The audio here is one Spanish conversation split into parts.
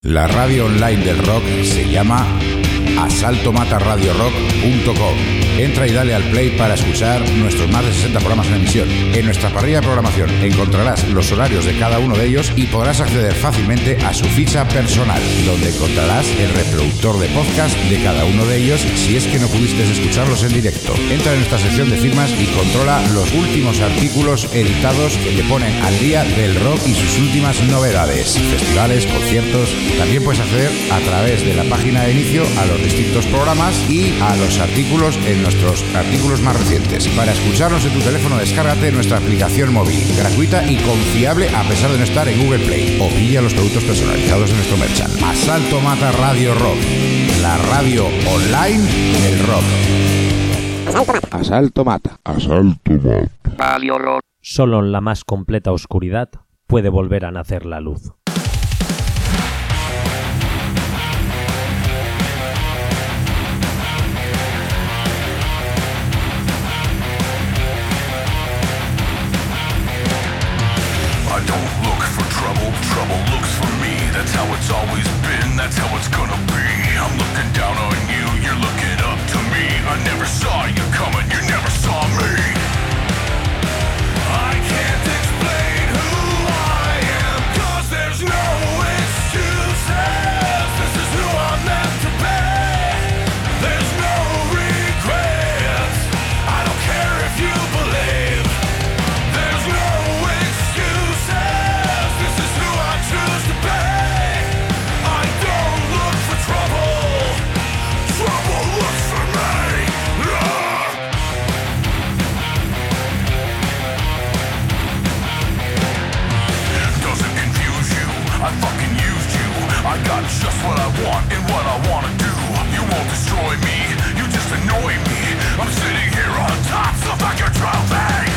La radio online del rock se llama asaltomataradiorock.com. Entra y dale al play para escuchar nuestros más de 60 programas en emisión. En nuestra parrilla de programación encontrarás los horarios de cada uno de ellos y podrás acceder fácilmente a su ficha personal, donde encontrarás el reproductor de podcast de cada uno de ellos si es que no pudiste escucharlos en directo. Entra en nuestra sección de firmas y controla los últimos artículos editados que te ponen al día del rock y sus últimas novedades, festivales, conciertos. También puedes acceder a través de la página de inicio a los distintos programas y a los artículos en nuestros artículos más recientes. Para escucharnos en tu teléfono, descárgate nuestra aplicación móvil, gratuita y confiable a pesar de no estar en Google Play. O pilla los productos personalizados de nuestro merchant. Asalto Mata Radio Rock, la radio online del rock. Asalto Mata. Asalto Mata. Radio Rock. Solo en la más completa oscuridad puede volver a nacer la luz. Trouble looks for me, that's how it's always been, that's how it's gonna be. I'm looking down on you, you're looking up to me. I never saw you coming, you never saw me. I can't explain who I am, 'cause there's no excuses. This is who I'm meant to be. There's no regrets, I don't care if you believe. There's no excuses, this is who I choose to be. I don't look for trouble, trouble looks for me. Doesn't confuse you, I fucking used you. I got just what I want and what I wanna do. You won't destroy me, you just annoy me. I'm sitting here on top, so fuck your trophy.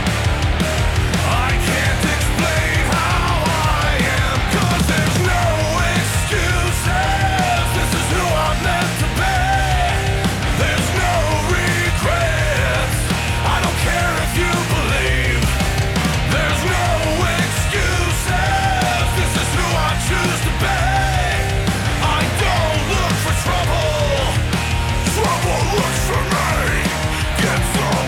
I can't explain how I am, 'cause there's no excuses. This is who I'm meant to be. There's no regrets, I don't care if you believe. There's no excuses, this is who I choose to be. I don't look for trouble, trouble looks for me. Get some.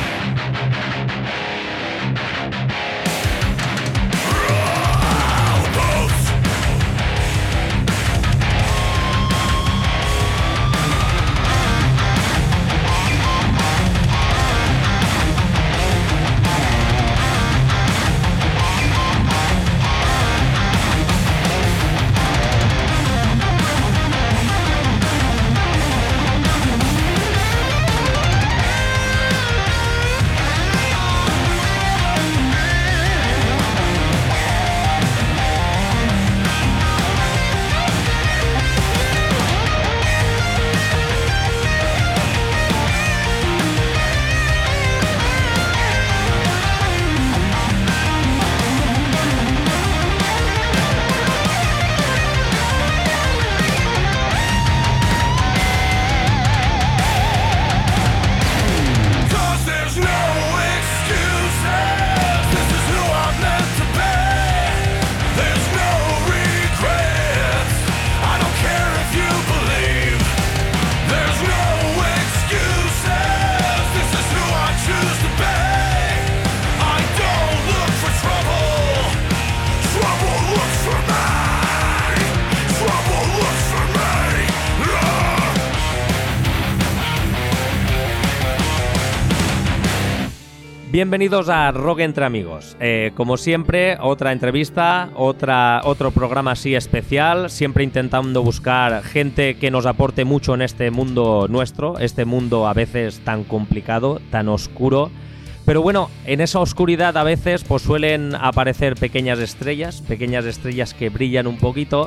Bienvenidos a Rock Entre Amigos. Como siempre, otra entrevista, otro programa así especial, siempre intentando buscar gente que nos aporte mucho en este mundo nuestro, este mundo a veces tan complicado, tan oscuro. Pero bueno, en esa oscuridad a veces pues suelen aparecer pequeñas estrellas que brillan un poquito,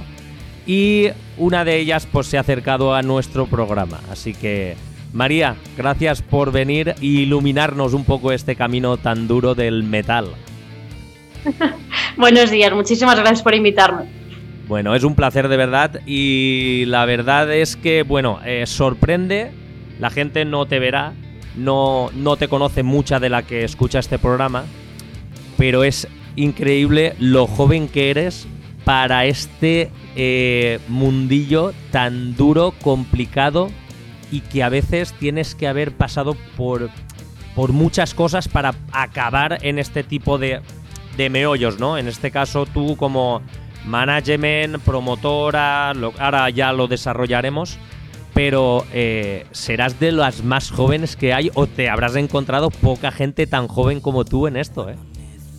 y una de ellas pues se ha acercado a nuestro programa. Así que, María, gracias por venir e iluminarnos un poco este camino tan duro del metal. Buenos días, muchísimas gracias por invitarme. Bueno, es un placer de verdad, y la verdad es que, bueno, sorprende, la gente no te verá, no te conoce mucha de la que escucha este programa, pero es increíble lo joven que eres para este mundillo tan duro, complicado y que a veces tienes que haber pasado por muchas cosas para acabar en este tipo de meollos, ¿no? En este caso tú como management, promotora, ahora ya lo desarrollaremos, pero serás de las más jóvenes que hay o te habrás encontrado poca gente tan joven como tú en esto, ¿eh?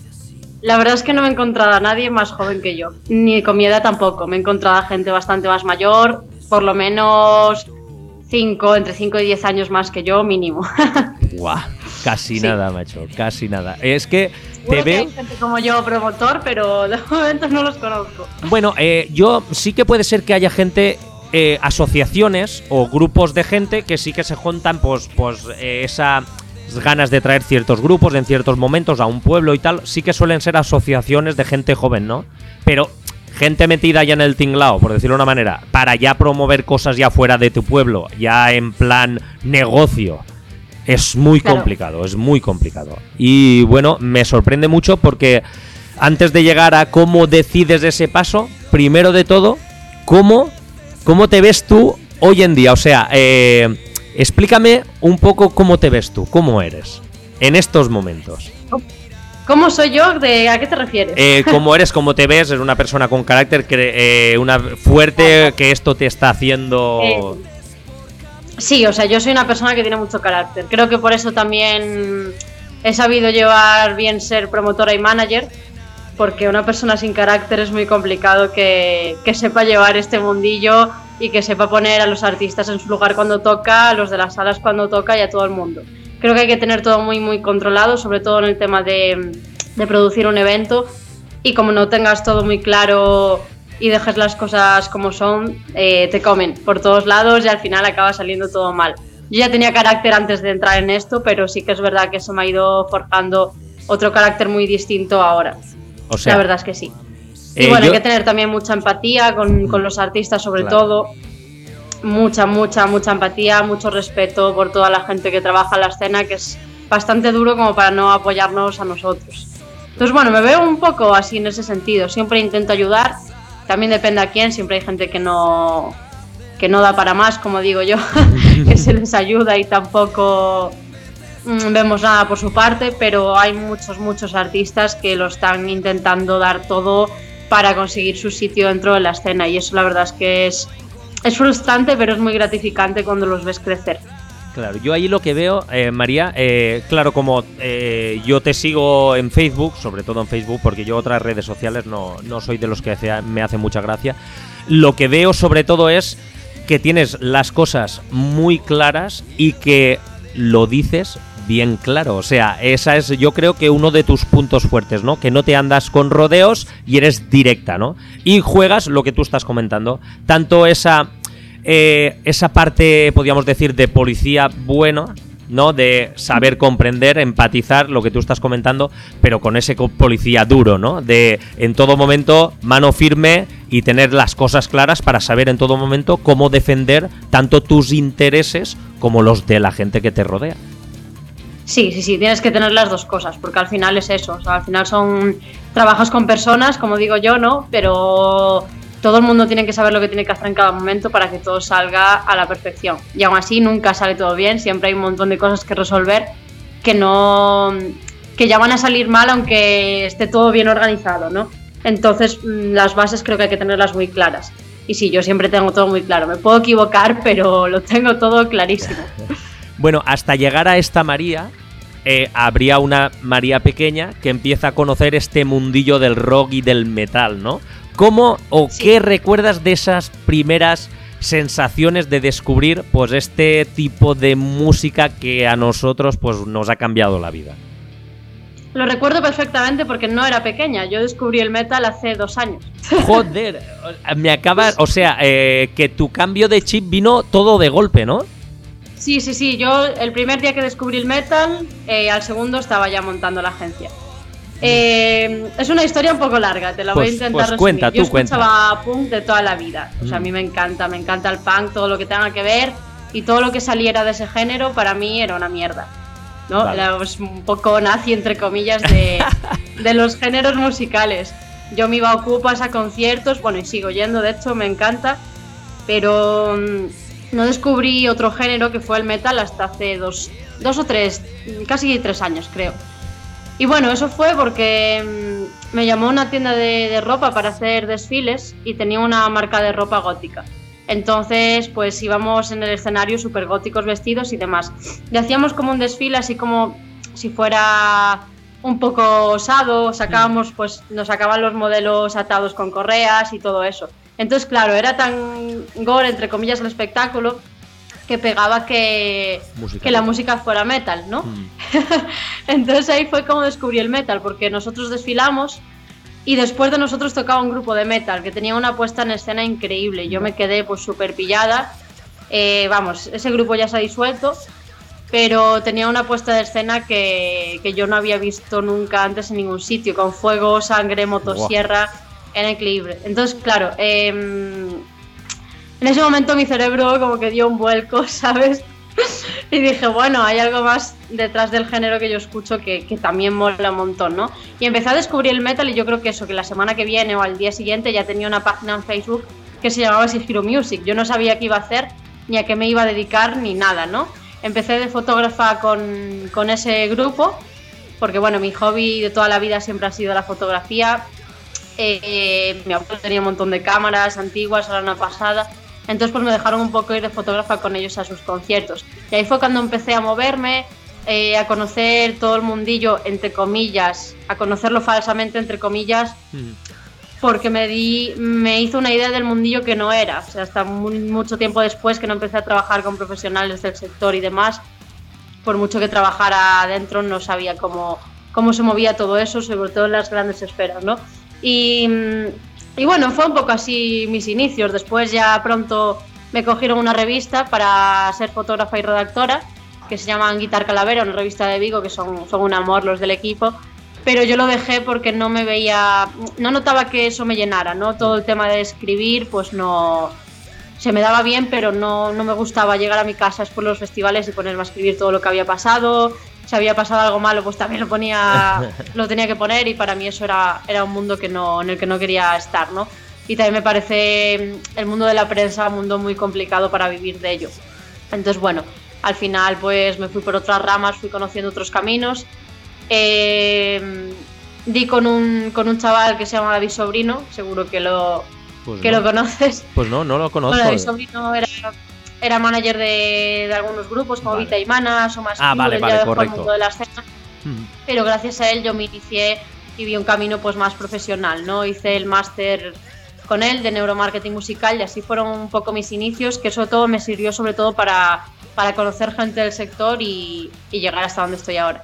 La verdad es que no me he encontrado a nadie más joven que yo, ni con mi edad tampoco. Me he encontrado a gente bastante más mayor, por lo menos entre 5 y 10 años más que yo, mínimo. Guau, casi Sí. nada, macho, casi nada. Es que Seguro te que veo... hay gente como yo, promotor, pero de momento no los conozco. Bueno, yo sí que puede ser que haya gente, asociaciones o grupos de gente que sí que se juntan, pues esas ganas de traer ciertos grupos en ciertos momentos a un pueblo y tal, sí que suelen ser asociaciones de gente joven, ¿no? Pero gente metida ya en el tinglao, por decirlo de una manera, para ya promover cosas ya fuera de tu pueblo, ya en plan negocio. Es muy Claro. complicado, es muy complicado. Y bueno, me sorprende mucho porque antes de llegar a cómo decides ese paso, primero de todo, ¿cómo te ves tú hoy en día? O sea, explícame un poco cómo te ves tú, cómo eres en estos momentos. ¿Cómo soy yo? ¿A qué te refieres? ¿Cómo eres, cómo te ves? ¿Eres una persona con carácter, una fuerte, que esto te está haciendo...? Sí, o sea, yo soy una persona que tiene mucho carácter. Creo que por eso también he sabido llevar bien ser promotora y manager, porque una persona sin carácter es muy complicado que sepa llevar este mundillo y que sepa poner a los artistas en su lugar cuando toca, a los de las salas cuando toca y a todo el mundo. Creo que hay que tener todo muy, muy controlado, sobre todo en el tema de producir un evento, y como no tengas todo muy claro y dejes las cosas como son, te comen por todos lados y al final acaba saliendo todo mal. Yo ya tenía carácter antes de entrar en esto, pero sí que es verdad que eso me ha ido forjando otro carácter muy distinto ahora. O sea, la verdad es que sí. Y bueno, yo- hay que tener también mucha empatía con los artistas, sobre Claro. todo. Mucha empatía, mucho respeto por toda la gente que trabaja en la escena, que es bastante duro como para no apoyarnos a nosotros. Entonces, bueno, me veo un poco así en ese sentido. Siempre intento ayudar. También depende a quién. Siempre hay gente que no da para más, como digo yo, que se les ayuda y tampoco vemos nada por su parte, pero hay muchos artistas que lo están intentando dar todo para conseguir su sitio dentro de la escena, y eso la verdad es que es frustrante, pero es muy gratificante cuando los ves crecer. Claro, yo ahí lo que veo, María, claro, como yo te sigo en Facebook, sobre todo en Facebook, porque yo otras redes sociales no soy de los que me hace mucha gracia. Lo que veo sobre todo es que tienes las cosas muy claras y que lo dices bien claro. O sea, esa es, yo creo que uno de tus puntos fuertes, ¿no? Que no te andas con rodeos y eres directa, ¿no? Y juegas lo que tú estás comentando, tanto esa parte, podríamos decir, de policía bueno, ¿no? De saber comprender, empatizar lo que tú estás comentando, pero con ese policía duro, ¿no? De en todo momento mano firme y tener las cosas claras para saber en todo momento cómo defender tanto tus intereses como los de la gente que te rodea. Sí, tienes que tener las dos cosas, porque al final es eso, o sea, al final trabajas con personas, como digo yo, ¿no? Pero todo el mundo tiene que saber lo que tiene que hacer en cada momento para que todo salga a la perfección. Y aún así nunca sale todo bien, siempre hay un montón de cosas que resolver que ya van a salir mal aunque esté todo bien organizado, ¿no? Entonces las bases creo que hay que tenerlas muy claras. Y sí, yo siempre tengo todo muy claro. Me puedo equivocar, pero lo tengo todo clarísimo. Bueno, hasta llegar a esta María, habría una María pequeña que empieza a conocer este mundillo del rock y del metal, ¿no? ¿Cómo o Sí. qué recuerdas de esas primeras sensaciones de descubrir pues este tipo de música que a nosotros pues nos ha cambiado la vida? Lo recuerdo perfectamente porque no era pequeña. Yo descubrí el metal hace 2 años. Joder, me acaba, o sea, que tu cambio de chip vino todo de golpe, ¿no? Sí. Yo el primer día que descubrí el metal, al segundo estaba ya montando la agencia. Es una historia un poco larga, te la voy a intentar resumir. Cuenta, Yo tú cuenta. escuchaba punk de toda la vida. O sea, a mí me encanta el punk, todo lo que tenga que ver, y todo lo que saliera de ese género para mí era una mierda, ¿no? Vale. Era pues, un poco nazi, entre comillas, de los géneros musicales. Yo me iba a Ocupas, a conciertos, bueno, y sigo yendo, de hecho, me encanta, pero no descubrí otro género que fue el metal hasta hace dos o tres, casi 3 años, creo. Y bueno, eso fue porque me llamó una tienda de ropa para hacer desfiles y tenía una marca de ropa gótica. Entonces, pues íbamos en el escenario súper góticos vestidos y demás. Y hacíamos como un desfile así como si fuera un poco osado, sacábamos, pues nos sacaban los modelos atados con correas y todo eso. Entonces, claro, era tan gore, entre comillas, el espectáculo, que pegaba que la música fuera metal, ¿no? Entonces ahí fue como descubrí el metal, porque nosotros desfilamos y después de nosotros tocaba un grupo de metal que tenía una puesta en escena increíble. Yo me quedé pues súper pillada. Vamos, ese grupo ya se ha disuelto, pero tenía una puesta de escena que yo no había visto nunca antes en ningún sitio, con fuego, sangre, motosierra, era increíble. Entonces, claro, en ese momento mi cerebro como que dio un vuelco, ¿sabes? Y dije, bueno, hay algo más detrás del género que yo escucho que también mola un montón, ¿no? Y empecé a descubrir el metal y yo creo que eso, que la semana que viene o al día siguiente ya tenía una página en Facebook que se llamaba Sigiro Music. Yo no sabía qué iba a hacer, ni a qué me iba a dedicar, ni nada, ¿no? Empecé de fotógrafa con ese grupo, porque bueno, mi hobby de toda la vida siempre ha sido la fotografía. Mi abuelo tenía un montón de cámaras antiguas, era una pasada. Entonces pues me dejaron un poco ir de fotógrafa con ellos a sus conciertos. Y ahí fue cuando empecé a moverme, a conocer todo el mundillo, entre comillas, a conocerlo falsamente, entre comillas, porque me hizo una idea del mundillo que no era. O sea, hasta mucho tiempo después que no empecé a trabajar con profesionales del sector y demás, por mucho que trabajara adentro no sabía cómo se movía todo eso, sobre todo en las grandes esferas, ¿no? Y bueno, fue un poco así mis inicios. Después ya pronto me cogieron una revista para ser fotógrafa y redactora, que se llaman Guitar Calavera, una revista de Vigo, que son un amor los del equipo. Pero yo lo dejé porque no notaba que eso me llenara, ¿no? Todo el tema de escribir, pues no, se me daba bien, pero no me gustaba llegar a mi casa después de los festivales y ponerme a escribir todo lo que había pasado. Si había pasado algo malo, pues también lo tenía que poner, y para mí eso era un mundo en el que no quería estar, ¿no? Y también me parece el mundo de la prensa un mundo muy complicado para vivir de ello. Entonces, bueno, al final pues me fui por otras ramas, fui conociendo otros caminos. Di con un chaval que se llama David Sobrino, seguro que lo conoces. Pues no lo conozco. Bueno, David Sobrino era manager de algunos grupos como Vita y Mana, Somas vale, correcto. El mundo de la escena. Pero gracias a él yo me inicié y vi un camino pues más profesional, ¿no? Hice el máster con él de neuromarketing musical y así fueron un poco mis inicios, que eso todo me sirvió sobre todo para conocer gente del sector y llegar hasta donde estoy ahora.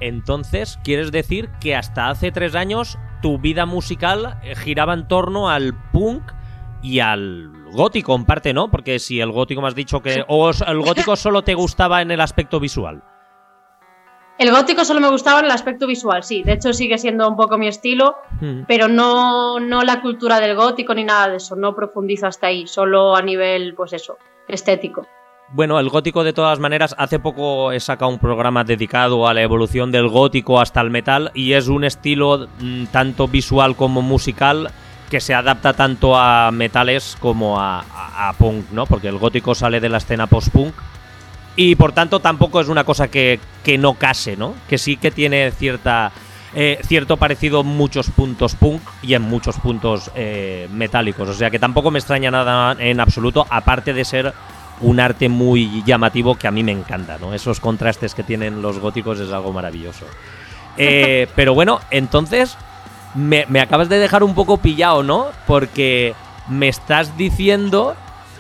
entonces quieres decir que hasta hace 3 años tu vida musical giraba en torno al punk y al gótico en parte, ¿no? Porque si el gótico me has dicho que... ¿O el gótico solo te gustaba en el aspecto visual? El gótico solo me gustaba en el aspecto visual, sí. De hecho sigue siendo un poco mi estilo, pero no la cultura del gótico ni nada de eso. No profundizo hasta ahí, solo a nivel, pues eso, estético. Bueno, el gótico de todas maneras, hace poco he sacado un programa dedicado a la evolución del gótico hasta el metal y es un estilo tanto visual como musical que se adapta tanto a metales como a punk, ¿no? Porque el gótico sale de la escena post-punk y por tanto tampoco es una cosa que no case, ¿no? Que sí que tiene cierto parecido en muchos puntos punk y en muchos puntos metálicos. O sea que tampoco me extraña nada en absoluto, aparte de ser un arte muy llamativo que a mí me encanta, ¿no? Esos contrastes que tienen los góticos es algo maravilloso. Pero bueno, entonces me acabas de dejar un poco pillado, ¿no? Porque me estás diciendo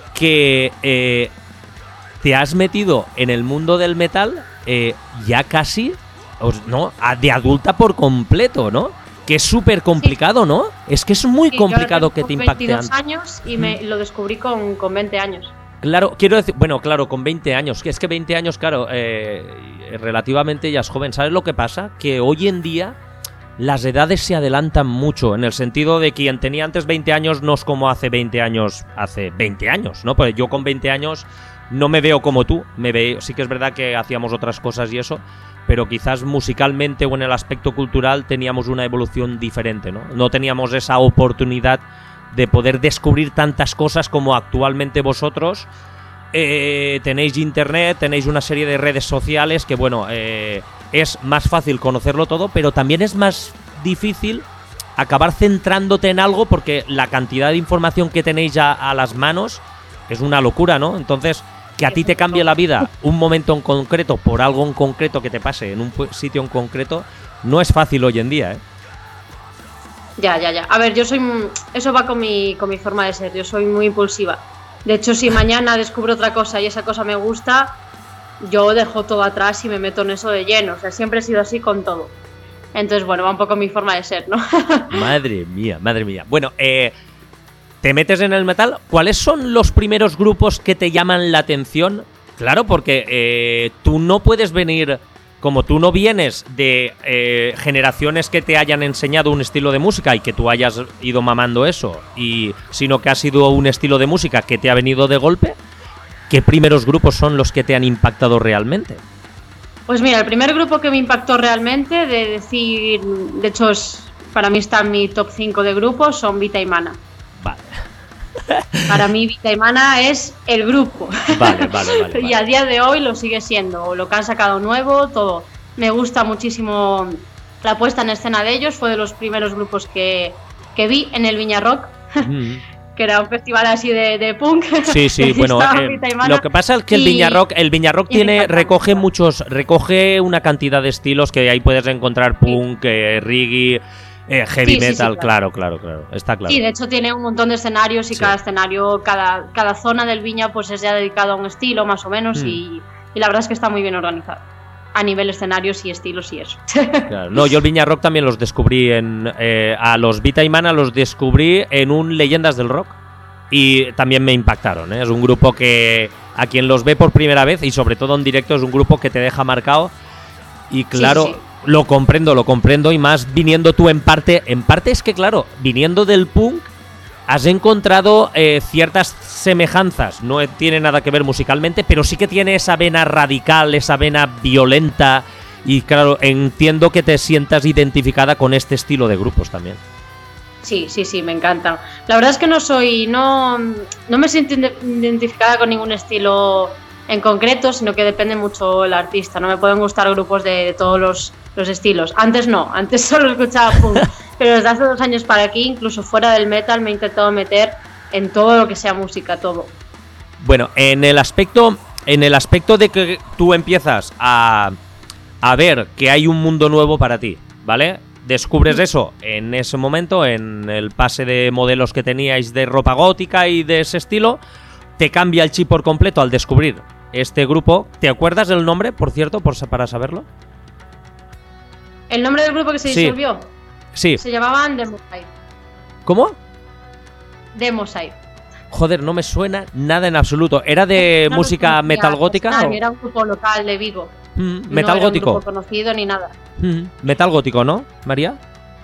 que te has metido en el mundo del metal ya casi, ¿no? De adulta por completo, ¿no? Que es súper complicado, ¿no? Es que es muy complicado que te impacte. Yo 22 años y lo descubrí con 20 años. Claro, quiero decir, bueno, claro, con 20 años, que es que 20 años, claro, relativamente ya es joven. ¿Sabes lo que pasa? Que hoy en día las edades se adelantan mucho, en el sentido de que quien tenía antes 20 años no es como hace 20 años, ¿no? Pues yo con 20 años no me veo como tú, sí que es verdad que hacíamos otras cosas y eso, pero quizás musicalmente o en el aspecto cultural teníamos una evolución diferente, ¿no? No teníamos esa oportunidad de poder descubrir tantas cosas como actualmente vosotros. Tenéis internet, tenéis una serie de redes sociales que, bueno, es más fácil conocerlo todo, pero también es más difícil acabar centrándote en algo porque la cantidad de información que tenéis ya a las manos es una locura, ¿no? Entonces, que a ti te cambie la vida un momento en concreto por algo en concreto que te pase en un sitio en concreto no es fácil hoy en día, ¿eh? Ya. A ver, yo soy... Eso va con mi forma de ser. Yo soy muy impulsiva. De hecho, si mañana descubro otra cosa y esa cosa me gusta, yo dejo todo atrás y me meto en eso de lleno. O sea, siempre he sido así con todo. Entonces, bueno, va un poco mi forma de ser, ¿no? Madre mía. Bueno, ¿te metes en el metal? ¿Cuáles son los primeros grupos que te llaman la atención? Claro, porque tú no puedes venir... Como tú no vienes de generaciones que te hayan enseñado un estilo de música y que tú hayas ido mamando eso, sino que ha sido un estilo de música que te ha venido de golpe, ¿qué primeros grupos son los que te han impactado realmente? Pues mira, el primer grupo que me impactó realmente, de hecho para mí está en mi top 5 de grupos, son Vita y Mana. Vale. Para mí Vita y Mana es el grupo. Vale. Y a día de hoy lo sigue siendo, lo que han sacado nuevo, todo. Me gusta muchísimo la puesta en escena de ellos, fue de los primeros grupos que vi en el Viña Rock, que era un festival así de punk. Sí, bueno, lo que pasa es que el Viña Rock recoge una cantidad de estilos que ahí puedes encontrar punk, reggae, heavy metal, claro, está claro. Sí, de hecho tiene un montón de escenarios y cada escenario, cada zona del Viña pues es ya dedicado a un estilo más o menos y la verdad es que está muy bien organizado a nivel escenarios y estilos y eso. Claro. No, yo el Viña Rock también los descubrí a los Vita y Mana los descubrí en un Leyendas del Rock y también me impactaron, ¿eh? Es un grupo que a quien los ve por primera vez y sobre todo en directo es un grupo que te deja marcado y claro... Sí. Lo comprendo y más viniendo tú en parte es que claro, viniendo del punk has encontrado ciertas semejanzas, no tiene nada que ver musicalmente, pero sí que tiene esa vena radical, esa vena violenta y claro, entiendo que te sientas identificada con este estilo de grupos también. Sí, me encantan. La verdad es que no me siento identificada con ningún estilo en concreto, sino que depende mucho el artista. No me pueden gustar grupos de todos los estilos. Antes solo escuchaba punk, pero desde hace 2 años para aquí, incluso fuera del metal, me he intentado meter en todo lo que sea música, todo. Bueno, en el aspecto de que tú empiezas a ver que hay un mundo nuevo para ti, ¿vale? Descubres eso en ese momento, en el pase de modelos que teníais de ropa gótica y de ese estilo, te cambia el chip por completo al descubrir este grupo. ¿Te acuerdas del nombre, por cierto, para saberlo? El nombre del grupo que se disolvió. Sí. Se llamaban Demoside. ¿Cómo? Demoside. Joder, no me suena nada en absoluto. ¿Era de No música los conocía, metal gótica? Era un grupo local de Vigo. Metal no gótico. Era un grupo conocido ni nada. Metal gótico, ¿no, María?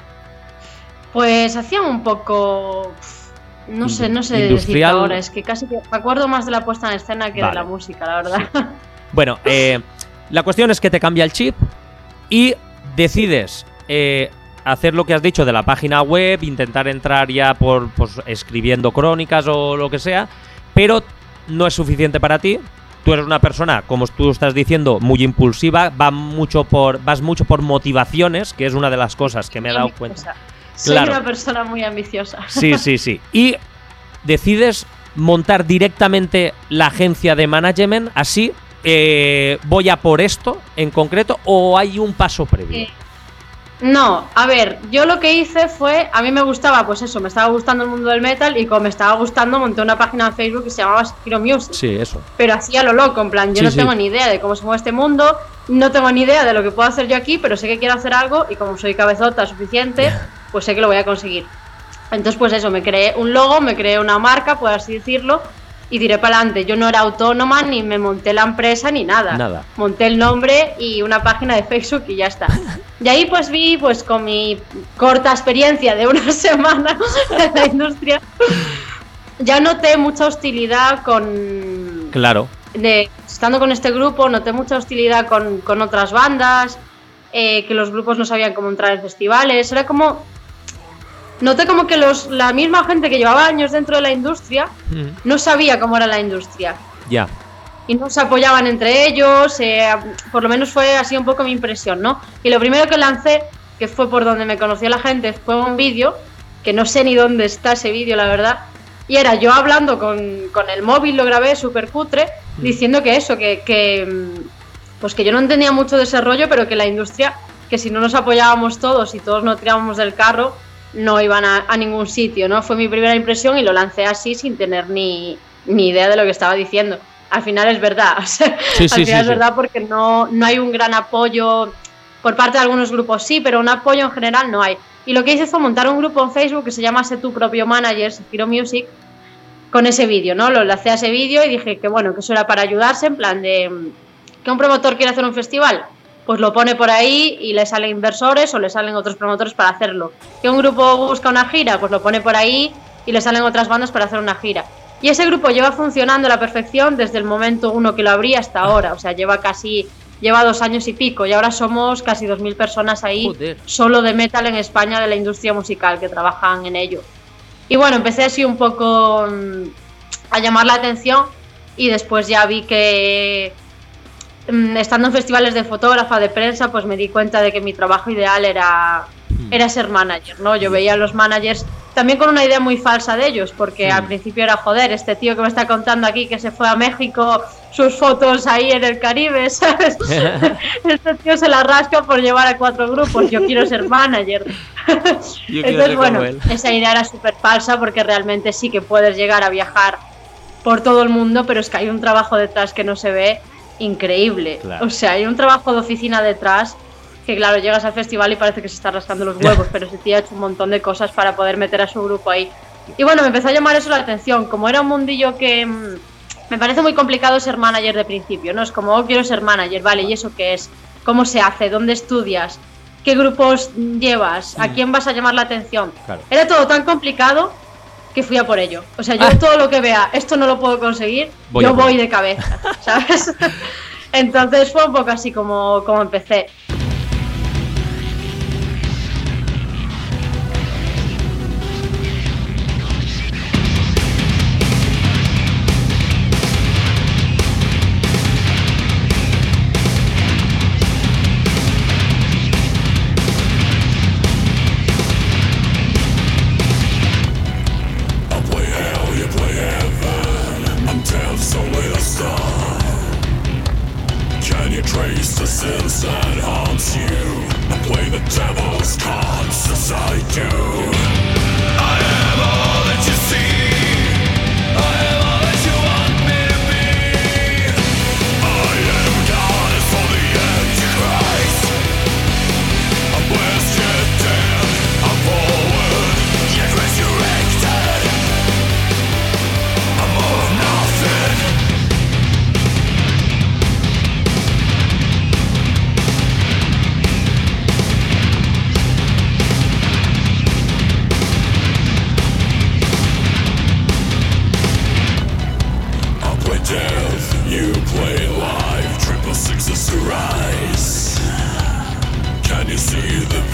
Pues hacían un poco... No sé decir industrial. ahora. Es que casi que me acuerdo más de la puesta en escena que de la música, la verdad. Sí. Bueno, la cuestión es que te cambia el chip y decides hacer lo que has dicho de la página web, intentar entrar ya por pues, escribiendo crónicas o lo que sea, pero no es suficiente para ti. Tú eres una persona, como tú estás diciendo, muy impulsiva, vas mucho por motivaciones, que es una de las cosas que me he dado cuenta. Soy una persona muy ambiciosa. Sí. Y decides montar directamente la agencia de management, así, voy a por esto en concreto, o hay un paso previo. No, a ver, yo lo que hice fue, a mí me gustaba, pues eso, me estaba gustando el mundo del metal y como me estaba gustando monté una página en Facebook que se llamaba Sekiro Music. Sí, eso. Pero hacía lo loco, en plan, yo no tengo ni idea de cómo se mueve este mundo, no tengo ni idea de lo que puedo hacer yo aquí, pero sé que quiero hacer algo y como soy cabezota suficiente, pues sé que lo voy a conseguir. Entonces, pues eso, me creé un logo, me creé una marca, por así decirlo, y tiré para adelante. Yo no era autónoma, ni me monté la empresa, ni nada. Monté el nombre y una página de Facebook y ya está. Y ahí pues vi, pues con mi corta experiencia de una semana en la industria, ya noté mucha hostilidad con... Claro. Estando con este grupo, noté mucha hostilidad con otras bandas, que los grupos no sabían cómo entrar en festivales. Era como... Noté como que la misma gente que llevaba años dentro de la industria no sabía cómo era la industria. Ya. Y no se apoyaban entre ellos, por lo menos fue así un poco mi impresión, ¿no? Y lo primero que lancé, que fue por donde me conoció la gente, fue un vídeo, que no sé ni dónde está ese vídeo, la verdad, y era yo hablando con el móvil, lo grabé súper cutre, diciendo que eso, pues que yo no entendía mucho de ese rollo, pero que la industria, que si no nos apoyábamos todos y todos nos tirábamos del carro, no iban a ningún sitio, ¿no? Fue mi primera impresión y lo lancé así sin tener ni idea de lo que estaba diciendo. Al final es verdad, o sea, al final es verdad porque no hay un gran apoyo por parte de algunos grupos, sí, pero un apoyo en general no hay. Y lo que hice fue montar un grupo en Facebook que se llama Sé tu propio manager, Sekiro Music, con ese vídeo, ¿no? Lo lancé a ese vídeo y dije que bueno, que eso era para ayudarse, en plan de que un promotor quiere hacer un festival, pues lo pone por ahí y le salen inversores o le salen otros promotores para hacerlo. Que un grupo busca una gira, pues lo pone por ahí y le salen otras bandas para hacer una gira. Y ese grupo lleva funcionando a la perfección desde el momento 1 que lo abrí hasta ahora. O sea, lleva 2 años y pico y ahora somos casi 2.000 personas ahí. Joder. Solo de metal en España, de la industria musical, que trabajan en ello. Y bueno, empecé así un poco a llamar la atención y después ya vi que... estando en festivales de fotógrafa, de prensa, pues me di cuenta de que mi trabajo ideal era ser manager, ¿no? Yo veía a los managers también con una idea muy falsa de ellos, porque al principio era, joder, este tío que me está contando aquí que se fue a México, sus fotos ahí en el Caribe, ¿sabes? Este tío se la rasca por llevar a 4 grupos, yo quiero ser manager. Entonces, bueno, esa idea era súper falsa porque realmente sí que puedes llegar a viajar por todo el mundo, pero es que hay un trabajo detrás que no se ve increíble. Claro. O sea, hay un trabajo de oficina detrás que, claro, llegas al festival y parece que se está rascando los huevos, pero ese tío ha hecho un montón de cosas para poder meter a su grupo ahí. Y bueno, me empezó a llamar eso la atención. Como era un mundillo que me parece muy complicado ser manager de principio, ¿no? Es como, oh, quiero ser manager, vale, ¿y eso qué es? ¿Cómo se hace? ¿Dónde estudias? ¿Qué grupos llevas? ¿A quién vas a llamar la atención? Claro. Era todo tan complicado que fui a por ello. O sea, yo todo lo que vea, esto no lo puedo conseguir, yo voy de cabeza, ¿sabes? Entonces fue un poco así como empecé.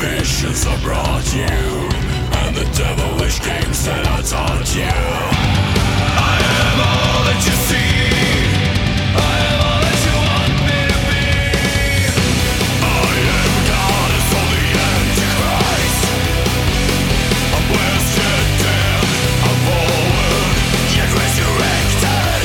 visions I brought you, and the devilish games that I taught you. I am all that you see, I am all that you want me to be. I am God, as for the Antichrist. I'm blasted down, I'm forward, yet resurrected.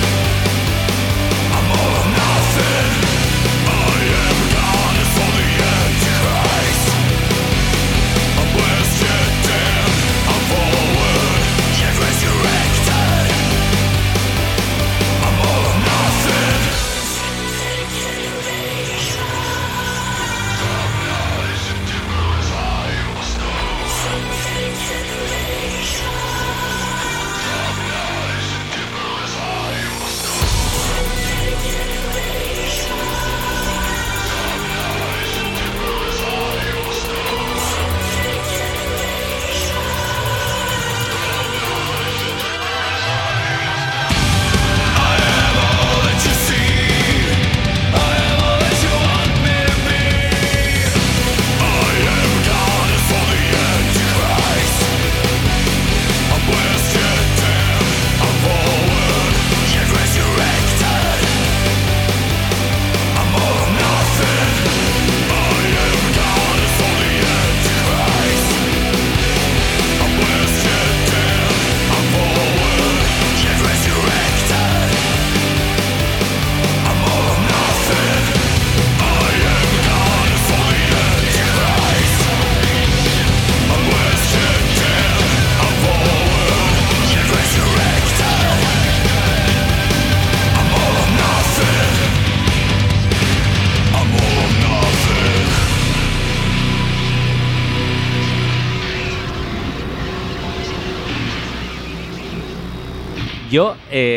I'm all or nothing. I am God, as for the Antichrist. I'm blasted down, I'm forward, yet resurrected. I'm all or nothing. Yo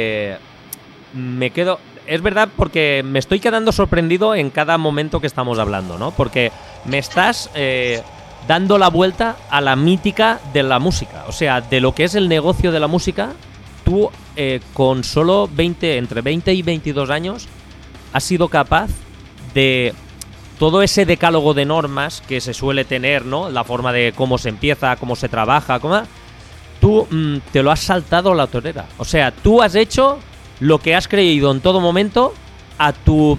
me quedo... Es verdad, porque me estoy quedando sorprendido en cada momento que estamos hablando, ¿no? Porque me estás dando la vuelta a la mítica de la música. O sea, de lo que es el negocio de la música. Tú, con solo entre 20 y 22 años, has sido capaz de... Todo ese decálogo de normas que se suele tener, ¿no? La forma de cómo se empieza, cómo se trabaja, cómo... Tú te lo has saltado a la torera. O sea, tú has hecho lo que has creído en todo momento a tu...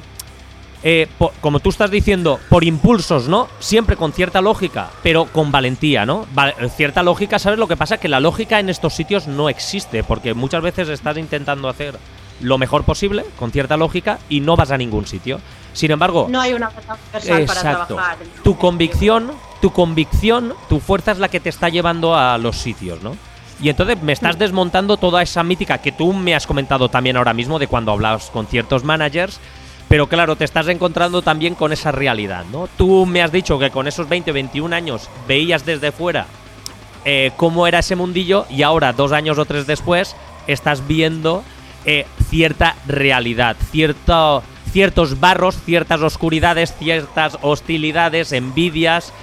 como tú estás diciendo, por impulsos, ¿no? Siempre con cierta lógica, pero con valentía, ¿no? Cierta lógica, ¿sabes lo que pasa? Que la lógica en estos sitios no existe, porque muchas veces estás intentando hacer lo mejor posible, con cierta lógica, y no vas a ningún sitio. Sin embargo... No hay una cosa universal para trabajar. Tu convicción, tu fuerza es la que te está llevando a los sitios, ¿no? Y entonces me estás desmontando toda esa mítica que tú me has comentado también ahora mismo de cuando hablabas con ciertos managers, pero claro, te estás encontrando también con esa realidad, ¿no? Tú me has dicho que con esos 20, 21 años veías desde fuera cómo era ese mundillo, y ahora, 2 años o 3 después, estás viendo cierta realidad, ciertos barros, ciertas oscuridades, ciertas hostilidades, envidias,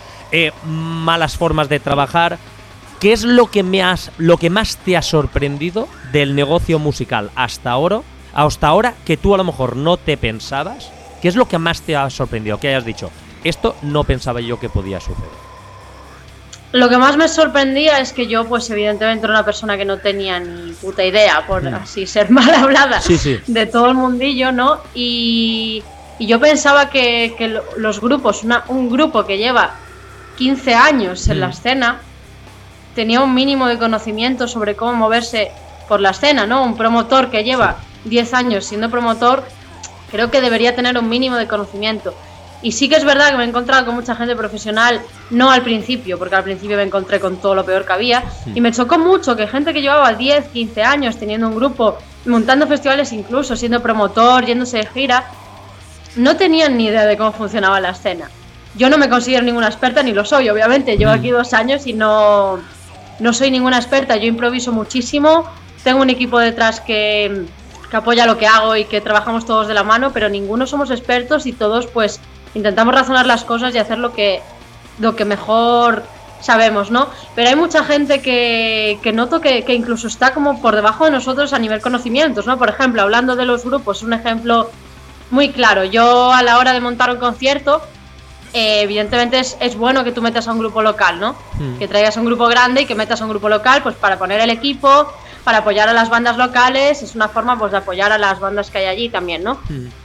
malas formas de trabajar. ¿Qué es lo que más te ha sorprendido del negocio musical hasta ahora, que tú a lo mejor no te pensabas? ¿Qué es lo que más te ha sorprendido? Que hayas dicho, esto no pensaba yo que podía suceder. Lo que más me sorprendía es que yo, pues evidentemente, era una persona que no tenía ni puta idea, por así ser mal hablada, sí, de todo el mundillo, ¿no? Y yo pensaba que los grupos, un grupo que lleva 15 años en la escena, tenía un mínimo de conocimiento sobre cómo moverse por la escena, ¿no? Un promotor que lleva 10 años siendo promotor, creo que debería tener un mínimo de conocimiento. Y sí que es verdad que me he encontrado con mucha gente profesional, no al principio, porque al principio me encontré con todo lo peor que había, y me chocó mucho que gente que llevaba 10, 15 años teniendo un grupo, montando festivales incluso, siendo promotor, yéndose de gira, no tenían ni idea de cómo funcionaba la escena. Yo no me considero ninguna experta, ni lo soy, obviamente, llevo aquí 2 años y no soy ninguna experta, yo improviso muchísimo, tengo un equipo detrás que apoya lo que hago y que trabajamos todos de la mano, pero ninguno somos expertos y todos pues intentamos razonar las cosas y hacer lo que mejor sabemos, ¿no? Pero hay mucha gente que noto que incluso está como por debajo de nosotros a nivel conocimientos, ¿no? Por ejemplo, hablando de los grupos, un ejemplo muy claro, yo a la hora de montar un concierto evidentemente es bueno que tú metas a un grupo local, ¿no? Que traigas a un grupo grande y que metas a un grupo local, pues para poner el equipo, para apoyar a las bandas locales, es una forma pues de apoyar a las bandas que hay allí también, ¿no?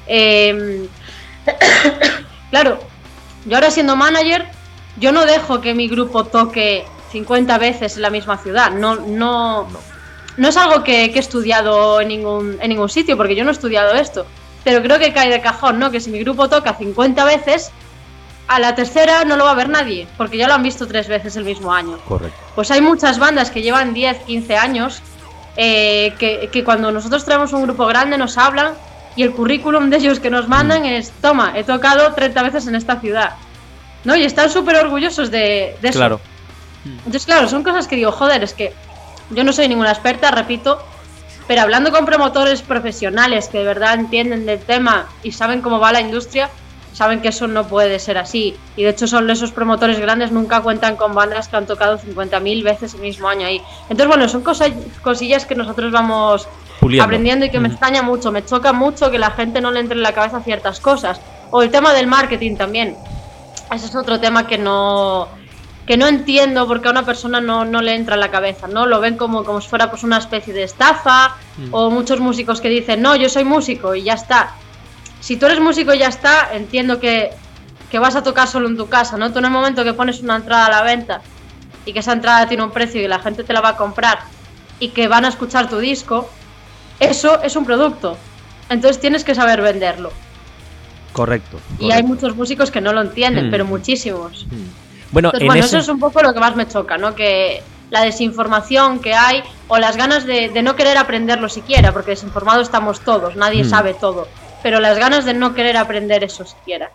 Claro, yo ahora siendo manager, yo no dejo que mi grupo toque 50 veces en la misma ciudad, no es algo que he estudiado en ningún sitio, porque yo no he estudiado esto, pero creo que cae de cajón, ¿no? Que si mi grupo toca 50 veces, a la tercera no lo va a ver nadie, porque ya lo han visto 3 veces el mismo año. Correcto. Pues hay muchas bandas que llevan 10, 15 años, que cuando nosotros traemos un grupo grande nos hablan y el currículum de ellos que nos mandan es: toma, he tocado 30 veces en esta ciudad, ¿no? Y están súper orgullosos de eso. Claro. Entonces, claro, son cosas que digo, joder, es que yo no soy ninguna experta, repito, pero hablando con promotores profesionales que de verdad entienden del tema y saben cómo va la industria, saben que eso no puede ser así. Y de hecho son esos promotores grandes, nunca cuentan con bandas que han tocado 50.000 veces el mismo año ahí. Entonces, bueno, son cosillas que nosotros vamos puliendo, aprendiendo, y que me extraña mucho, me choca mucho que la gente no le entre en la cabeza ciertas cosas. O el tema del marketing también. Ese es otro tema que no entiendo porque a una persona no le entra en la cabeza, ¿no? Lo ven como si fuera pues una especie de estafa, o muchos músicos que dicen: no, yo soy músico y ya está. Si tú eres músico y ya está, entiendo que vas a tocar solo en tu casa, ¿no? Tú en el momento que pones una entrada a la venta y que esa entrada tiene un precio y la gente te la va a comprar y que van a escuchar tu disco, eso es un producto. Entonces tienes que saber venderlo. Correcto. Y hay muchos músicos que no lo entienden, pero muchísimos. Bueno, entonces, eso es un poco lo que más me choca, ¿no? Que la desinformación que hay, o las ganas de no querer aprenderlo siquiera, porque desinformados estamos todos, nadie sabe todo, pero las ganas de no querer aprender eso siquiera.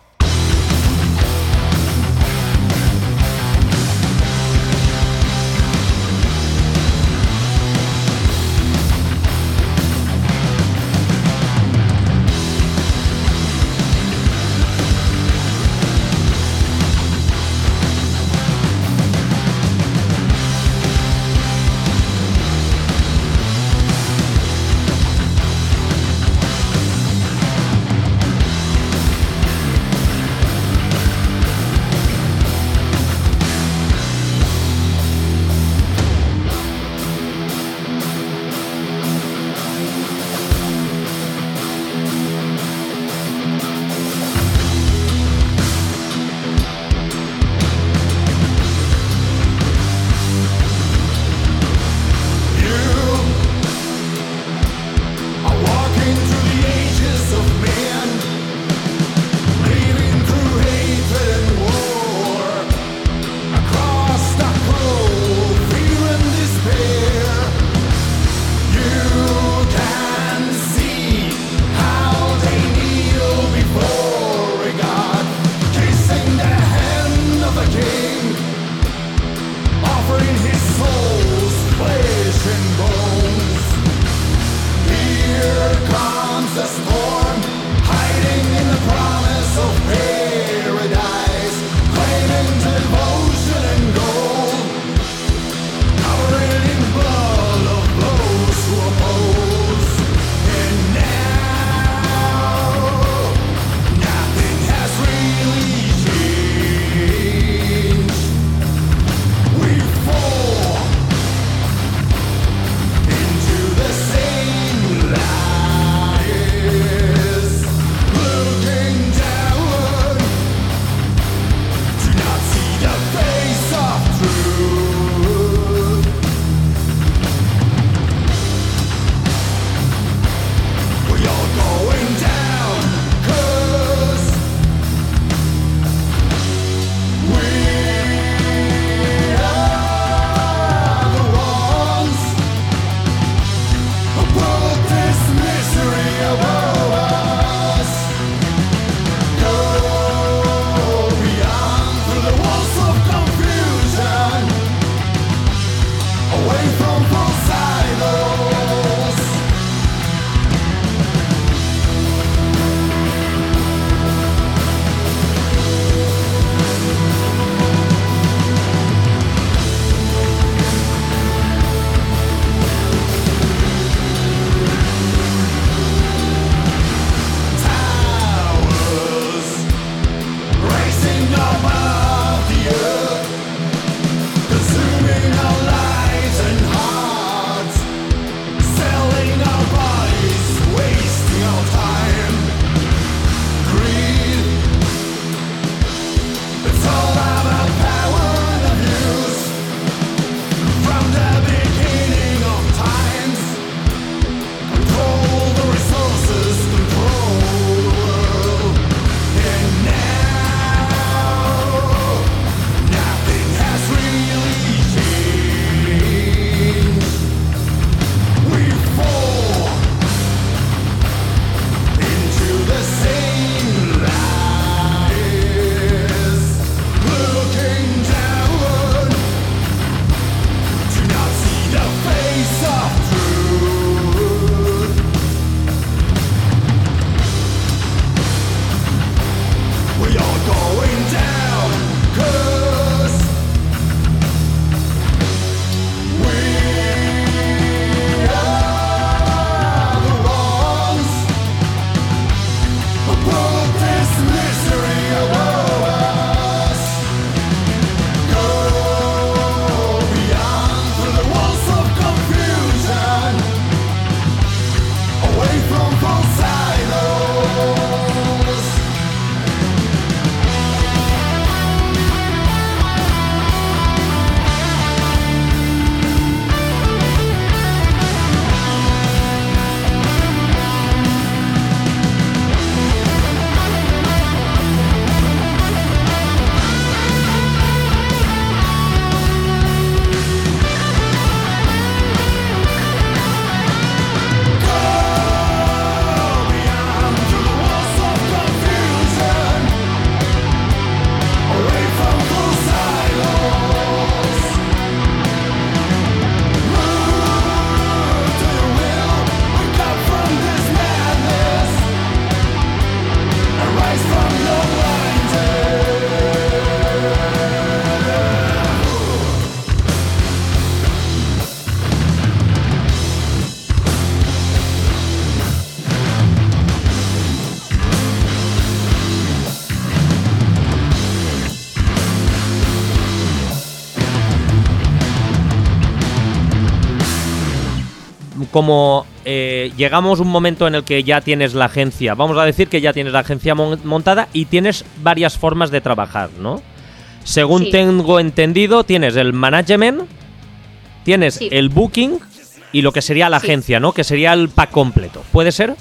como llegamos un momento en el que ya tienes la agencia, vamos a decir que ya tienes la agencia montada y tienes varias formas de trabajar, ¿no? Según Sí. tengo entendido, tienes el management, tienes Sí. el booking y lo que sería la Sí. agencia, ¿no? Que sería el pack completo. ¿Puede ser?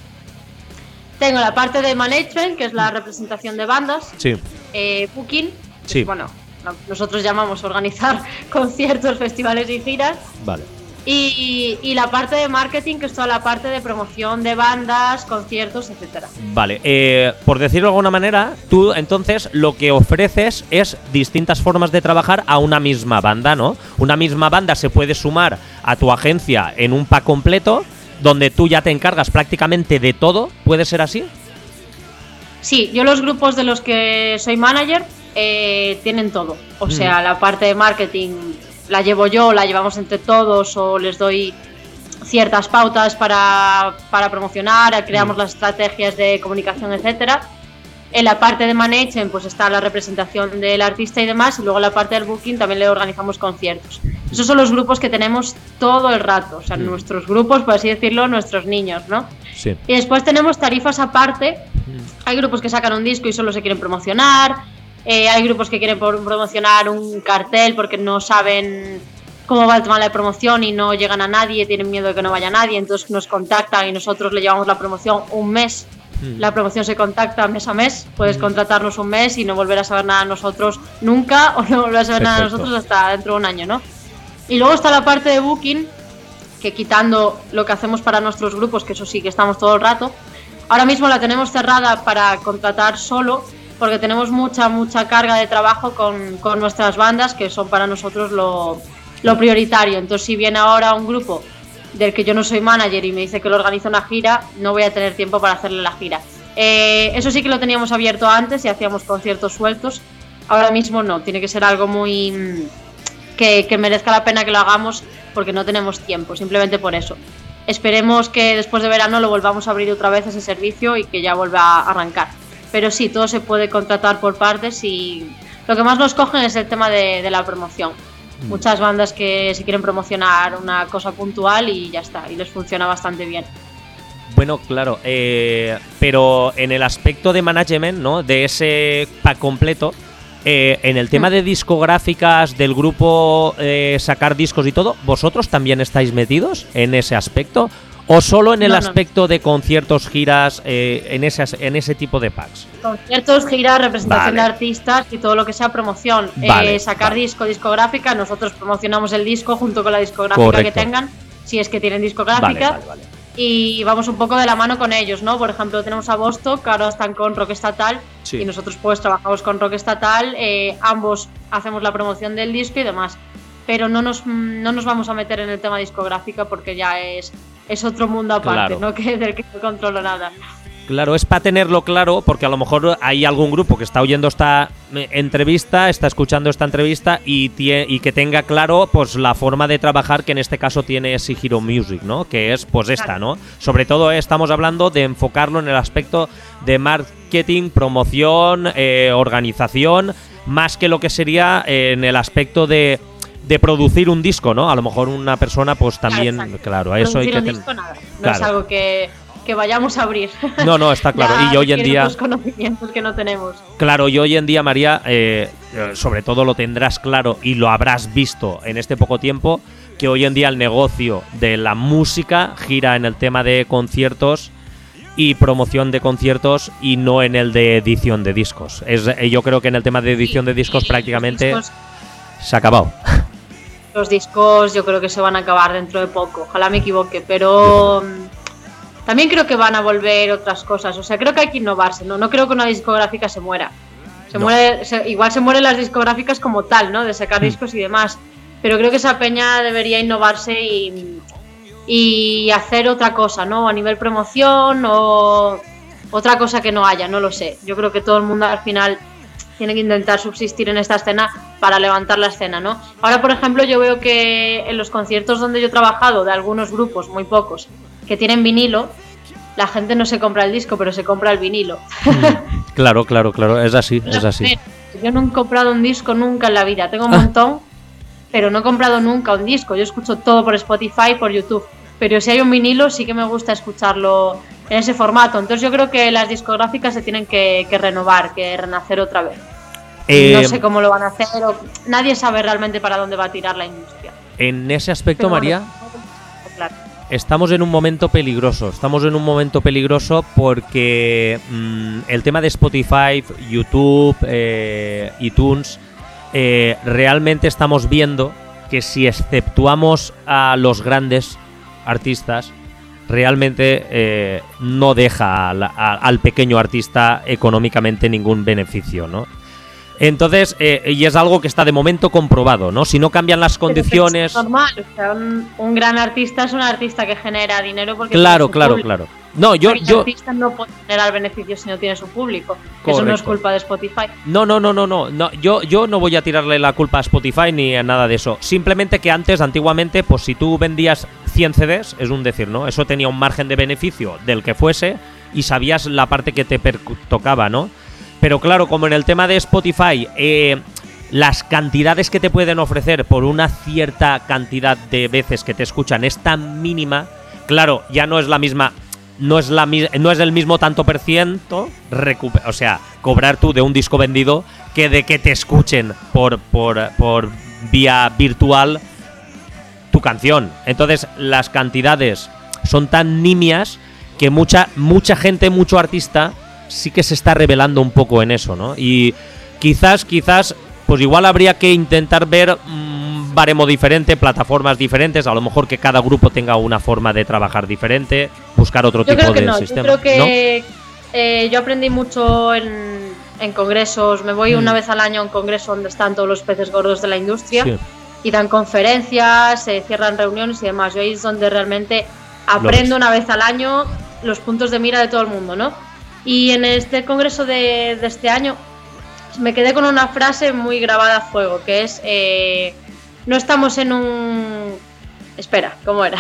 Tengo la parte de management, que es la representación de bandas, Sí. booking, que Sí. es, bueno, nosotros llamamos organizar conciertos, festivales y giras, Vale. y la parte de marketing, que es toda la parte de promoción de bandas, conciertos, etcétera. Vale, por decirlo de alguna manera, tú entonces lo que ofreces es distintas formas de trabajar a una misma banda, ¿no? Una misma banda se puede sumar a tu agencia en un pack completo, donde tú ya te encargas prácticamente de todo. ¿Puede ser así? Sí, yo los grupos de los que soy manager tienen todo. O sea, la parte de marketing la llevo yo, la llevamos entre todos, o les doy ciertas pautas para promocionar, creamos las estrategias de comunicación, etcétera. En la parte de management pues está la representación del artista y demás, y luego en la parte del booking también le organizamos conciertos. Esos son los grupos que tenemos todo el rato, o sea, nuestros grupos, por así decirlo, nuestros niños, ¿no? Sí. Y después tenemos tarifas aparte. Hay grupos que sacan un disco y solo se quieren promocionar. Hay grupos que quieren promocionar un cartel porque no saben cómo va el tema de la promoción y no llegan a nadie, tienen miedo de que no vaya nadie, entonces nos contactan y nosotros le llevamos la promoción un mes. La promoción se contacta mes a mes, puedes contratarnos un mes y no volver a saber nada de nosotros nunca, o no volver a saber nada de Perfecto. nosotros hasta dentro de un año, ¿no? Y luego está la parte de booking, que quitando lo que hacemos para nuestros grupos, que eso sí que estamos todo el rato, ahora mismo la tenemos cerrada para contratar solo, porque tenemos mucha carga de trabajo con nuestras bandas, que son para nosotros lo prioritario. Entonces, si viene ahora un grupo del que yo no soy manager y me dice que lo organiza una gira, no voy a tener tiempo para hacerle la gira. Eso sí que lo teníamos abierto antes y hacíamos conciertos sueltos. Ahora mismo no, tiene que ser algo muy que merezca la pena que lo hagamos, porque no tenemos tiempo, simplemente por eso. Esperemos que después de verano lo volvamos a abrir otra vez ese servicio y que ya vuelva a arrancar. Pero sí, todo se puede contratar por partes, y lo que más nos cogen es el tema de la promoción. Muchas bandas que se quieren promocionar una cosa puntual y ya está, y les funciona bastante bien. Bueno, claro, pero en el aspecto de management, ¿no? De ese pack completo, en el tema de discográficas del grupo, sacar discos y todo, ¿vosotros también estáis metidos en ese aspecto? ¿O solo en el No. aspecto de conciertos, giras, en ese tipo de packs? Conciertos, giras, representación Vale. de artistas y todo lo que sea promoción. Vale, Sacar vale. discográfica, nosotros promocionamos el disco junto con la discográfica Correcto. que tengan, si es que tienen discográfica. Vale. Y vamos un poco de la mano con ellos, ¿no? Por ejemplo, tenemos a Bostock, que ahora están con Rock Estatal, Sí. y nosotros pues trabajamos con Rock Estatal, ambos hacemos la promoción del disco y demás, pero no nos vamos a meter en el tema discográfica porque ya es otro mundo aparte, Claro. ¿no? Que del que no controlo nada. Claro, es para tenerlo claro, porque a lo mejor hay algún grupo que está oyendo esta entrevista, está escuchando esta entrevista y que tenga claro pues la forma de trabajar que en este caso tiene Sigiro Music, ¿no? Que es pues esta, ¿no? Sobre todo estamos hablando de enfocarlo en el aspecto de marketing, promoción, organización, más que lo que sería en el aspecto de producir un disco, ¿no? A lo mejor una persona pues también, Exacto. claro, a eso hay Producir que un disco, nada. No Claro. es algo que vayamos a abrir. No, está claro. Ya Y hoy en requiere día, otros conocimientos que no tenemos. claro, y hoy en día, María, sobre todo lo tendrás claro y lo habrás visto en este poco tiempo, que hoy en día el negocio de la música gira en el tema de conciertos y promoción de conciertos y no en el de edición de discos. Yo creo que en el tema de edición de discos Y prácticamente los discos- se ha acabado. Los discos yo creo que se van a acabar dentro de poco, ojalá me equivoque, pero también creo que van a volver otras cosas, o sea, creo que hay que innovarse, no creo que una discográfica se muera. No. Igual se mueren las discográficas como tal, ¿no? De sacar discos y demás, pero creo que esa peña debería innovarse y hacer otra cosa, ¿no? A nivel promoción o otra cosa que no haya, no lo sé. Yo creo que todo el mundo al final tiene que intentar subsistir en esta escena para levantar la escena, ¿no? Ahora, por ejemplo, yo veo que en los conciertos donde yo he trabajado, de algunos grupos, muy pocos, que tienen vinilo, la gente no se compra el disco, pero se compra el vinilo. Claro, es así, es así. Yo no he comprado un disco nunca en la vida, tengo un montón, pero no he comprado nunca un disco. Yo escucho todo por Spotify, por YouTube. pero si hay un vinilo sí que me gusta escucharlo en ese formato. Entonces yo creo que las discográficas se tienen que renovar, que renacer otra vez. No sé cómo lo van a hacer, nadie sabe realmente para dónde va a tirar la industria. En ese aspecto, Pero María, bueno, claro. estamos en un momento peligroso. Estamos en un momento peligroso porque el tema de Spotify, YouTube, iTunes, realmente estamos viendo que si exceptuamos a los grandes artistas, realmente no deja al pequeño artista económicamente ningún beneficio, ¿no? Entonces, y es algo que está de momento comprobado, ¿no? Si no cambian las condiciones... Es normal, o sea, un gran artista es un artista que genera dinero porque Claro, tiene su público. claro. No, Un artista no puede generar beneficios si no tiene su público. Correcto. Eso no es culpa de Spotify. No. Yo no voy a tirarle la culpa a Spotify ni a nada de eso. Simplemente que antiguamente, pues si tú vendías 100 CDs, es un decir, ¿no? Eso tenía un margen de beneficio del que fuese y sabías la parte que te tocaba, ¿no? Pero claro, como en el tema de Spotify, las cantidades que te pueden ofrecer por una cierta cantidad de veces que te escuchan es tan mínima, claro, ya no es la misma, no es el mismo tanto por ciento, o sea, cobrar tú de un disco vendido que de que te escuchen por vía virtual tu canción. Entonces, las cantidades son tan nimias que mucha gente, mucho artista sí que se está revelando un poco en eso, ¿no? Y quizás, pues igual habría que intentar ver un baremo diferente, plataformas diferentes, a lo mejor que cada grupo tenga una forma de trabajar diferente, buscar otro tipo de sistema. Yo creo que yo aprendí mucho en congresos, me voy una vez al año a un congreso donde están todos los peces gordos de la industria, sí, y dan conferencias, se cierran reuniones y demás. Yo ahí es donde realmente aprendo una vez al año los puntos de mira de todo el mundo, ¿no? Y en este congreso de este año me quedé con una frase muy grabada a fuego, que es, no estamos en un... Espera, ¿cómo era?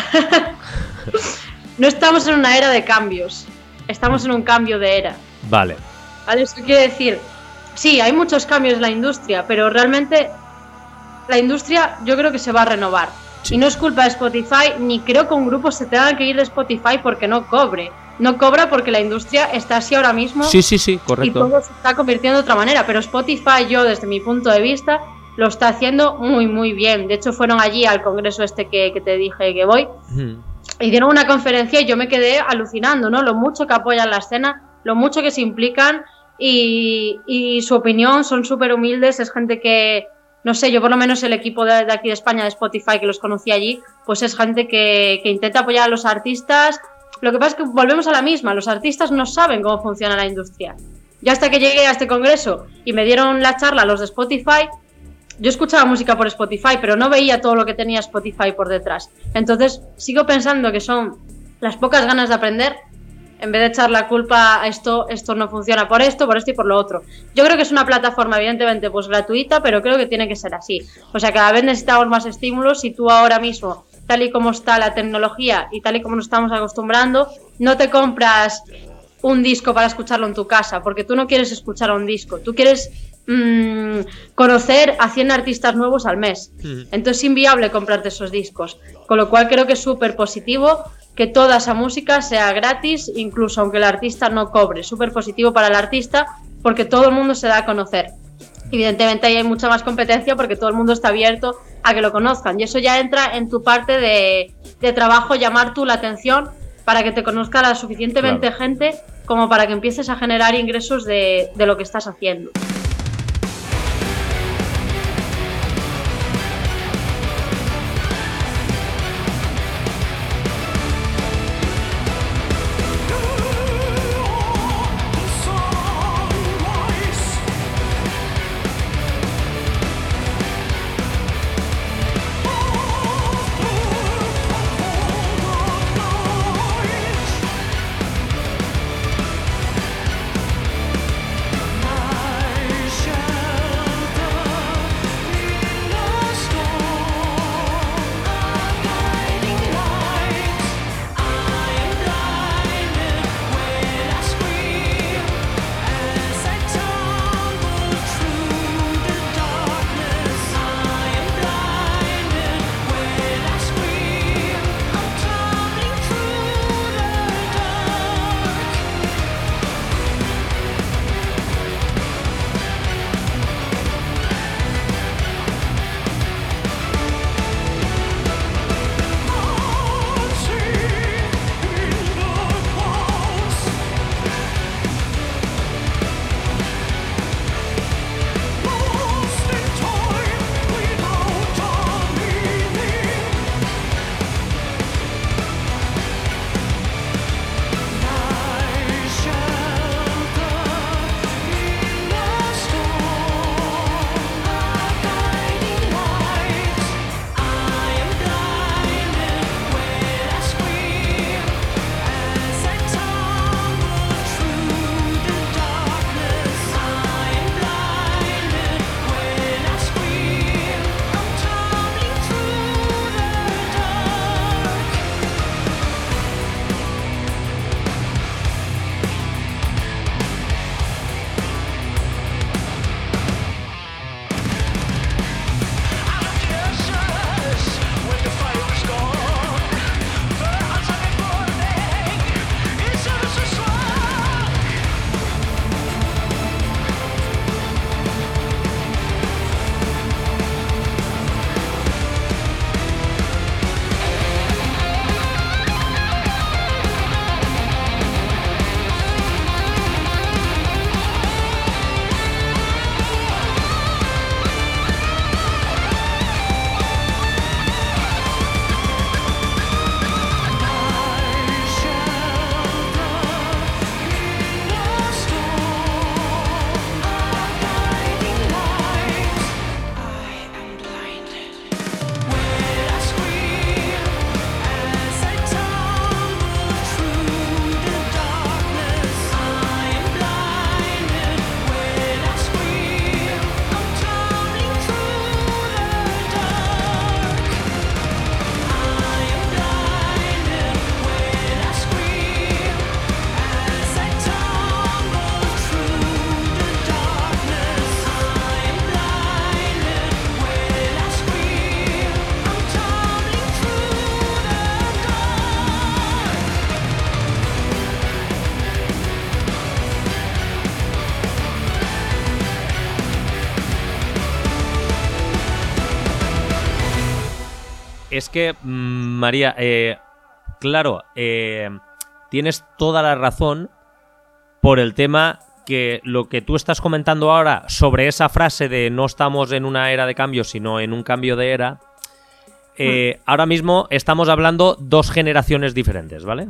No estamos en una era de cambios, estamos en un cambio de era. Vale. Eso quiere decir, sí, hay muchos cambios en la industria, pero realmente la industria yo creo que se va a renovar. Sí. Y no es culpa de Spotify, ni creo que un grupo se tenga que ir de Spotify porque no cobre. No cobra porque la industria está así ahora mismo. Sí, correcto. Y todo se está convirtiendo de otra manera. Pero Spotify, yo desde mi punto de vista, lo está haciendo muy, muy bien. De hecho, fueron allí al congreso que te dije que voy. Y dieron una conferencia y yo me quedé alucinando, ¿no? Lo mucho que apoyan la escena, lo mucho que se implican y su opinión, son súper humildes. Es gente que, no sé, yo por lo menos el equipo de aquí de España, de Spotify, que los conocí allí, pues es gente que intenta apoyar a los artistas. Lo que pasa es que volvemos a la misma, los artistas no saben cómo funciona la industria. Yo hasta que llegué a este congreso y me dieron la charla los de Spotify, yo escuchaba música por Spotify, pero no veía todo lo que tenía Spotify por detrás. Entonces sigo pensando que son las pocas ganas de aprender, en vez de echar la culpa a esto no funciona por esto y por lo otro. Yo creo que es una plataforma evidentemente pues gratuita, pero creo que tiene que ser así. O sea, cada vez necesitamos más estímulos. Si tú ahora mismo, tal y como está la tecnología y tal y como nos estamos acostumbrando, no te compras un disco para escucharlo en tu casa, porque tú no quieres escuchar un disco, tú quieres conocer a 100 artistas nuevos al mes. Entonces es inviable comprarte esos discos, con lo cual creo que es súper positivo que toda esa música sea gratis, incluso aunque el artista no cobre. Súper positivo para el artista porque todo el mundo se da a conocer. Evidentemente ahí hay mucha más competencia porque todo el mundo está abierto a que lo conozcan, y eso ya entra en tu parte de trabajo, llamar tú la atención para que te conozca la suficientemente gente como para que empieces a generar ingresos de lo que estás haciendo. es que, María, claro, tienes toda la razón por el tema que lo que tú estás comentando ahora sobre esa frase de no estamos en una era de cambio, sino en un cambio de era. Ahora mismo estamos hablando dos generaciones diferentes, ¿vale?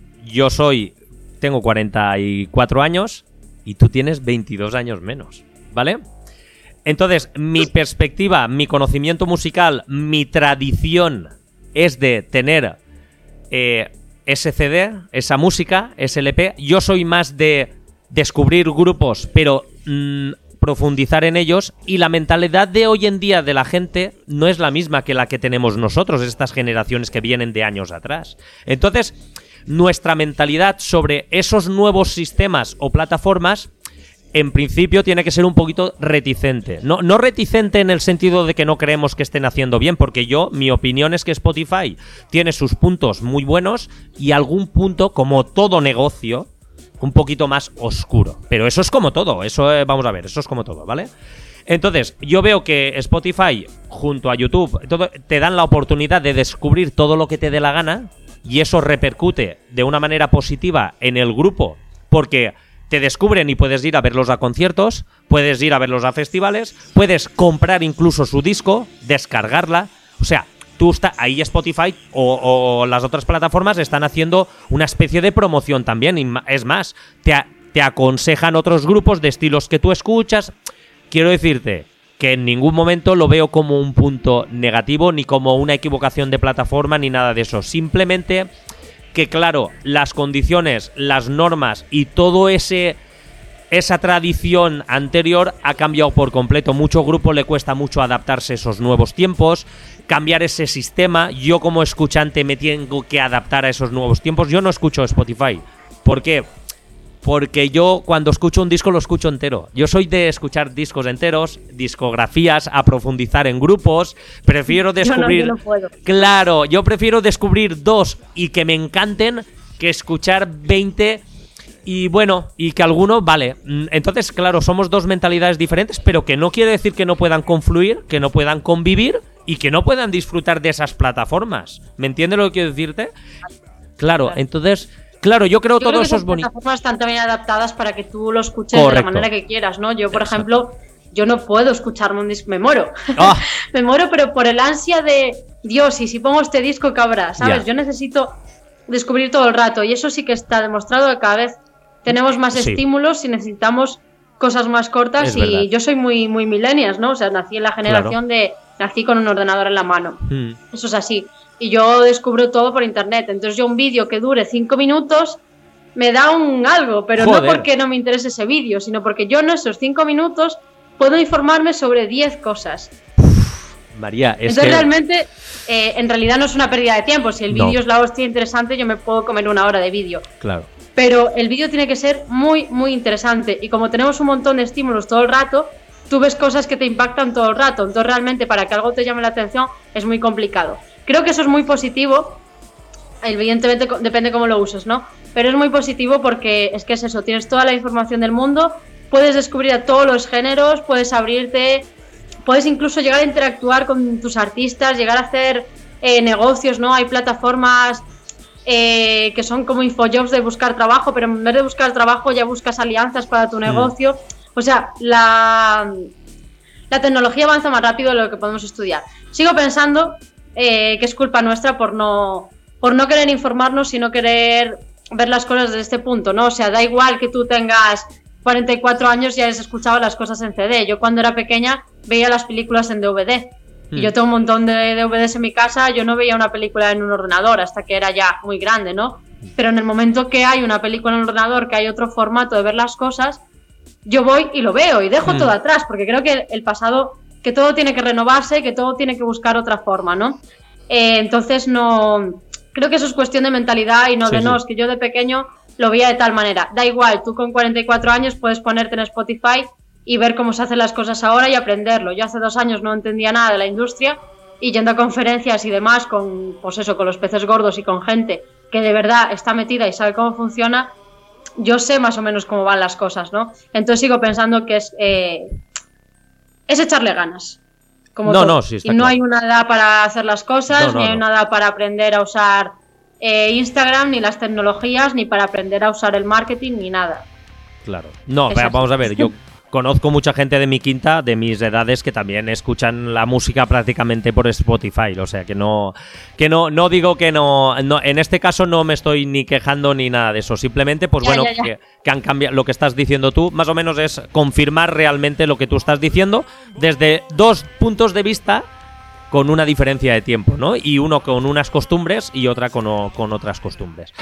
Tengo 44 años y tú tienes 22 años menos, ¿vale? Entonces, mi perspectiva, mi conocimiento musical, mi tradición es de tener ese CD, esa música, ese LP. Yo soy más de descubrir grupos, pero profundizar en ellos, y la mentalidad de hoy en día de la gente no es la misma que la que tenemos nosotros, estas generaciones que vienen de años atrás. Entonces, nuestra mentalidad sobre esos nuevos sistemas o plataformas, en principio tiene que ser un poquito reticente. No reticente en el sentido de que no creemos que estén haciendo bien, porque mi opinión es que Spotify tiene sus puntos muy buenos y algún punto, como todo negocio, un poquito más oscuro. Pero eso es como todo, eso vamos a ver, eso es como todo, ¿vale? Entonces, yo veo que Spotify, junto a YouTube, te dan la oportunidad de descubrir todo lo que te dé la gana, y eso repercute de una manera positiva en el grupo, porque te descubren y puedes ir a verlos a conciertos, puedes ir a verlos a festivales, puedes comprar incluso su disco, descargarla, o sea, ahí Spotify o las otras plataformas están haciendo una especie de promoción también. Y es más, te aconsejan otros grupos de estilos que tú escuchas. Quiero decirte que en ningún momento lo veo como un punto negativo, ni como una equivocación de plataforma, ni nada de eso. Simplemente que, claro, las condiciones, las normas y todo esa tradición anterior ha cambiado por completo. Mucho grupo le cuesta mucho adaptarse a esos nuevos tiempos, cambiar ese sistema. Yo como escuchante me tengo que adaptar a esos nuevos tiempos. Yo no escucho Spotify. ¿Por qué? Porque yo cuando escucho un disco lo escucho entero. Yo soy de escuchar discos enteros, discografías, a profundizar en grupos. Prefiero descubrir... Yo no puedo. Claro, yo prefiero descubrir 2 y que me encanten que escuchar 20... Y bueno, y que alguno, vale. Entonces, claro, somos dos mentalidades diferentes, pero que no quiere decir que no puedan confluir, que no puedan convivir y que no puedan disfrutar de esas plataformas. ¿Me entiendes lo que quiero decirte? Claro, entonces, claro, yo creo todo eso es bonito. Las plataformas están también adaptadas para que tú lo escuches de la manera que quieras, ¿no? Yo, por ejemplo, yo no puedo escucharme un disco, me muero. Oh. Me muero, pero por el ansia de, Dios, y si pongo este disco, ¿qué habrá? ¿Sabes? Yo necesito descubrir todo el rato, y eso sí que está demostrado que cada vez tenemos más estímulos y necesitamos cosas más cortas. Es verdad. Yo soy muy millennials, ¿no? O sea, nací en la generación nací con un ordenador en la mano. Eso es así. Y yo descubro todo por internet. Entonces yo un vídeo que dure 5 minutos me da algo, pero no porque no me interese ese vídeo, sino porque yo en esos 5 minutos puedo informarme sobre 10 cosas. María, entonces realmente, en realidad no es una pérdida de tiempo. Si el vídeo es la hostia interesante, yo me puedo comer 1 hora de vídeo. Claro. Pero el vídeo tiene que ser muy interesante, y como tenemos un montón de estímulos todo el rato, tú ves cosas que te impactan todo el rato. Entonces realmente para que algo te llame la atención es muy complicado. Creo que eso es muy positivo, evidentemente depende cómo lo uses, ¿no? Pero es muy positivo porque es que es eso, tienes toda la información del mundo, puedes descubrir a todos los géneros, puedes abrirte, puedes incluso llegar a interactuar con tus artistas, llegar a hacer negocios, ¿no? Hay plataformas que son como infojobs de buscar trabajo, pero en vez de buscar trabajo ya buscas alianzas para tu negocio. O sea, la tecnología avanza más rápido de lo que podemos estudiar. Sigo pensando que es culpa nuestra por no querer informarnos y no querer ver las cosas desde este punto, ¿no? O sea, da igual que tú tengas 44 años y hayas escuchado las cosas en CD. Yo cuando era pequeña veía las películas en DVD. Y yo tengo un montón de DVDs en mi casa. Yo no veía una película en un ordenador hasta que era ya muy grande, ¿no? Pero en el momento que hay una película en un ordenador, que hay otro formato de ver las cosas, yo voy y lo veo y dejo todo atrás, porque creo que el pasado, que todo tiene que renovarse, que todo tiene que buscar otra forma, ¿no? Entonces no... Creo que eso es cuestión de mentalidad y no de no, es que yo de pequeño lo veía de tal manera. Da igual, tú con 44 años puedes ponerte en Spotify y ver cómo se hacen las cosas ahora y aprenderlo. Yo hace 2 años no entendía nada de la industria, y yendo a conferencias y demás con, pues eso, con los peces gordos y con gente que de verdad está metida y sabe cómo funciona, yo sé más o menos cómo van las cosas, ¿no? Entonces sigo pensando que es echarle ganas. como No, todo. sí, está y no claro. hay una edad para hacer las cosas, No, ni hay una edad para aprender a usar Instagram, ni las tecnologías, ni para aprender a usar el marketing, ni nada. Claro. No, Es así. vamos a ver, yo conozco mucha gente de mi quinta, de mis edades, que también escuchan la música prácticamente por Spotify. O sea, que no digo que no. En este caso no me estoy ni quejando ni nada de eso. Simplemente, pues Ya, bueno, ya, ya. que han cambiado. Lo que estás diciendo tú, más o menos, es confirmar realmente lo que tú estás diciendo desde dos puntos de vista con una diferencia de tiempo, ¿no? Y uno con unas costumbres y otra con otras costumbres.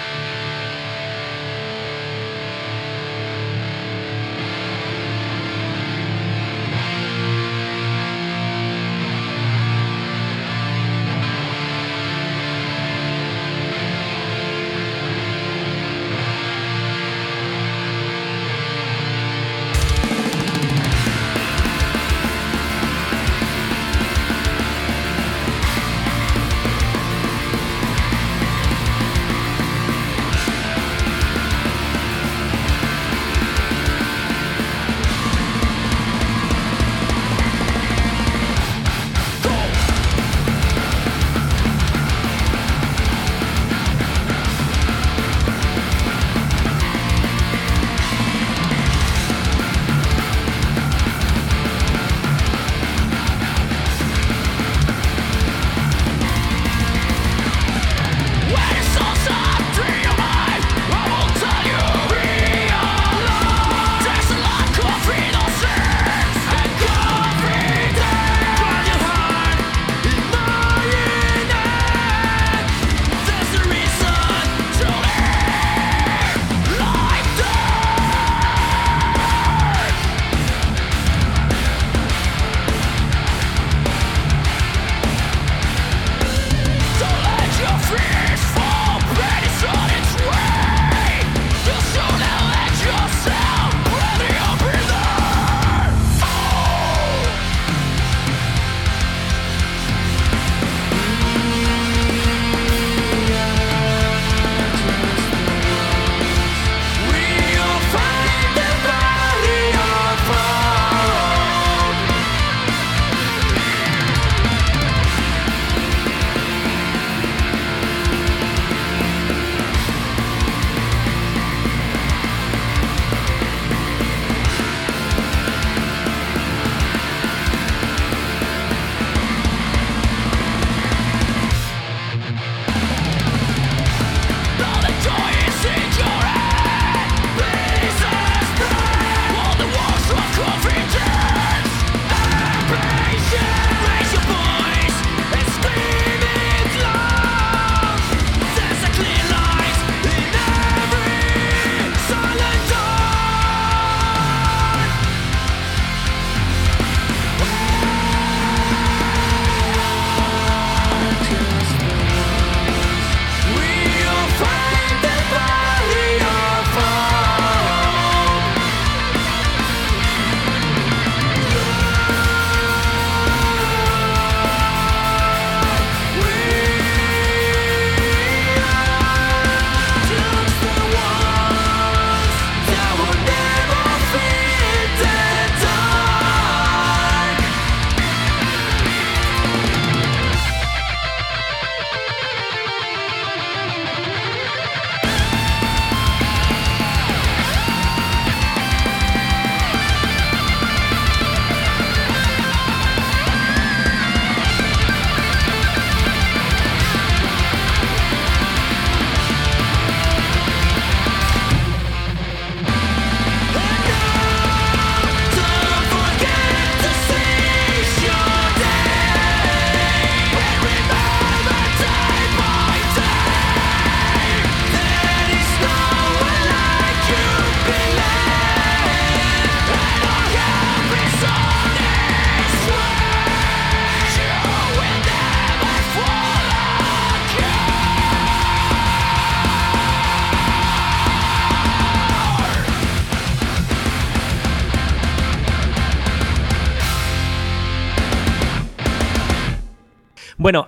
Bueno,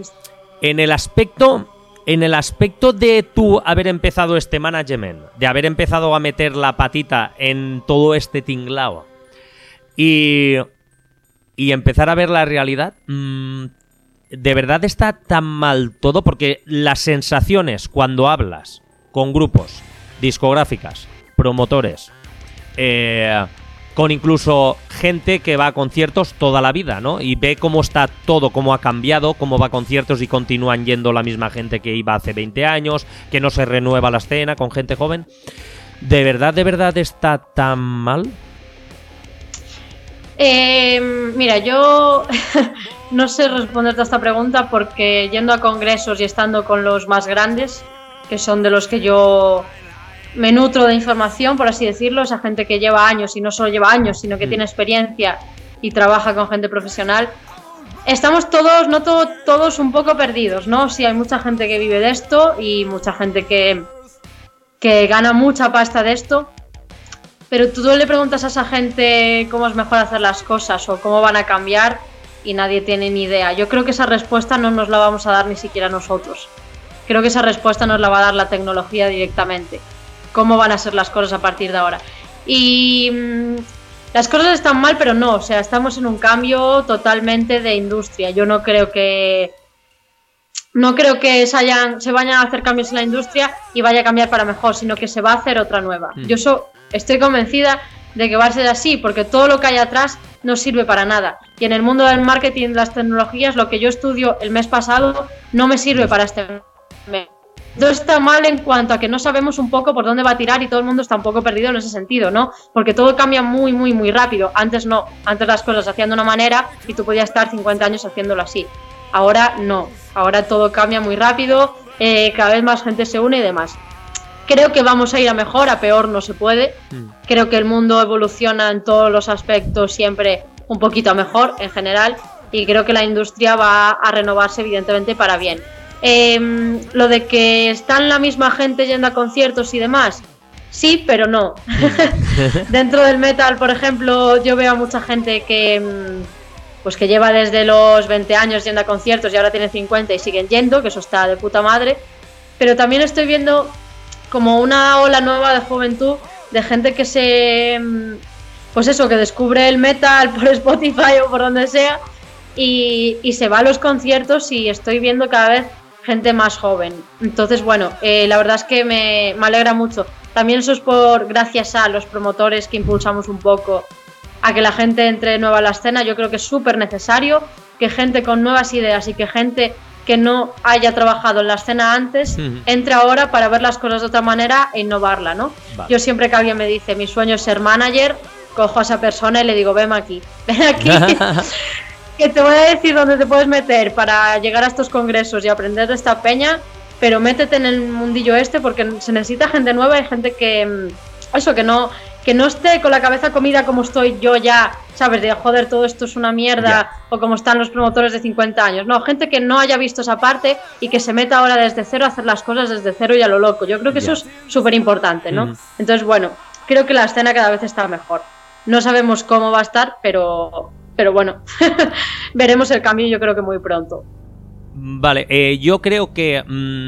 en el aspecto de tú haber empezado este management, de haber empezado a meter la patita en todo este tinglao y y empezar a ver la realidad, ¿de verdad está tan mal todo? Porque las sensaciones cuando hablas con grupos, discográficas, promotores, con incluso gente que va a conciertos toda la vida, ¿no? Y ve cómo está todo, cómo ha cambiado, cómo va a conciertos y continúan yendo la misma gente que iba hace 20 años, que no se renueva la escena con gente joven. ¿De verdad está tan mal? Mira, yo no sé responderte a esta pregunta porque yendo a congresos y estando con los más grandes, que son de los que yo me nutro de información, por así decirlo, esa gente que lleva años y no solo lleva años, sino que tiene experiencia y trabaja con gente profesional, estamos todos, no todos un poco perdidos, ¿no? Sí, hay mucha gente que vive de esto y mucha gente que gana mucha pasta de esto, pero tú le preguntas a esa gente cómo es mejor hacer las cosas o cómo van a cambiar y nadie tiene ni idea. Yo creo que esa respuesta no nos la vamos a dar ni siquiera nosotros. Creo que esa respuesta nos la va a dar la tecnología directamente. Cómo van a ser las cosas a partir de ahora. Y las cosas están mal, pero no. O sea, estamos en un cambio totalmente de industria. Yo no creo que se vayan a hacer cambios en la industria y vaya a cambiar para mejor, sino que se va a hacer otra nueva. Yo estoy convencida de que va a ser así, porque todo lo que hay atrás no sirve para nada. Y en el mundo del marketing, de las tecnologías, lo que yo estudio el mes pasado no me sirve para este mes. Todo está mal en cuanto a que no sabemos un poco por dónde va a tirar y todo el mundo está un poco perdido en ese sentido, ¿no? Porque todo cambia muy, muy, muy rápido. Antes no, antes las cosas se hacían de una manera y tú podías estar 50 años haciéndolo así. Ahora no, ahora todo cambia muy rápido, cada vez más gente se une y demás. Creo que vamos a ir a mejor, a peor no se puede. Creo que el mundo evoluciona en todos los aspectos siempre un poquito a mejor en general y creo que la industria va a renovarse evidentemente para bien. Lo de que están la misma gente yendo a conciertos y demás, sí, pero no. Dentro del metal, por ejemplo, yo veo a mucha gente que lleva desde los 20 años yendo a conciertos y ahora tiene 50 y siguen yendo, que eso está de puta madre. Pero también estoy viendo como una ola nueva de juventud, de gente que que descubre el metal por Spotify o por donde sea y se va a los conciertos y estoy viendo cada vez gente más joven. Entonces, bueno, la verdad es que me alegra mucho. También eso es gracias a los promotores que impulsamos un poco a que la gente entre nueva a la escena. Yo creo que es súper necesario que gente con nuevas ideas y que gente que no haya trabajado en la escena antes entre ahora para ver las cosas de otra manera e innovarla, ¿no? Vale. Yo siempre que alguien me dice mi sueño es ser manager, cojo a esa persona y le digo ven aquí que te voy a decir dónde te puedes meter para llegar a estos congresos y aprender de esta peña, pero métete en el mundillo porque se necesita gente nueva y gente que no esté con la cabeza comida como estoy yo ya, ¿sabes? De joder, todo esto es una mierda, o como están los promotores de 50 años. No, gente que no haya visto esa parte y que se meta ahora desde cero a hacer las cosas desde cero y a lo loco. Yo creo que eso es súper importante, ¿no? Entonces, bueno, creo que la escena cada vez está mejor. No sabemos cómo va a estar, pero bueno, veremos el cambio yo creo que muy pronto. Vale, yo creo que,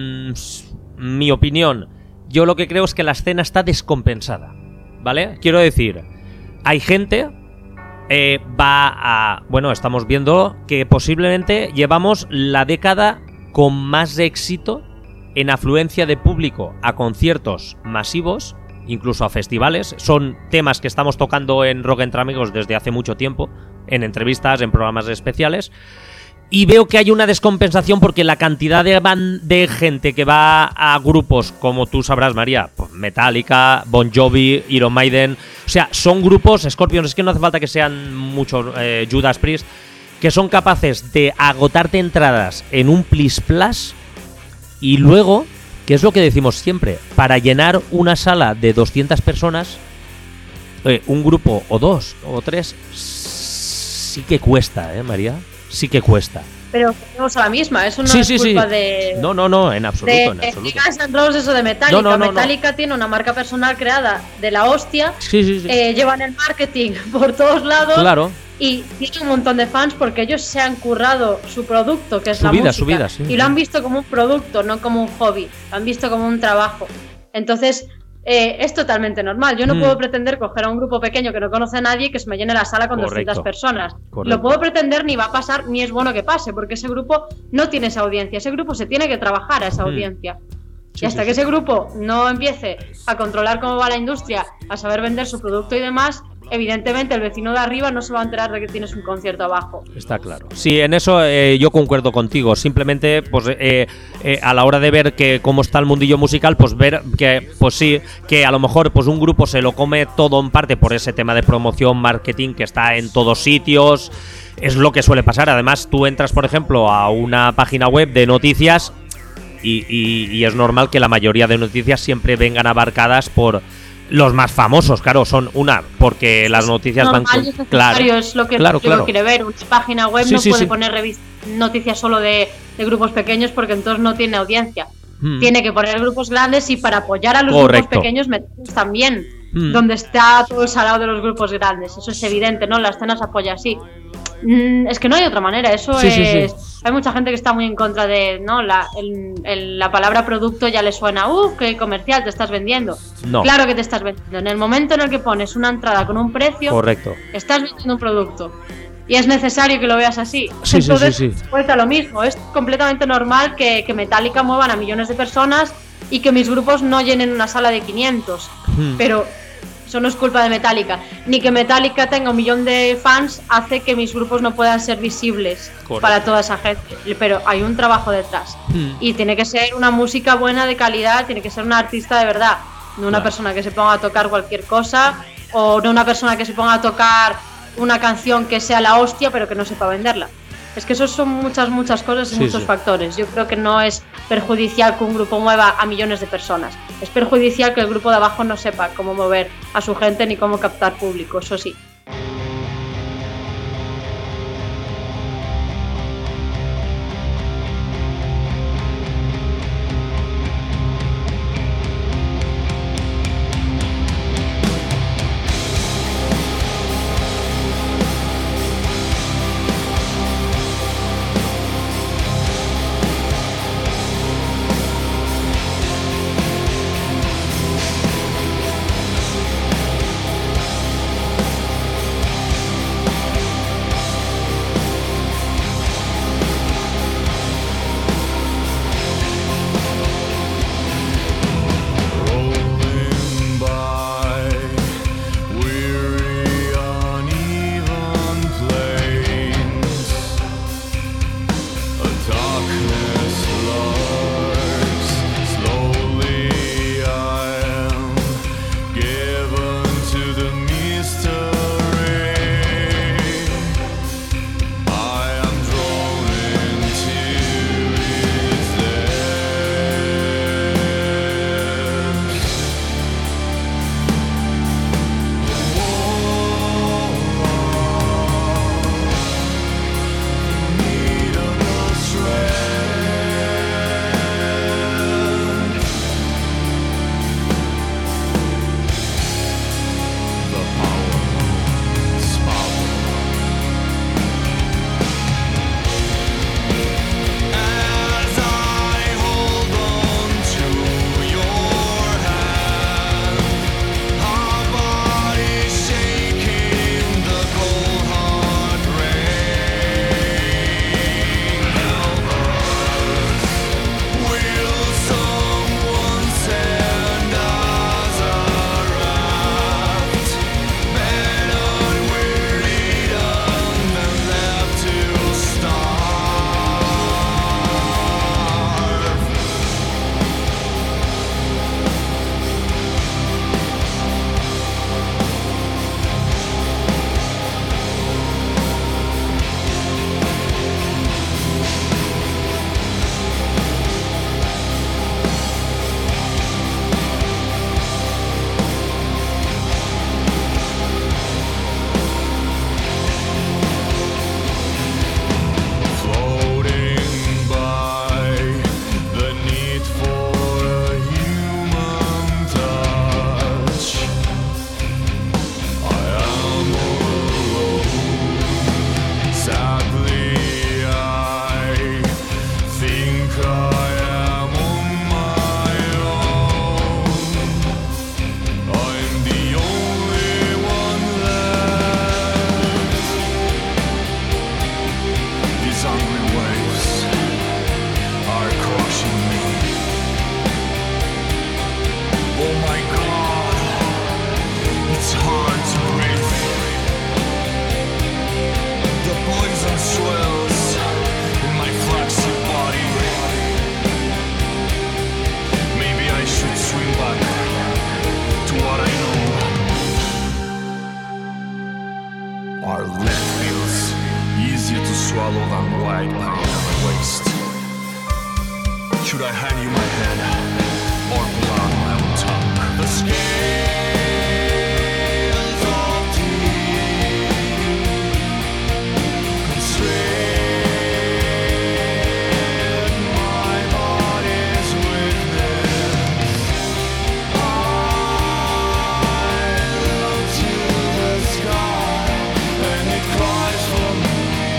mi opinión, yo lo que creo es que la escena está descompensada. ¿Vale? Quiero decir, hay gente, estamos viendo que posiblemente llevamos la década con más éxito en afluencia de público a conciertos masivos, incluso a festivales. Son temas que estamos tocando en Rock Entre Amigos desde hace mucho tiempo, en entrevistas, en programas especiales. Y veo que hay una descompensación porque la cantidad de gente que va a grupos, como tú sabrás, María, pues Metallica, Bon Jovi, Iron Maiden, o sea, son grupos, Scorpions, es que no hace falta que sean muchos, Judas Priest, que son capaces de agotarte entradas en un plis-plas y luego, que es lo que decimos siempre, para llenar una sala de 200 personas, un grupo o dos o tres, sí que cuesta, María. Sí que cuesta. Pero tenemos a la misma, eso no es culpa de... No, en absoluto, en absoluto. Guns N' Roses o de Metallica. Metallica tiene una marca personal creada de la hostia. Llevan el marketing por todos lados. Claro. Y tiene un montón de fans porque ellos se han currado su producto, que es la música. Y lo han visto como un producto, no como un hobby. Lo han visto como un trabajo. Entonces, es totalmente normal. Yo no puedo pretender coger a un grupo pequeño que no conoce a nadie y que se me llene la sala con 200 personas. Lo puedo pretender, ni va a pasar, ni es bueno que pase, porque ese grupo no tiene esa audiencia. Ese grupo se tiene que trabajar a esa audiencia. Y hasta que ese grupo no empiece a controlar cómo va la industria, a saber vender su producto y demás, evidentemente el vecino de arriba no se va a enterar de que tienes un concierto abajo. Está claro. Sí, en eso yo concuerdo contigo. Simplemente, pues a la hora de ver que cómo está el mundillo musical, pues ver que, pues sí, que a lo mejor pues un grupo se lo come todo en parte por ese tema de promoción, marketing que está en todos sitios. Es lo que suele pasar. Además, tú entras, por ejemplo, a una página web de noticias y es normal que la mayoría de noticias siempre vengan abarcadas por los más famosos, claro, son porque las noticias van con... Claro, es lo que quiere ver. Una página web no puede poner noticias solo de grupos pequeños porque entonces no tiene audiencia. Tiene que poner grupos grandes y para apoyar a los grupos pequeños metemos también donde está todo el salado de los grupos grandes. Eso es evidente, ¿no? La escena se apoya así. Es que no hay otra manera, eso es... Sí. Hay mucha gente que está muy en contra de, ¿no? La palabra producto ya le suena, qué comercial, te estás vendiendo. No. Claro que te estás vendiendo. En el momento en el que pones una entrada con un precio, correcto, estás vendiendo un producto. Y es necesario que lo veas así. Sí, entonces, pues a lo mismo. Es completamente normal que Metallica muevan a millones de personas y que mis grupos no llenen una sala de 500. Pero... eso no es culpa de Metallica, ni que Metallica tenga 1 millón de fans hace que mis grupos no puedan ser visibles. Correcto. Para toda esa gente, pero hay un trabajo detrás y tiene que ser una música buena, de calidad, tiene que ser un artista de verdad, no una persona que se ponga a tocar cualquier cosa o no una persona que se ponga a tocar una canción que sea la hostia pero que no sepa venderla. Es que eso son muchas cosas y muchos factores. Yo creo que no es perjudicial que un grupo mueva a millones de personas. Es perjudicial que el grupo de abajo no sepa cómo mover a su gente ni cómo captar público, eso sí. Our left feels easier to swallow than white pain on the waist. Should I hand you my head or pull out my own tongue? The scales of teeth constrain my body's weakness. I look to the sky and it cries for me.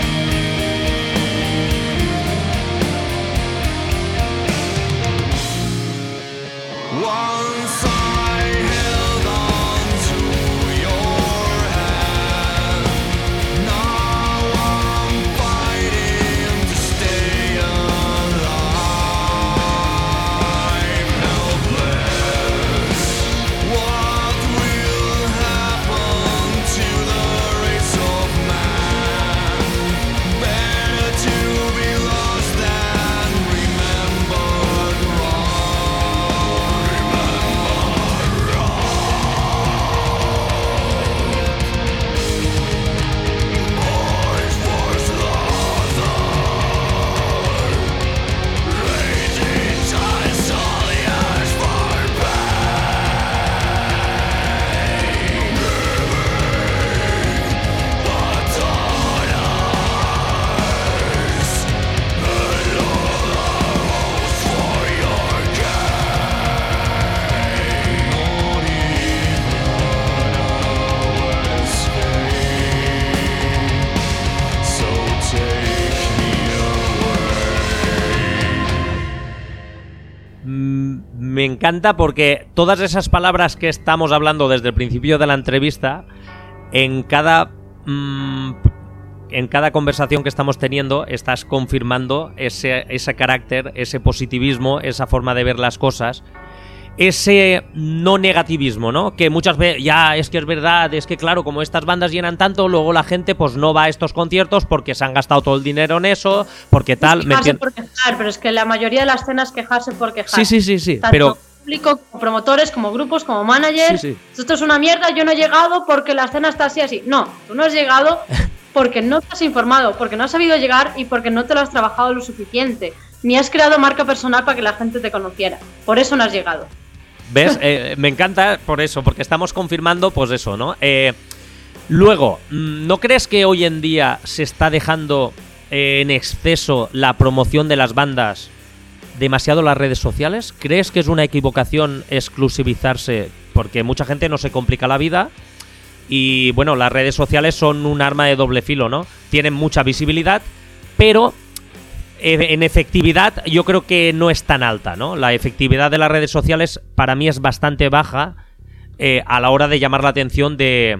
Once I held on to your hand. Now I'm fighting to stay alive. Helpless. What will happen to the race of man? Better to be lost than remembered wrong. Me encanta porque todas esas palabras que estamos hablando desde el principio de la entrevista, en cada conversación que estamos teniendo, estás confirmando ese carácter, ese positivismo, esa forma de ver las cosas, ese no negativismo, ¿no? Que muchas veces, ya, es que es verdad, es que claro, como estas bandas llenan tanto, luego la gente pues no va a estos conciertos porque se han gastado todo el dinero en eso, porque tal... Quejarse por quejar, pero es que la mayoría de las escenas quejarse por quejar. Sí, Tanto pero... público, como promotores, como grupos, como managers. Sí. Esto es una mierda, yo no he llegado porque la escena está así. No, tú no has llegado porque no te has informado, porque no has sabido llegar y porque no te lo has trabajado lo suficiente. Ni has creado marca personal para que la gente te conociera. Por eso no has llegado. ¿Ves? Me encanta por eso, porque estamos confirmando pues eso, ¿no? Luego, ¿no crees que hoy en día se está dejando en exceso la promoción de las bandas demasiado las redes sociales? ¿Crees que es una equivocación exclusivizarse? Porque mucha gente no se complica la vida y, bueno, las redes sociales son un arma de doble filo, ¿no? Tienen mucha visibilidad, pero en efectividad yo creo que no es tan alta, ¿no? La efectividad de las redes sociales para mí es bastante baja a la hora de llamar la atención de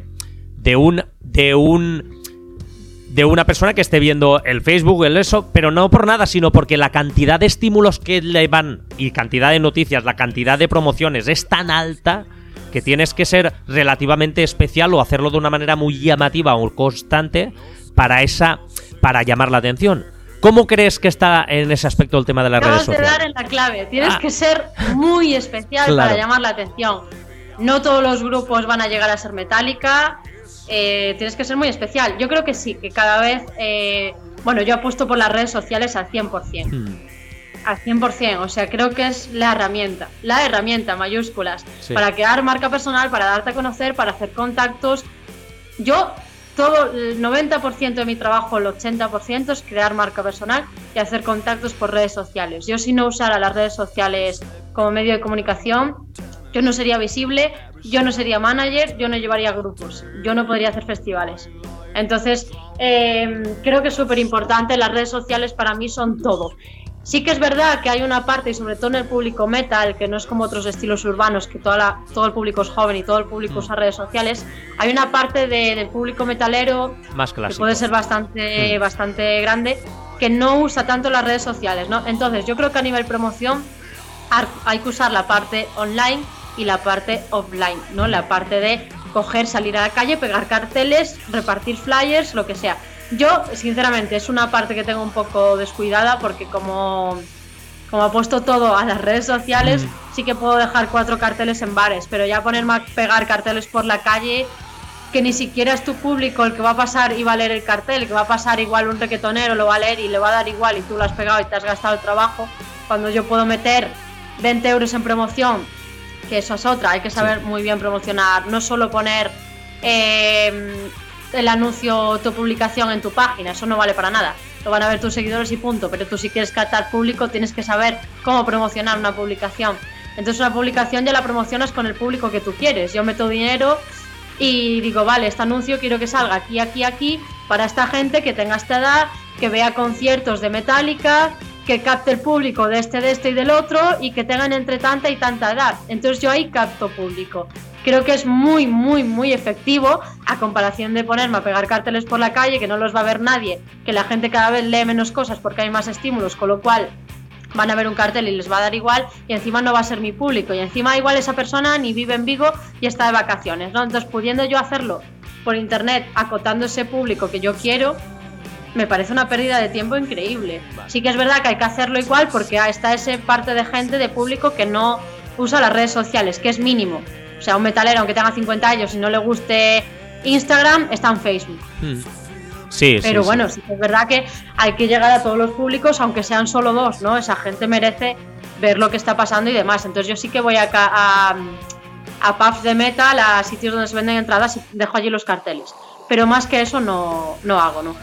una persona que esté viendo el Facebook, el eso, pero no por nada, sino porque la cantidad de estímulos que le van y cantidad de noticias, la cantidad de promociones es tan alta que tienes que ser relativamente especial o hacerlo de una manera muy llamativa o constante para llamar la atención. ¿Cómo crees que está en ese aspecto el tema de las redes sociales? Acabas de dar en la clave. Tienes que ser muy especial para llamar la atención. No todos los grupos van a llegar a ser Metallica. Tienes que ser muy especial. Yo creo que sí, que cada vez... bueno, yo apuesto por las redes sociales al 100%. Al 100%. O sea, creo que es la herramienta, mayúsculas, para crear marca personal, para darte a conocer, para hacer contactos. Yo... Todo el 90% de mi trabajo, el 80% es crear marca personal y hacer contactos por redes sociales. Yo si no usara las redes sociales como medio de comunicación, yo no sería visible, yo no sería manager, yo no llevaría grupos, yo no podría hacer festivales. Entonces, creo que es súper importante, las redes sociales para mí son todo. Sí que es verdad que hay una parte, y sobre todo en el público metal, que no es como otros estilos urbanos, que todo el público es joven y todo el público usa redes sociales, hay una parte del público metalero más clásico, que puede ser bastante grande, que no usa tanto las redes sociales, ¿no? Entonces yo creo que a nivel promoción hay que usar la parte online y la parte offline, ¿no? La parte de coger, salir a la calle, pegar carteles, repartir flyers, lo que sea. Yo, sinceramente, es una parte que tengo un poco descuidada porque como apuesto todo a las redes sociales, sí que puedo dejar 4 carteles en bares, pero ya ponerme a pegar carteles por la calle que ni siquiera es tu público el que va a pasar y va a leer el cartel, el que va a pasar igual un reggaetonero lo va a leer y le va a dar igual y tú lo has pegado y te has gastado el trabajo, cuando yo puedo meter 20 euros en promoción, que eso es otra, hay que saber muy bien promocionar, no solo poner el anuncio, tu publicación en tu página, eso no vale para nada, lo van a ver tus seguidores y punto, pero tú si quieres captar público tienes que saber cómo promocionar una publicación. Entonces una publicación ya la promocionas con el público que tú quieres, yo meto dinero y digo, vale, este anuncio quiero que salga aquí, aquí, aquí, para esta gente que tenga esta edad, que vea conciertos de Metallica, que capte el público de este y del otro y que tengan entre tanta y tanta edad. Entonces yo ahí capto público. Creo que es muy, muy, muy efectivo a comparación de ponerme a pegar carteles por la calle que no los va a ver nadie, que la gente cada vez lee menos cosas porque hay más estímulos, con lo cual van a ver un cartel y les va a dar igual y encima no va a ser mi público y encima igual esa persona ni vive en Vigo y está de vacaciones, ¿no? Entonces pudiendo yo hacerlo por internet acotando ese público que yo quiero, me parece una pérdida de tiempo increíble. Sí que es verdad que hay que hacerlo igual porque está esa parte de gente, de público que no usa las redes sociales, que es mínimo. O sea, un metalero aunque tenga 50 años y no le guste Instagram, está en Facebook. Sí, pero sí, bueno, sí que es verdad que hay que llegar a todos los públicos, aunque sean solo dos, ¿no? Esa gente merece ver lo que está pasando y demás. Entonces yo sí que voy a pubs de metal, a sitios donde se venden entradas y dejo allí los carteles. Pero más que eso no hago, ¿no?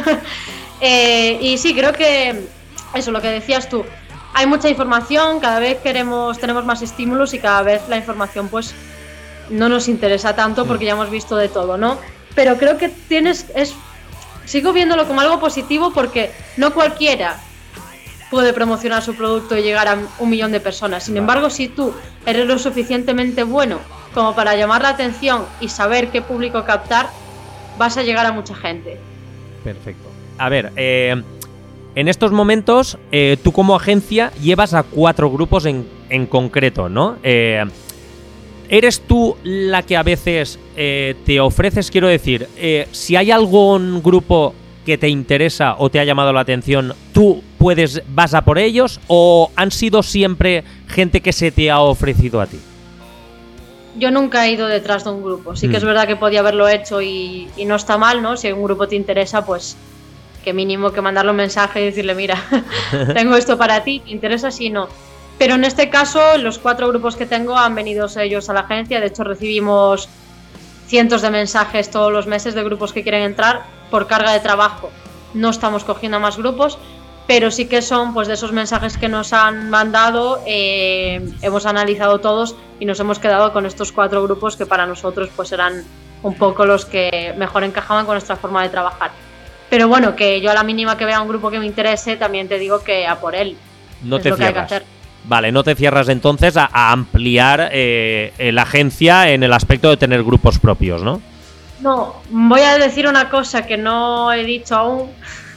Y sí, creo que eso, lo que decías tú, hay mucha información, cada vez tenemos más estímulos y cada vez la información pues no nos interesa tanto porque ya hemos visto de todo, ¿no? Pero creo que sigo viéndolo como algo positivo porque no cualquiera puede promocionar su producto y llegar a 1 millón de personas. Sin embargo, si tú eres lo suficientemente bueno como para llamar la atención y saber qué público captar, vas a llegar a mucha gente. Perfecto. A ver, en estos momentos tú como agencia llevas a 4 grupos en concreto, ¿no? ¿Eres tú la que a veces te ofreces, quiero decir, si hay algún grupo que te interesa o te ha llamado la atención, tú vas a por ellos o han sido siempre gente que se te ha ofrecido a ti? Yo nunca he ido detrás de un grupo. Sí que es verdad que podía haberlo hecho y no está mal, ¿no? Si un grupo te interesa, pues que mínimo que mandarle un mensaje y decirle, mira, tengo esto para ti, ¿te interesa? Sí, no. Pero en este caso, los 4 grupos que tengo han venido ellos a la agencia. De hecho, recibimos cientos de mensajes todos los meses de grupos que quieren entrar por carga de trabajo. No estamos cogiendo a más grupos, pero sí que son pues de esos mensajes que nos han mandado, hemos analizado todos y nos hemos quedado con estos 4 grupos que para nosotros pues eran un poco los que mejor encajaban con nuestra forma de trabajar. Pero bueno, que yo a la mínima que vea un grupo que me interese, también te digo que a por él. No es te lo que hay que cierras. hacer. Vale, no te cierras entonces a ampliar la agencia en el aspecto de tener grupos propios, ¿no? No, voy a decir una cosa que no he dicho aún.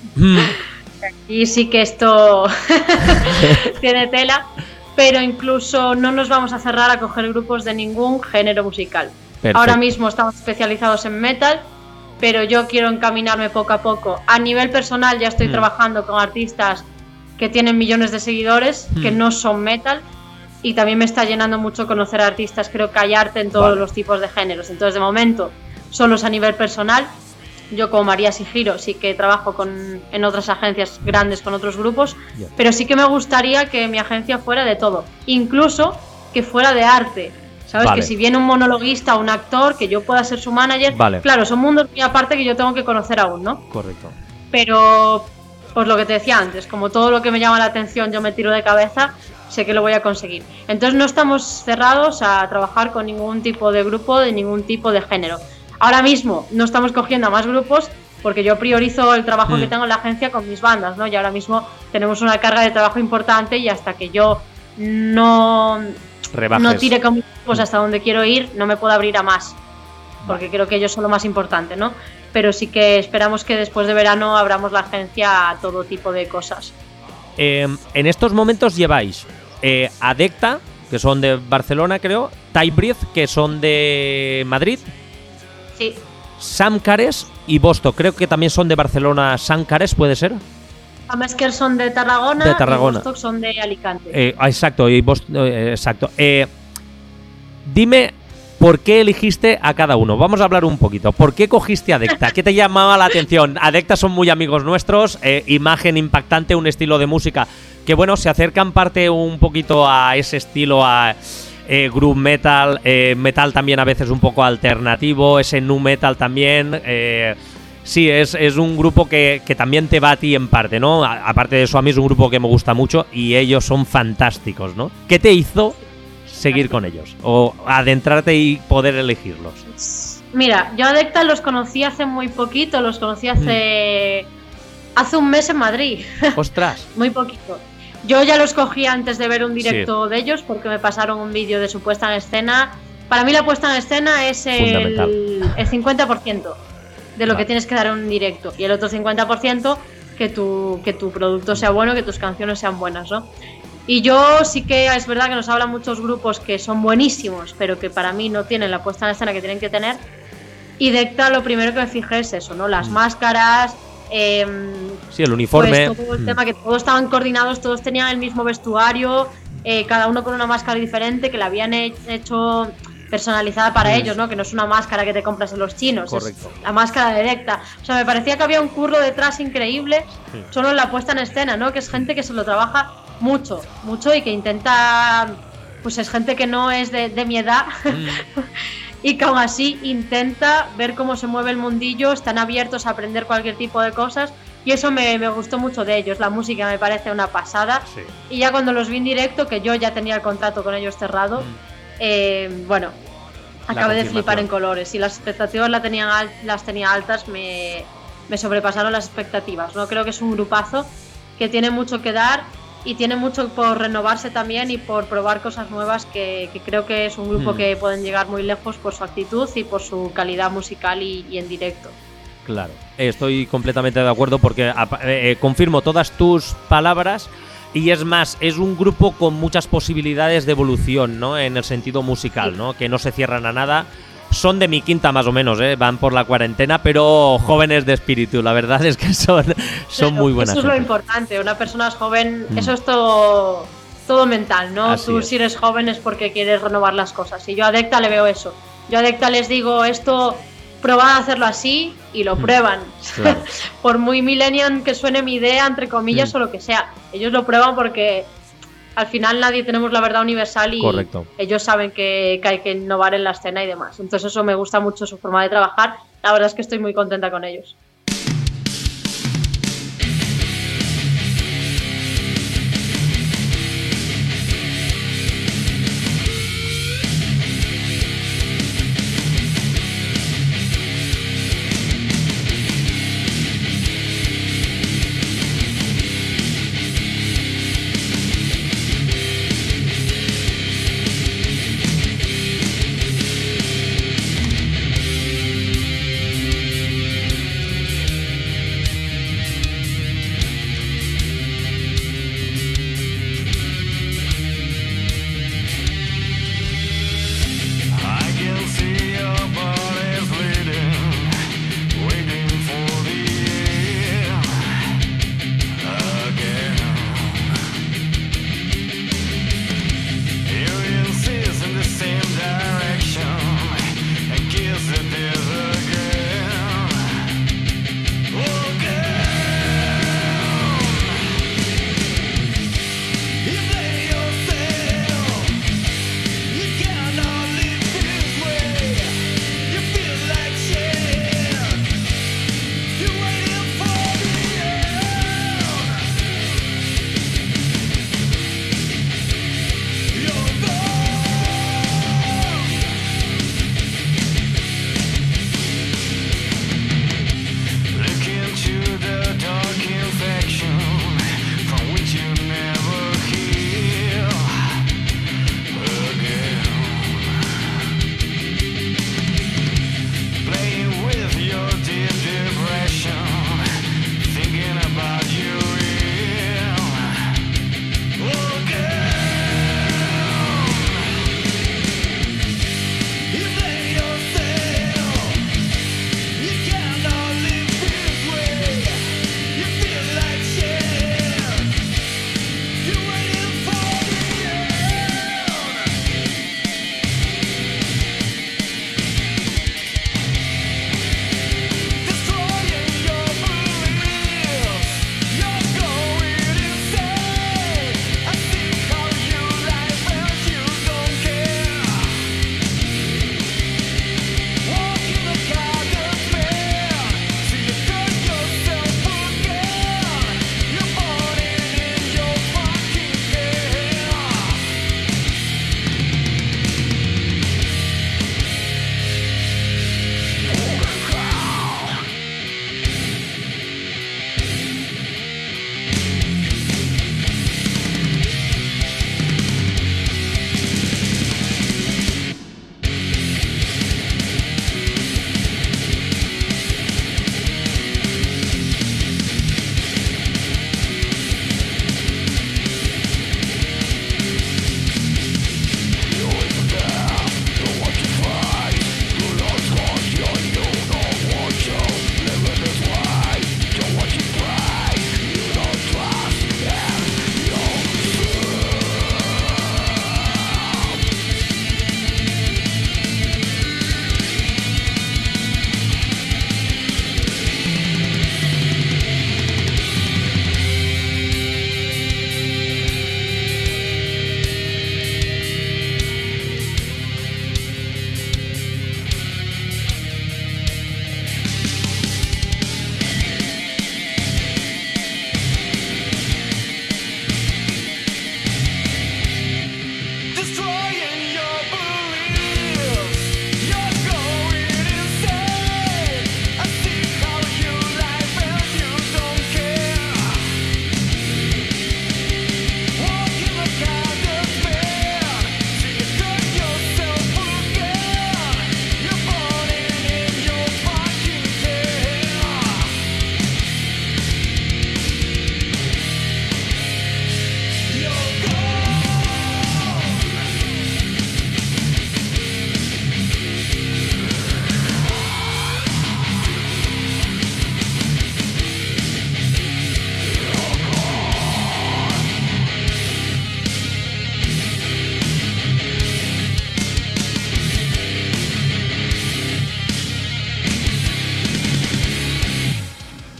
Y sí que esto tiene tela, pero incluso no nos vamos a cerrar a coger grupos de ningún género musical. Perfecto. Ahora mismo estamos especializados en metal, pero yo quiero encaminarme poco a poco. A nivel personal ya estoy trabajando con artistas que tienen millones de seguidores, que no son metal, y también me está llenando mucho conocer a artistas. Creo que hay arte en todos los tipos de géneros. Entonces, de momento, solo es a nivel personal. Yo como María Sigiro sí que trabajo en otras agencias grandes con otros grupos, pero sí que me gustaría que mi agencia fuera de todo, incluso que fuera de arte. ¿Sabes? Vale. Que si viene un monologuista o un actor, que yo pueda ser su manager. Vale. Claro, son mundos muy aparte que yo tengo que conocer aún, ¿no? Correcto. Pero, pues lo que te decía antes, como todo lo que me llama la atención yo me tiro de cabeza, sé que lo voy a conseguir. Entonces no estamos cerrados a trabajar con ningún tipo de grupo, de ningún tipo de género. Ahora mismo no estamos cogiendo a más grupos porque yo priorizo el trabajo que tengo en la agencia con mis bandas, ¿no? Y ahora mismo tenemos una carga de trabajo importante y hasta que yo no tire con mis grupos hasta donde quiero ir, no me puedo abrir a más, porque creo que ellos son lo más importante, ¿no? Pero sí que esperamos que después de verano abramos la agencia a todo tipo de cosas. En estos momentos lleváis Adecta, que son de Barcelona, creo, Typebreath, que son de Madrid, Sí. Samcares y Bosto, creo que también son de Barcelona. Samcares, ¿puede ser? Amesker son de Tarragona, De Tarragona. y Vostok son de Alicante. Exacto, y Bosto, exacto. Dime, ¿por qué elegiste a cada uno? Vamos a hablar un poquito. ¿Por qué cogiste a Adecta? ¿Qué te llamaba la atención? Adecta son muy amigos nuestros, imagen impactante, un estilo de música que, bueno, se acercan parte un poquito a ese estilo, a groove metal, metal también a veces un poco alternativo, ese nu metal también. Sí, es un grupo que también te va a ti en parte, ¿no? Aparte de eso, a mí es un grupo que me gusta mucho y ellos son fantásticos, ¿no? ¿Qué te hizo seguir con ellos o adentrarte y poder elegirlos? Mira, yo a Adecta los conocí hace muy poquito, los conocí hace un mes en Madrid. ¡Ostras! Muy poquito. Yo ya los cogí antes de ver un directo de ellos porque me pasaron un vídeo de su puesta en escena. Para mí la puesta en escena es el 50% de lo que tienes que dar en un directo y el otro 50% que tu producto sea bueno, que tus canciones sean buenas, ¿no? Y yo sí que es verdad que nos hablan muchos grupos que son buenísimos, pero que para mí no tienen la puesta en escena que tienen que tener. Y Adecta lo primero que me fijé es eso, ¿no? Las máscaras, sí, el uniforme. Pues todo el tema que todos estaban coordinados, todos tenían el mismo vestuario, cada uno con una máscara diferente que la habían hecho personalizada para ellos, ¿no? Que no es una máscara que te compras en los chinos. Correcto. Es la máscara de Adecta. O sea, me parecía que había un curro detrás increíble, solo en la puesta en escena, ¿no? Que es gente que se lo trabaja mucho y que intenta, pues es gente que no es de mi edad y que aún así intenta ver cómo se mueve el mundillo, están abiertos a aprender cualquier tipo de cosas y eso me gustó mucho de ellos. La música me parece una pasada y ya cuando los vi en directo, que yo ya tenía el contrato con ellos cerrado, bueno, acabé de flipar en colores y las expectativas las tenía altas, me sobrepasaron las expectativas, ¿no? Creo que es un grupazo que tiene mucho que dar y tiene mucho por renovarse también y por probar cosas nuevas, que creo que es un grupo que pueden llegar muy lejos por su actitud y por su calidad musical y en directo. Claro, estoy completamente de acuerdo porque confirmo todas tus palabras. Y es más, es un grupo con muchas posibilidades de evolución, ¿no? En el sentido musical, ¿no? Que no se cierran a nada. Son de mi quinta más o menos, van por la cuarentena, pero jóvenes de espíritu. La verdad es que son muy buenas. Eso es lo importante, una persona joven, eso es todo mental, ¿no? Así Tú es. si eres joven es porque quieres renovar las cosas. Y yo a Adecta le veo eso. Yo a Adecta les digo esto, probad a hacerlo así y lo prueban. Claro. Por muy millennial que suene mi idea, entre comillas, o lo que sea. Ellos lo prueban porque al final nadie tenemos la verdad universal y Correcto. ellos saben que hay que innovar en la escena y demás. Entonces eso me gusta mucho, su forma de trabajar. La verdad es que estoy muy contenta con ellos.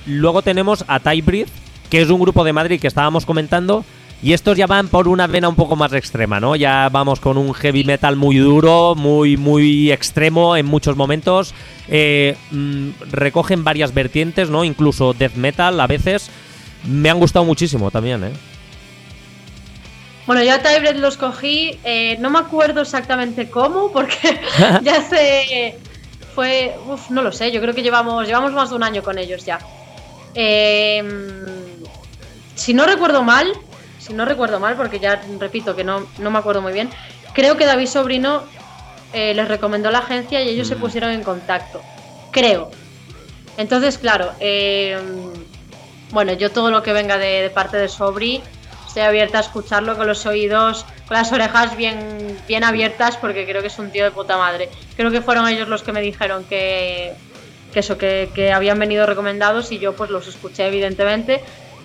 Luego tenemos a Typebreed, que es un grupo de Madrid que estábamos comentando. Y estos ya van por una vena un poco más extrema, ¿no? Ya vamos con un heavy metal muy duro, muy extremo en muchos momentos. Recogen varias vertientes, ¿no? Incluso death metal a veces. Me han gustado muchísimo también, ¿eh? Bueno, yo a Typebreed los cogí, no me acuerdo exactamente cómo, porque ya hace... no lo sé, yo creo que llevamos más de un año con ellos ya. Si no recuerdo mal, porque ya repito que no me acuerdo muy bien, creo que David Sobrino les recomendó la agencia y ellos se pusieron en contacto, creo. Entonces, claro, bueno, yo todo lo que venga de parte de Sobri, estoy abierta a escucharlo con los oídos, con las orejas bien abiertas, porque creo que es un tío de puta madre. Creo que fueron ellos los que me dijeron que habían venido recomendados y yo pues los escuché evidentemente.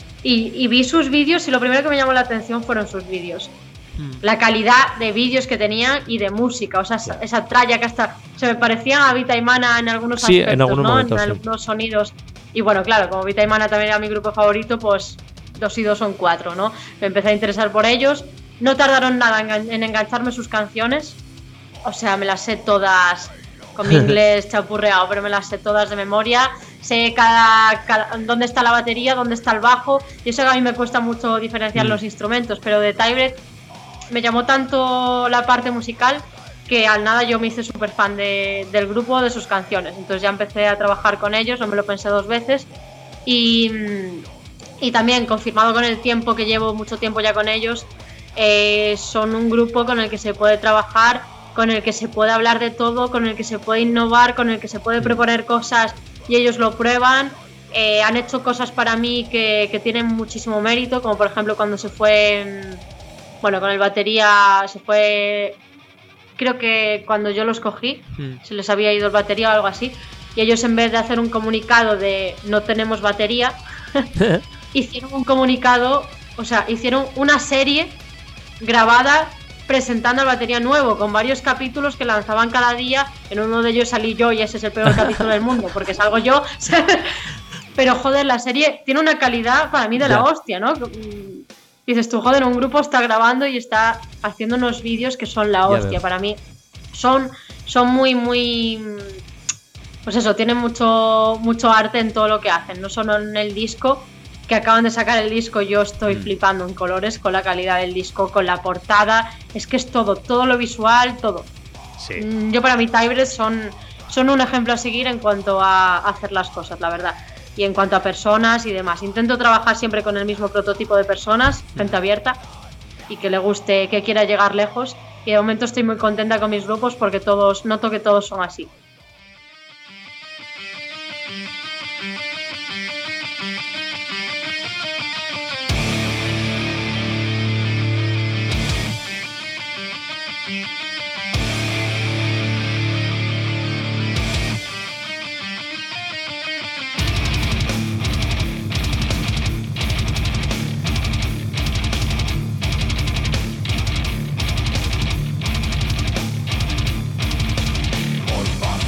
Y vi sus vídeos y lo primero que me llamó la atención fueron sus vídeos. La calidad de vídeos que tenían y de música, o sea, esa tralla que hasta se me parecían a Vita y Mana en algunos aspectos, en algunos ¿no? momentos, en algunos sonidos. Y bueno, claro, como Vita y Mana también era mi grupo favorito, pues 2 y 2 son 4, ¿no? Me empecé a interesar por ellos. No tardaron nada en engancharme sus canciones. O sea, me las sé todas con mi inglés chapurreado, pero me las sé todas de memoria. Sé dónde está la batería, dónde está el bajo. Y eso que a mí me cuesta mucho diferenciar los instrumentos, pero de Typebreed me llamó tanto la parte musical que al nada yo me hice súper fan del grupo, de sus canciones. Entonces ya empecé a trabajar con ellos, no me lo pensé 2 veces. Y también confirmado con el tiempo que llevo, mucho tiempo ya con ellos, son un grupo con el que se puede trabajar, con el que se puede hablar de todo, con el que se puede innovar, con el que se puede proponer cosas y ellos lo prueban. Han hecho cosas para mí que tienen muchísimo mérito, como por ejemplo cuando se fue, bueno, con el batería se fue, creo que cuando yo los cogí, se les había ido el batería o algo así, y ellos en vez de hacer un comunicado de no tenemos batería, hicieron un comunicado, o sea, hicieron una serie grabada presentando al batería nuevo, con varios capítulos que lanzaban cada día. En uno de ellos salí yo y ese es el peor capítulo del mundo, porque salgo yo. Pero joder, la serie tiene una calidad para mí de la hostia, ¿no? Dices tú, joder, un grupo está grabando y está haciendo unos vídeos que son la hostia. Para mí son muy... Pues eso, tienen mucho arte en todo lo que hacen, no solo en el disco, que acaban de sacar el disco. Yo estoy flipando en colores con la calidad del disco, con la portada, es que es todo lo visual, todo. Sí. Yo para mí Typebreed son un ejemplo a seguir en cuanto a hacer las cosas, la verdad, y en cuanto a personas y demás. Intento trabajar siempre con el mismo prototipo de personas, gente abierta y que le guste, que quiera llegar lejos, y de momento estoy muy contenta con mis grupos porque noto que todos son así. All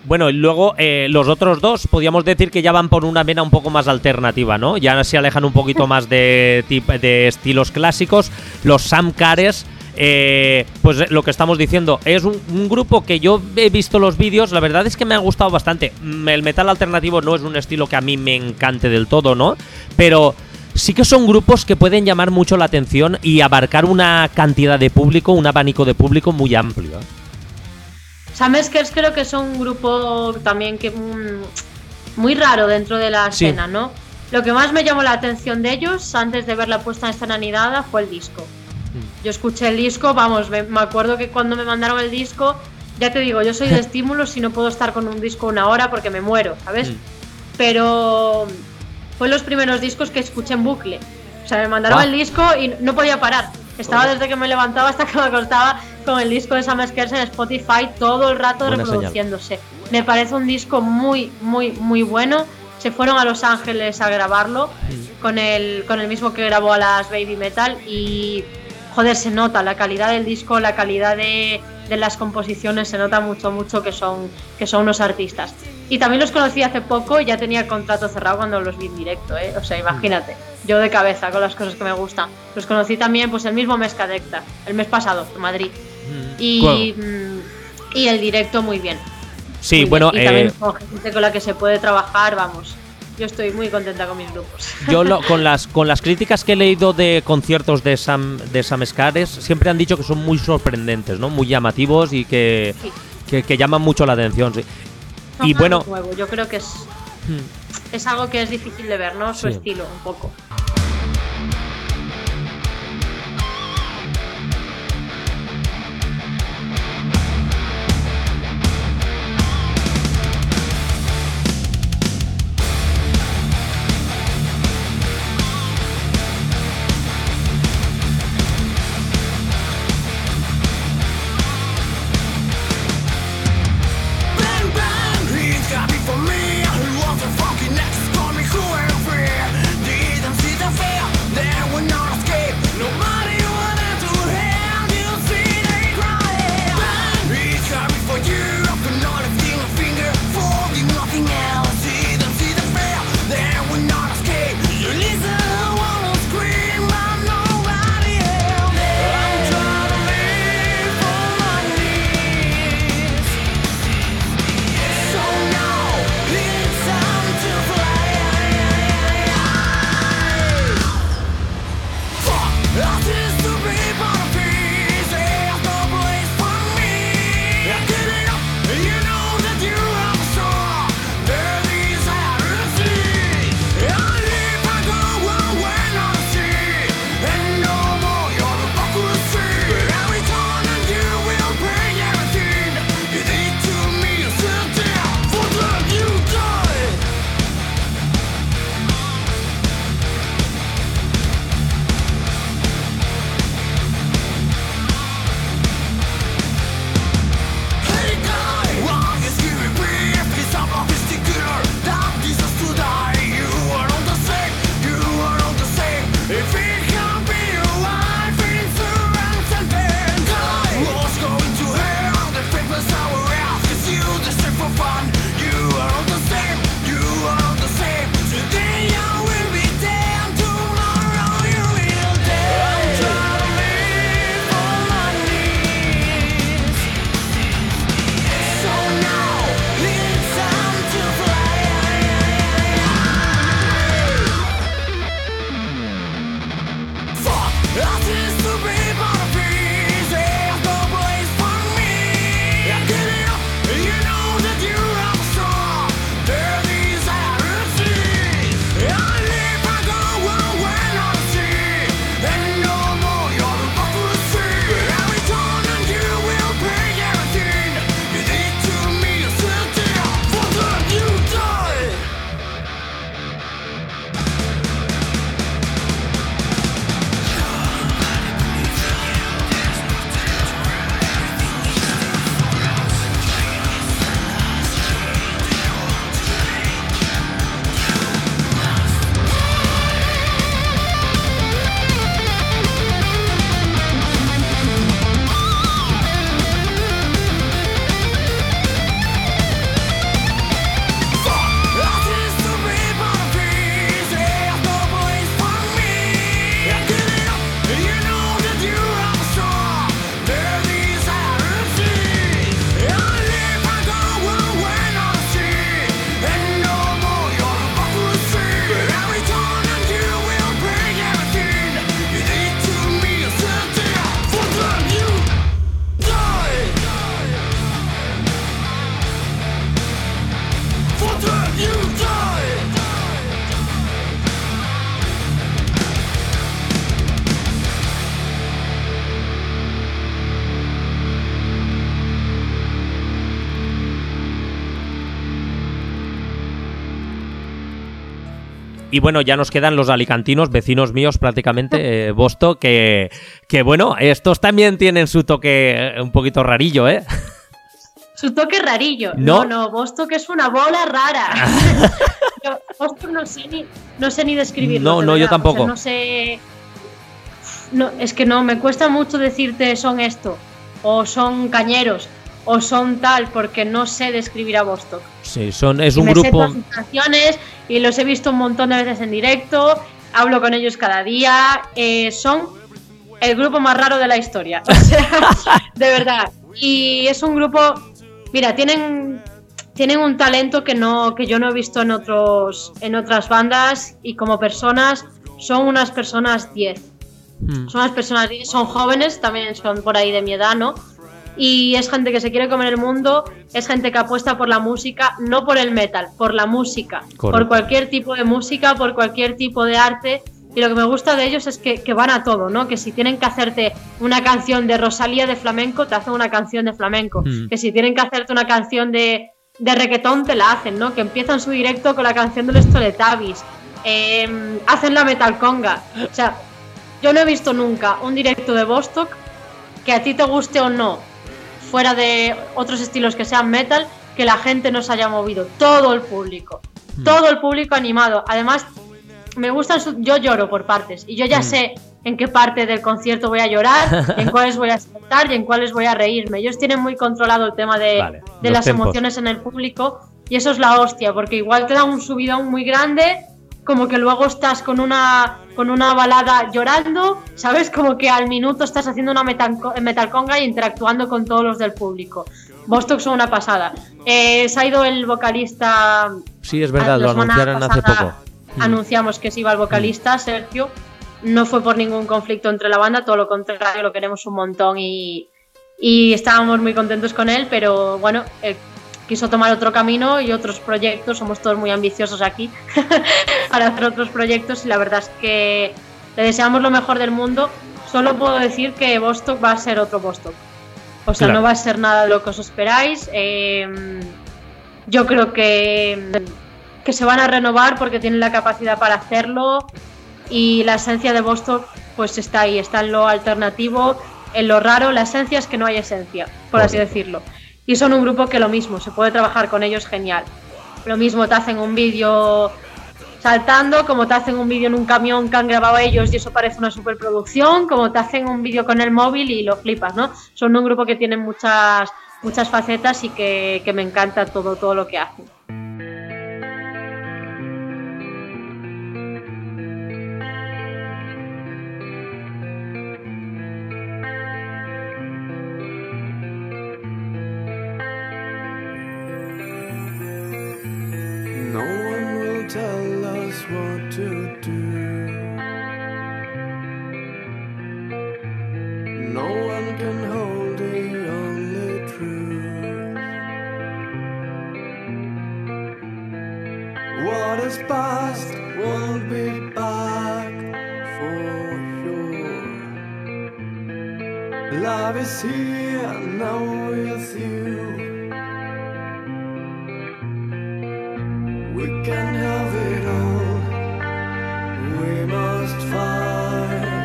Bueno, y luego los otros dos, podríamos decir que ya van por una vena un poco más alternativa, ¿no? Ya se alejan un poquito más de estilos clásicos. Los Sam Cares, pues lo que estamos diciendo, es un grupo que yo he visto los vídeos, la verdad es que me ha gustado bastante. El metal alternativo no es un estilo que a mí me encante del todo, ¿no? Pero sí que son grupos que pueden llamar mucho la atención y abarcar una cantidad de público, un abanico de público muy amplio. Sam Skers creo que son un grupo también que muy raro dentro de la escena, ¿no? Lo que más me llamó la atención de ellos, antes de ver la puesta en escena ni nada, fue el disco. Yo escuché el disco, vamos, me acuerdo que cuando me mandaron el disco, ya te digo, yo soy de estímulos y no puedo estar con un disco una hora porque me muero, ¿sabes? Pero fue los primeros discos que escuché en bucle. O sea, me mandaron el disco y no podía parar. Estaba desde que me levantaba hasta que me acostaba con el disco de Sam Skers en Spotify todo el rato reproduciéndose. Me parece un disco muy, muy, muy bueno. Se fueron a Los Ángeles a grabarlo con el mismo que grabó a las Baby Metal y, joder, se nota la calidad del disco, la calidad de las composiciones, se nota mucho, mucho que son unos artistas. Y también los conocí hace poco, ya tenía el contrato cerrado cuando los vi en directo, O sea, imagínate, yo de cabeza con las cosas que me gustan. Los conocí también pues el mismo mes que Adecta, el mes pasado, en Madrid. Y el directo muy bien. Sí, muy bueno, bien. Y también con gente con la que se puede trabajar, vamos. Yo estoy muy contenta con mis grupos. Yo con las críticas que he leído de conciertos de Sam Skers, siempre han dicho que son muy sorprendentes, ¿no? Muy llamativos y que llaman mucho la atención, sí. Y bueno, nuevo. Yo creo que es algo que es difícil de ver, ¿no? Su estilo, un poco. Y bueno, ya nos quedan los alicantinos, vecinos míos prácticamente, Vostok, que bueno, estos también tienen su toque un poquito rarillo, ¿eh? Su toque rarillo. No, Vostok es una bola rara. Vostok no sé ni describirlo. No, yo tampoco. O sea, no sé. No, es que no, me cuesta mucho decirte son esto, o son cañeros, o son tal, porque no sé describir a Vostok. Sí, es un me grupo. sé todas sus canciones y los he visto un montón de veces en directo, hablo con ellos cada día, son el grupo más raro de la historia, o sea, de verdad. Y es un grupo, mira, tienen un talento que yo no he visto en otras bandas, y como personas son unas personas 10. Son unas personas 10, son jóvenes, también son por ahí de mi edad, ¿no? Y es gente que se quiere comer el mundo, es gente que apuesta por la música, no por el metal, por la música. Correcto. Por cualquier tipo de música, por cualquier tipo de arte. Y lo que me gusta de ellos es que van a todo, ¿no? Que si tienen que hacerte una canción de Rosalía de flamenco, te hacen una canción de flamenco. Que si tienen que hacerte una canción de reggaetón, te la hacen, ¿no? Que empiezan su directo con la canción de los Teletubbies. Hacen la metal conga. O sea, yo no he visto nunca un directo de Vostok que a ti te guste o no, fuera de otros estilos que sean metal, que la gente no se haya movido. Todo el público animado. Además, me gustan yo lloro por partes, y yo ya sé en qué parte del concierto voy a llorar, en cuáles voy a saltar y en cuáles voy a reírme. Ellos tienen muy controlado el tema de las emociones en el público, y eso es la hostia, porque igual te da un subidón muy grande, como que luego estás con una balada llorando, ¿sabes? Como que al minuto estás haciendo una metal conga y interactuando con todos los del público. Vostok son una pasada. Se ha ido el vocalista... Sí, es verdad, lo anunciaron hace poco. Anunciamos que se iba el vocalista, Sergio. No fue por ningún conflicto entre la banda, todo lo contrario, lo queremos un montón y estábamos muy contentos con él, pero bueno... quiso tomar otro camino y otros proyectos, somos todos muy ambiciosos aquí para hacer otros proyectos, y la verdad es que le deseamos lo mejor del mundo. Solo puedo decir que Vostok va a ser otro Vostok, o sea, no va a ser nada de lo que os esperáis. Yo creo que se van a renovar porque tienen la capacidad para hacerlo, y la esencia de Vostok pues está ahí, está en lo alternativo, en lo raro. La esencia es que no hay esencia, por así decirlo. Y son un grupo que lo mismo, se puede trabajar con ellos genial. Lo mismo te hacen un vídeo saltando, como te hacen un vídeo en un camión que han grabado ellos y eso parece una superproducción, como te hacen un vídeo con el móvil y lo flipas, ¿no? Son un grupo que tienen muchas facetas y que me encanta todo lo que hacen. No one will tell us what to do. No one can hold the only truth. What is past won't be back for sure. Love is here now with you. We can have it all. We must fight.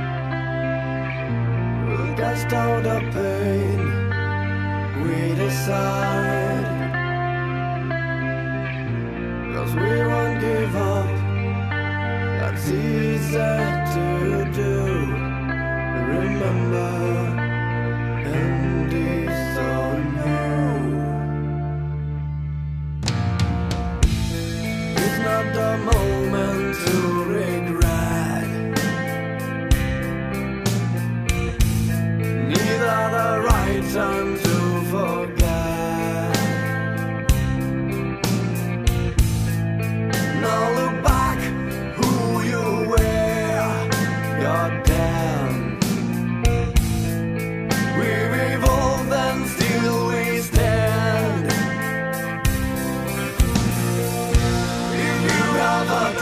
We'll cast out the pain. We decide. 'Cause we won't give up. That's easy to do. Remember, and it's on you. Not the moment to regret, neither the right time to forget. Now look back who you were, goddamn. We've evolved and still we stand. Have a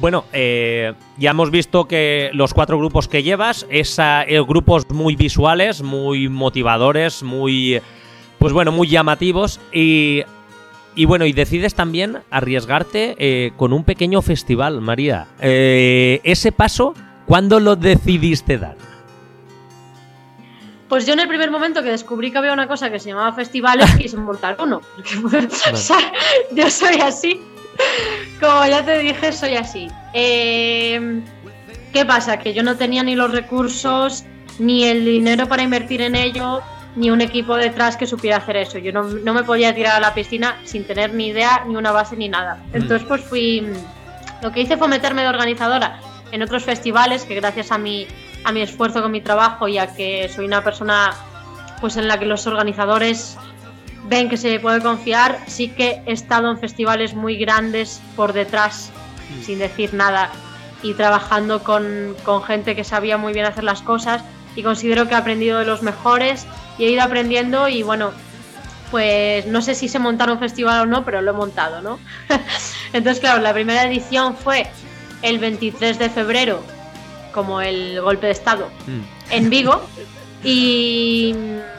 Bueno, ya hemos visto que los 4 grupos que llevas es grupos muy visuales, muy motivadores, muy, pues bueno, muy llamativos y bueno, y decides también arriesgarte con un pequeño festival, María. Ese paso, ¿cuándo lo decidiste dar? Pues yo en el primer momento que descubrí que había una cosa que se llamaba festivales quise montar uno. Porque, o sea, yo soy así. Como ya te dije, soy así. ¿Qué pasa? Que yo no tenía ni los recursos, ni el dinero para invertir en ello, ni un equipo detrás que supiera hacer eso. Yo no me podía tirar a la piscina sin tener ni idea, ni una base, ni nada. Entonces pues lo que hice fue meterme de organizadora en otros festivales, que gracias a mi esfuerzo con mi trabajo y a que soy una persona pues en la que los organizadores ven que se puede confiar, sí que he estado en festivales muy grandes por detrás, sin decir nada, y trabajando con gente que sabía muy bien hacer las cosas, y considero que he aprendido de los mejores y he ido aprendiendo, y bueno, pues no sé si sé montar un festival o no, pero lo he montado, ¿no? Entonces claro, la primera edición fue el 23 de febrero, como el golpe de estado, en Vigo, y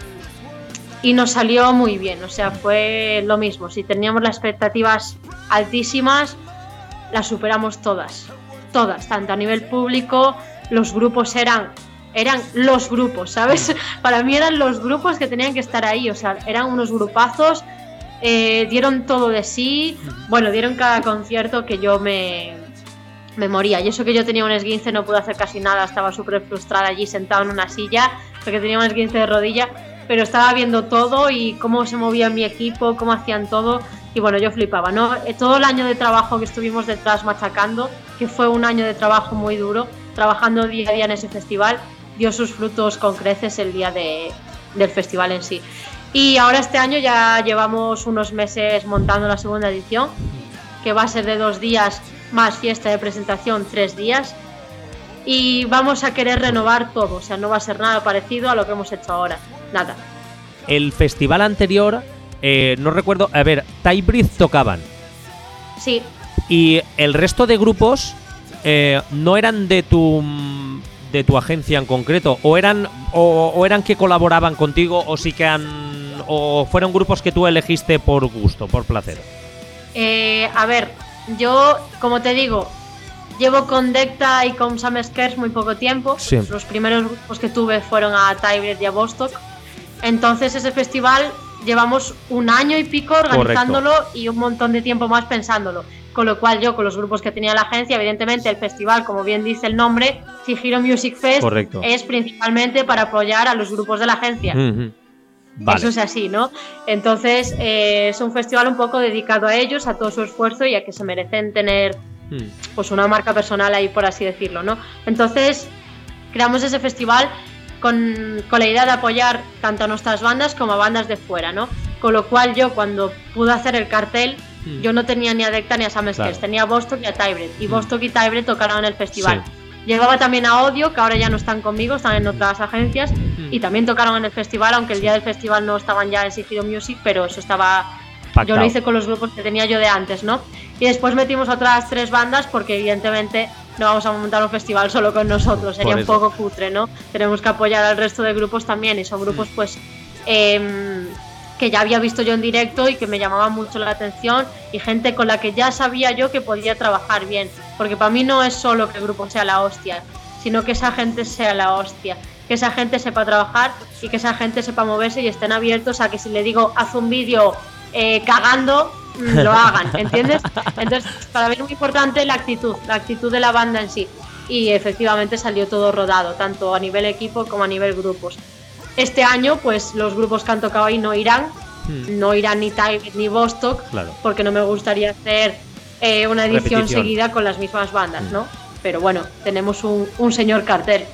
nos salió muy bien. O sea, fue lo mismo. Si teníamos las expectativas altísimas, las superamos todas, tanto a nivel público, los grupos eran los grupos, ¿sabes? Para mí eran los grupos que tenían que estar ahí, o sea, eran unos grupazos, dieron todo de sí, bueno, dieron cada concierto que yo me moría. Y eso que yo tenía un esguince, no pude hacer casi nada, estaba súper frustrada allí sentada en una silla, porque tenía un esguince de rodilla, pero estaba viendo todo y cómo se movía mi equipo, cómo hacían todo, y bueno, yo flipaba, ¿no? Todo el año de trabajo que estuvimos detrás machacando, que fue un año de trabajo muy duro, trabajando día a día en ese festival, dio sus frutos con creces el día del festival en sí. Y ahora este año ya llevamos unos meses montando la segunda edición, que va a ser de 2 días más fiesta de presentación, 3 días, y vamos a querer renovar todo, o sea, no va a ser nada parecido a lo que hemos hecho ahora, nada. El festival anterior, no recuerdo, a ver, Tybreed tocaban. Sí. Y el resto de grupos no eran de tu agencia en concreto, o eran que colaboraban contigo, o sí que o fueron grupos que tú elegiste por gusto, por placer. A ver, yo, como te digo, llevo con Decta y con Sam Skers muy poco tiempo. Sí. Los primeros grupos que tuve fueron a Tybreed y a Vostok. Entonces ese festival llevamos 1 año y pico organizándolo. Correcto. Y un montón de tiempo más pensándolo. Con lo cual yo, con los grupos que tenía la agencia, evidentemente el festival, como bien dice el nombre, Chihiro Music Fest, correcto, es principalmente para apoyar a los grupos de la agencia. Vale. Eso es así, ¿no? Entonces es un festival un poco dedicado a ellos, a todo su esfuerzo y a que se merecen tener pues una marca personal ahí, por así decirlo, ¿no? Entonces creamos ese festival con la idea de apoyar tanto a nuestras bandas como a bandas de fuera, ¿no? Con lo cual yo, cuando pude hacer el cartel, yo no tenía ni a Decta ni a Sam Skers, claro, tenía a Vostok y a Tybreed, y Vostok y Tybreed tocaron en el festival. Sí. Llevaba también a Odio, que ahora ya no están conmigo, están en otras agencias, y también tocaron en el festival, aunque el día del festival no estaban ya en Chihiro Music, pero eso estaba pactado. Yo lo hice con los grupos que tenía yo de antes, ¿no? Y después metimos otras 3 bandas, porque evidentemente no vamos a montar un festival solo con nosotros, sería un poco cutre, ¿no? Tenemos que apoyar al resto de grupos también, y son grupos pues que ya había visto yo en directo y que me llamaban mucho la atención, y gente con la que ya sabía yo que podía trabajar bien, porque para mí no es solo que el grupo sea la hostia, sino que esa gente sea la hostia, que esa gente sepa trabajar y que esa gente sepa moverse y estén abiertos a que si le digo haz un vídeo cagando, lo hagan, ¿entiendes? Entonces para mí es muy importante la actitud de la banda en sí, y efectivamente salió todo rodado, tanto a nivel equipo como a nivel grupos. Este año pues los grupos que han tocado ahí no irán ni Tybreed ni Vostok, claro, porque no me gustaría hacer una edición seguida con las mismas bandas, ¿no? Pero bueno, tenemos un señor cartel.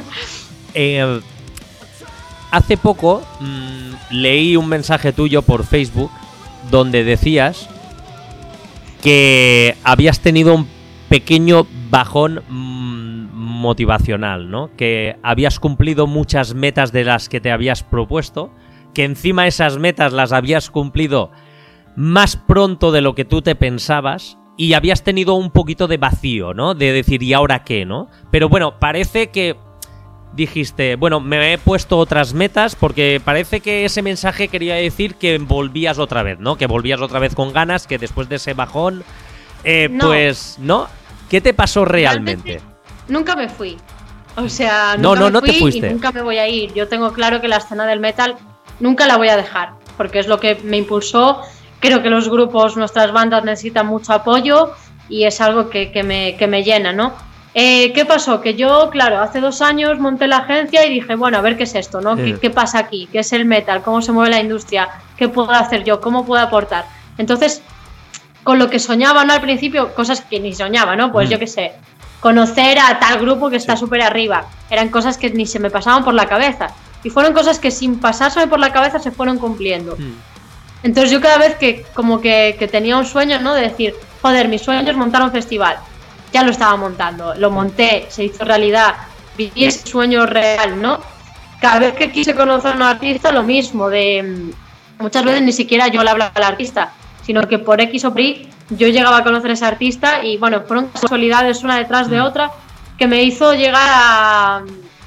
Hace poco leí un mensaje tuyo por Facebook donde decías que habías tenido un pequeño bajón motivacional, ¿no? Que habías cumplido muchas metas de las que te habías propuesto, que encima esas metas las habías cumplido más pronto de lo que tú te pensabas, y habías tenido un poquito de vacío, ¿no? De decir, ¿y ahora qué, no? Pero bueno, parece que dijiste, bueno, me he puesto otras metas, porque parece que ese mensaje quería decir que volvías otra vez, ¿no? Que volvías otra vez con ganas, que después de ese bajón, No. pues, ¿no? ¿Qué te pasó realmente? Nunca me fui. O sea, No, nunca me no te fui fuiste. y nunca me voy a ir. Yo tengo claro que la escena del metal nunca la voy a dejar, porque es lo que me impulsó. Creo que los grupos, nuestras bandas necesitan mucho apoyo y es algo que me llena, ¿no? ¿Qué pasó? Que yo, claro, hace 2 años monté la agencia y dije, bueno, a ver qué es esto, ¿no? ¿Qué pasa aquí? ¿Qué es el metal? ¿Cómo se mueve la industria? ¿Qué puedo hacer yo? ¿Cómo puedo aportar? Entonces, con lo que soñaba, ¿no? Al principio, cosas que ni soñaba, ¿no? Pues yo qué sé, conocer a tal grupo que está súper arriba. Eran cosas que ni se me pasaban por la cabeza. Y fueron cosas que sin pasárseme por la cabeza se fueron cumpliendo. Entonces yo cada vez que como que tenía un sueño, ¿no? De decir, joder, mi sueño es montar un festival. Ya lo estaba montando, lo monté, se hizo realidad, viví ese sueño real, ¿no? Cada vez que quise conocer a un artista, lo mismo, muchas veces ni siquiera yo le hablaba al artista, sino que por X o por Y yo llegaba a conocer a ese artista y bueno, fueron casualidades una detrás de otra que me hizo llegar a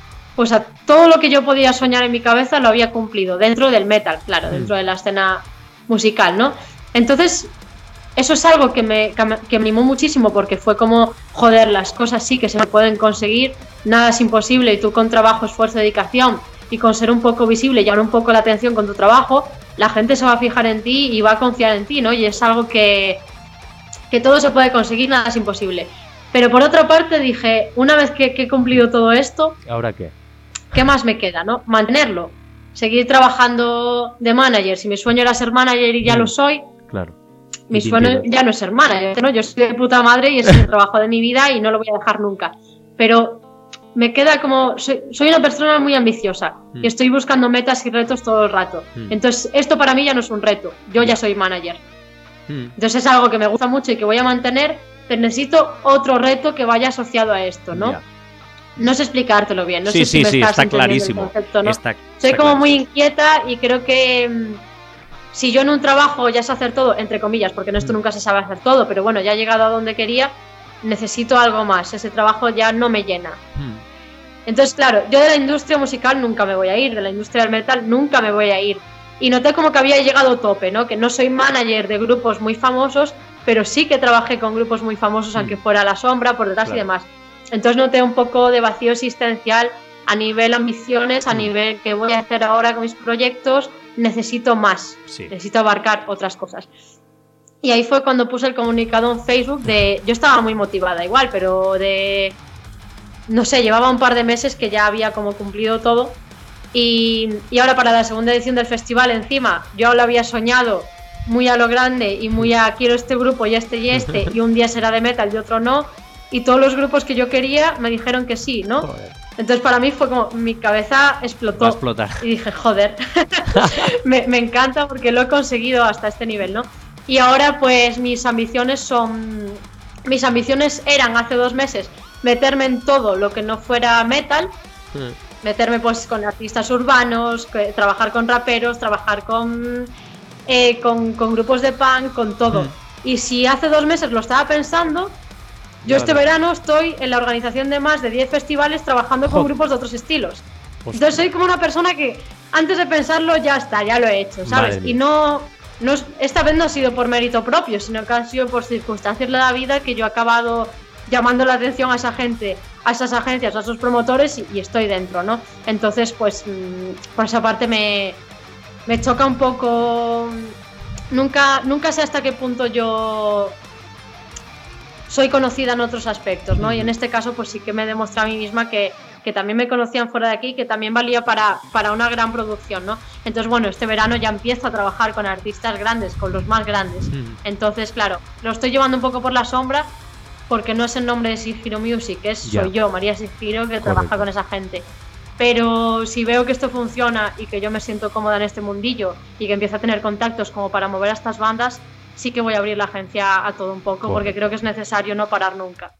todo lo que yo podía soñar en mi cabeza lo había cumplido, dentro del metal, claro, dentro de la escena musical, ¿no? Entonces, eso es algo que me animó muchísimo porque fue como, joder, las cosas sí que se pueden conseguir, nada es imposible y tú con trabajo, esfuerzo, dedicación y con ser un poco visible y llamar un poco la atención con tu trabajo, la gente se va a fijar en ti y va a confiar en ti, ¿no? Y es algo que todo se puede conseguir, nada es imposible. Pero por otra parte dije, una vez que he cumplido todo esto, ¿Ahora qué? ¿qué más me queda, no? Mantenerlo, seguir trabajando de manager. Si mi sueño era ser manager y ya lo soy, Claro. mi sueño ya no es ser manager, ¿no? Yo soy de puta madre y es el trabajo de mi vida y no lo voy a dejar nunca. Pero me queda como... Soy una persona muy ambiciosa y estoy buscando metas y retos todo el rato. Entonces, esto para mí ya no es un reto. Yo ya soy manager. Entonces es algo que me gusta mucho y que voy a mantener, pero necesito otro reto que vaya asociado a esto, ¿no? Ya. No sé explicártelo bien, no Sí, sé si sí, me sí, estás está entendiendo clarísimo. el concepto, ¿no? Está Soy como clarísimo. muy inquieta y creo que si yo en un trabajo ya sé hacer todo, entre comillas, porque en esto nunca se sabe hacer todo, pero bueno, ya he llegado a donde quería, necesito algo más, ese trabajo ya no me llena. Entonces, claro, yo de la industria musical nunca me voy a ir, de la industria del metal nunca me voy a ir. Y noté como que había llegado tope, ¿no? Que no soy manager de grupos muy famosos, pero sí que trabajé con grupos muy famosos, aunque fuera a la sombra, por detrás y demás. Entonces noté un poco de vacío existencial a nivel ambiciones, a nivel que voy a hacer ahora con mis proyectos, necesito más, necesito abarcar otras cosas. Y ahí fue cuando puse el comunicado en Facebook yo estaba muy motivada igual, pero no sé, llevaba un par de meses que ya había como cumplido todo y ahora para la segunda edición del festival encima yo lo había soñado muy a lo grande y muy a quiero este grupo y este y un día será de metal y otro no, y todos los grupos que yo quería me dijeron que sí, ¿no? Joder. Entonces para mí fue como, mi cabeza explotó. Va a explotar. Y dije, joder, me encanta porque lo he conseguido hasta este nivel, ¿no? Y ahora pues mis ambiciones eran hace 2 meses meterme en todo lo que no fuera metal, meterme pues con artistas urbanos, trabajar con raperos, trabajar con grupos de punk, con todo. Y si hace 2 meses lo estaba pensando, yo este verano estoy en la organización de más de 10 festivales trabajando con grupos de otros estilos. Entonces soy como una persona que antes de pensarlo ya está, ya lo he hecho, ¿sabes? Y esta vez no ha sido por mérito propio, sino que ha sido por circunstancias de la vida que yo he acabado llamando la atención a esa gente, a esas agencias, a esos promotores y estoy dentro, ¿no? Entonces pues por esa parte me choca un poco. Nunca sé hasta qué punto yo soy conocida en otros aspectos, ¿no? Y en este caso pues sí que me he demostrado a mí misma que también me conocían fuera de aquí, que también valía para una gran producción, ¿no? Entonces bueno, este verano ya empiezo a trabajar con artistas grandes, con los más grandes. Entonces claro, lo estoy llevando un poco por la sombra porque no es el nombre de Sigiro Music, soy yo, María Sigiro, que trabaja con esa gente. Pero si veo que esto funciona y que yo me siento cómoda en este mundillo y que empiezo a tener contactos como para mover a estas bandas, sí que voy a abrir la agencia a todo un poco, porque creo que es necesario no parar nunca.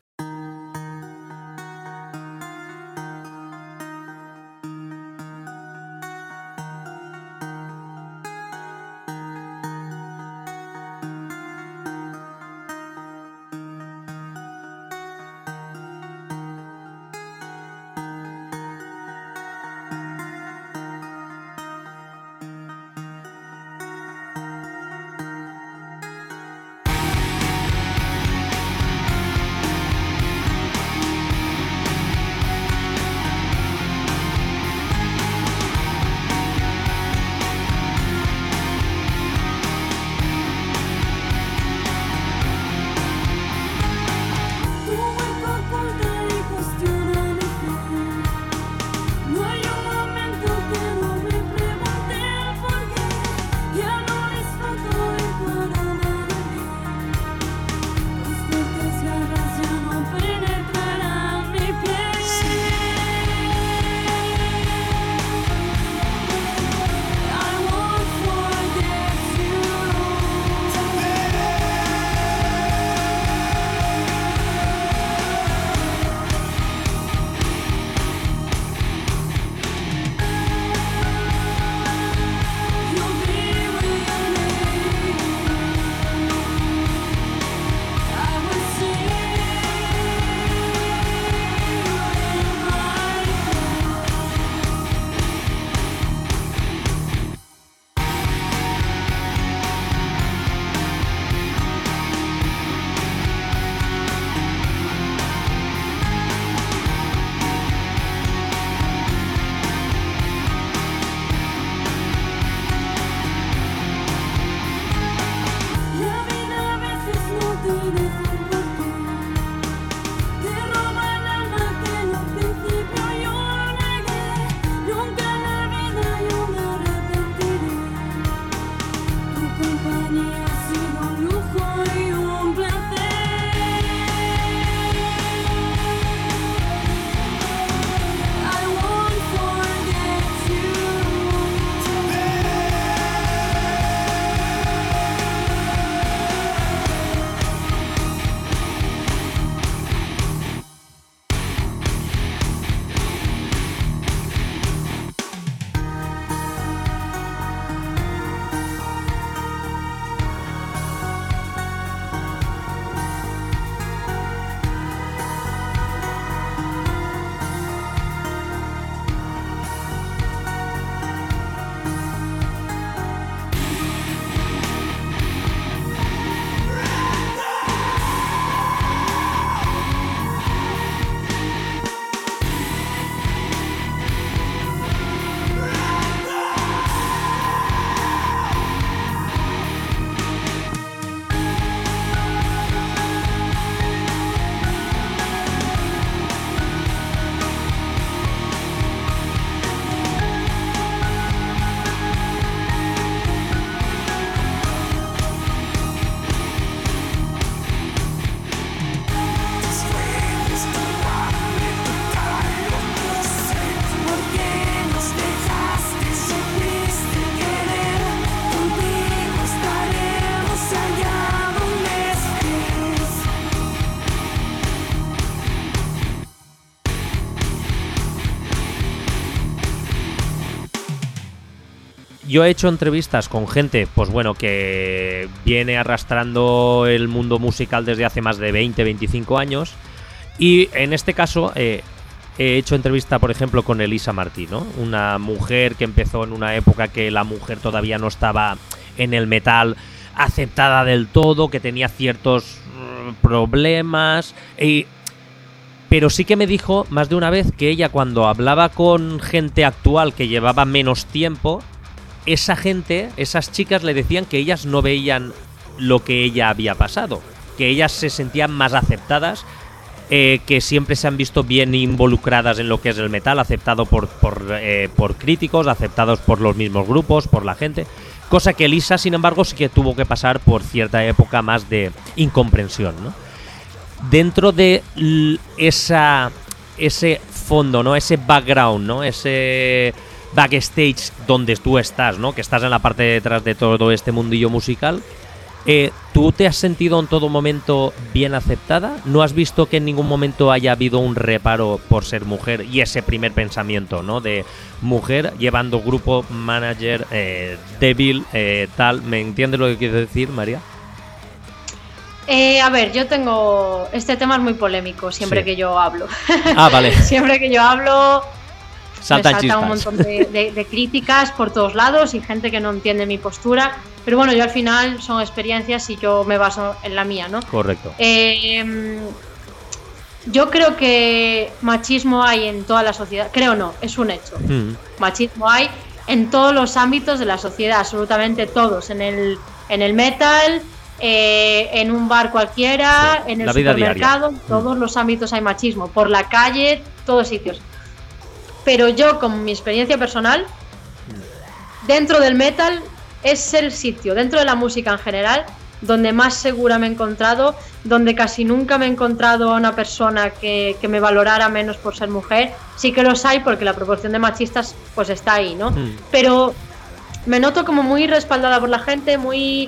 yo he hecho entrevistas con gente, pues bueno, que viene arrastrando el mundo musical desde hace más de 20, 25 años. Y en este caso he hecho entrevista, por ejemplo, con Elisa Martí, ¿no? Una mujer que empezó en una época que la mujer todavía no estaba en el metal aceptada del todo, que tenía ciertos problemas. Pero sí que me dijo más de una vez que ella, cuando hablaba con gente actual que llevaba menos tiempo, esa gente, esas chicas le decían que ellas no veían lo que ella había pasado, que ellas se sentían más aceptadas, que siempre se han visto bien involucradas en lo que es el metal, aceptado por críticos, aceptados por los mismos grupos, por la gente, cosa que Elisa, sin embargo, sí que tuvo que pasar por cierta época más de incomprensión, ¿no? Dentro de ese fondo, ¿no? Ese background, ¿no? Ese backstage donde tú estás, ¿no? Que estás en la parte de detrás de todo este mundillo musical. ¿Tú te has sentido en todo momento bien aceptada? ¿No has visto que en ningún momento haya habido un reparo por ser mujer y ese primer pensamiento, ¿no? De mujer llevando grupo, manager, débil, tal? ¿Me entiendes lo que quiero decir, María? A ver, yo tengo... Este tema es muy polémico siempre que yo hablo. Ah, vale. Siempre que yo hablo... Saltan me salta un montón de críticas por todos lados y gente que no entiende mi postura. Pero bueno, yo al final son experiencias y yo me baso en la mía, ¿no? Correcto. Yo creo que machismo hay en toda la sociedad. Creo no, es un hecho. Machismo hay en todos los ámbitos de la sociedad, absolutamente todos. En el metal, en un bar cualquiera, en el supermercado, en todos los ámbitos hay machismo. Por la calle, todos sitios. Pero yo, con mi experiencia personal, dentro del metal es el sitio, dentro de la música en general, donde más segura me he encontrado, donde casi nunca me he encontrado a una persona que me valorara menos por ser mujer. Sí que los hay, porque la proporción de machistas pues está ahí, ¿no? Pero me noto como muy respaldada por la gente, muy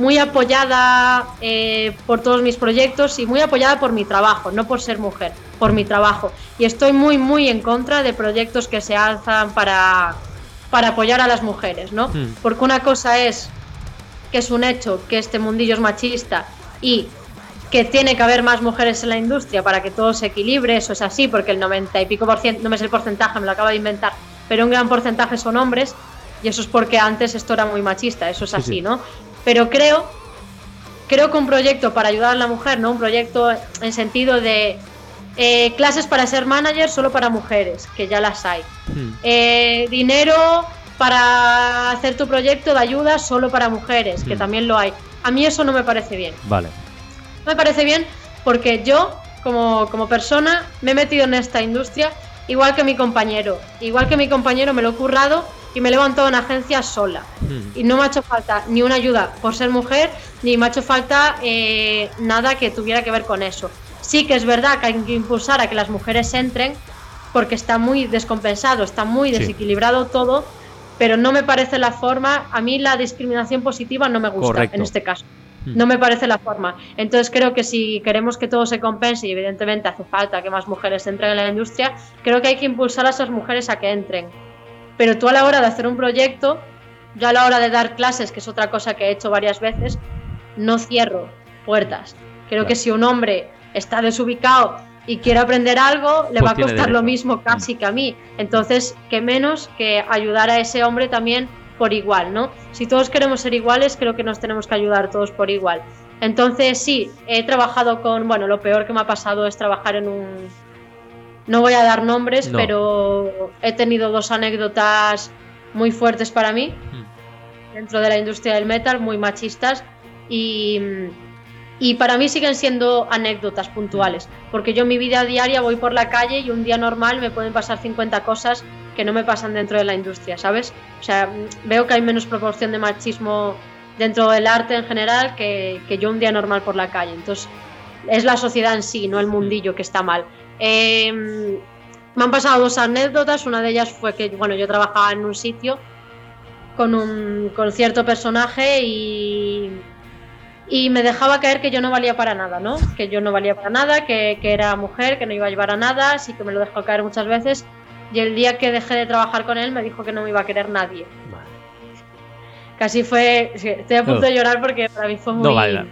apoyada por todos mis proyectos y muy apoyada por mi trabajo, no por ser mujer, por mi trabajo. Y estoy muy en contra de proyectos que se alzan para apoyar a las mujeres, ¿no? Porque una cosa es que es un hecho que este mundillo es machista y que tiene que haber más mujeres en la industria para que todo se equilibre. Eso es así, porque el 90 y pico %, no me sé el porcentaje, me lo acabo de inventar, pero un gran porcentaje son hombres, y eso es porque antes esto era muy machista, eso es así, sí. ¿No? Pero creo que un proyecto para ayudar a la mujer, ¿no? Un proyecto en sentido de clases para ser manager solo para mujeres, que ya las hay. Dinero para hacer tu proyecto de ayuda solo para mujeres, que también lo hay. A mí eso no me parece bien. Vale. No me parece bien porque yo, como persona, me he metido en esta industria igual que mi compañero. Igual que mi compañero me lo he currado y me he levantado en agencia sola. Y no me ha hecho falta ni una ayuda por ser mujer, ni me ha hecho falta nada que tuviera que ver con eso. Sí que es verdad que hay que impulsar a que las mujeres entren, porque está muy descompensado, está muy desequilibrado todo, pero no me parece la forma. A mí la discriminación positiva no me gusta. En este caso. No me parece la forma. Entonces creo que si queremos que todo se compense, y evidentemente hace falta que más mujeres entren en la industria, creo que hay que impulsar a esas mujeres a que entren. Pero tú, a la hora de hacer un proyecto, yo a la hora de dar clases, que es otra cosa que he hecho varias veces, no cierro puertas. Creo que si un hombre está desubicado y quiere aprender algo, le va a costar lo mismo casi que a mí. Entonces, qué menos que ayudar a ese hombre también por igual, ¿no? Si todos queremos ser iguales, creo que nos tenemos que ayudar todos por igual. Entonces, sí, he trabajado con... Bueno, lo peor que me ha pasado es trabajar en un... No voy a dar nombres, pero he tenido 2 anécdotas muy fuertes para mí dentro de la industria del metal, muy machistas, y para mí siguen siendo anécdotas puntuales, porque yo en mi vida diaria voy por la calle y un día normal me pueden pasar 50 cosas que no me pasan dentro de la industria, ¿sabes? O sea, veo que hay menos proporción de machismo dentro del arte en general que yo un día normal por la calle. Entonces, es la sociedad en sí, no el mundillo, que está mal. Me han pasado 2 anécdotas. Una de ellas fue que, bueno, yo trabajaba en un sitio con cierto personaje y me dejaba caer que yo no valía para nada, ¿no? Que yo no valía para nada, que era mujer, que no iba a llevar a nada, así que me lo dejó caer muchas veces. Y el día que dejé de trabajar con él me dijo que no me iba a querer nadie. Casi fue... Estoy a punto de llorar porque para mí fue muy... No, vale.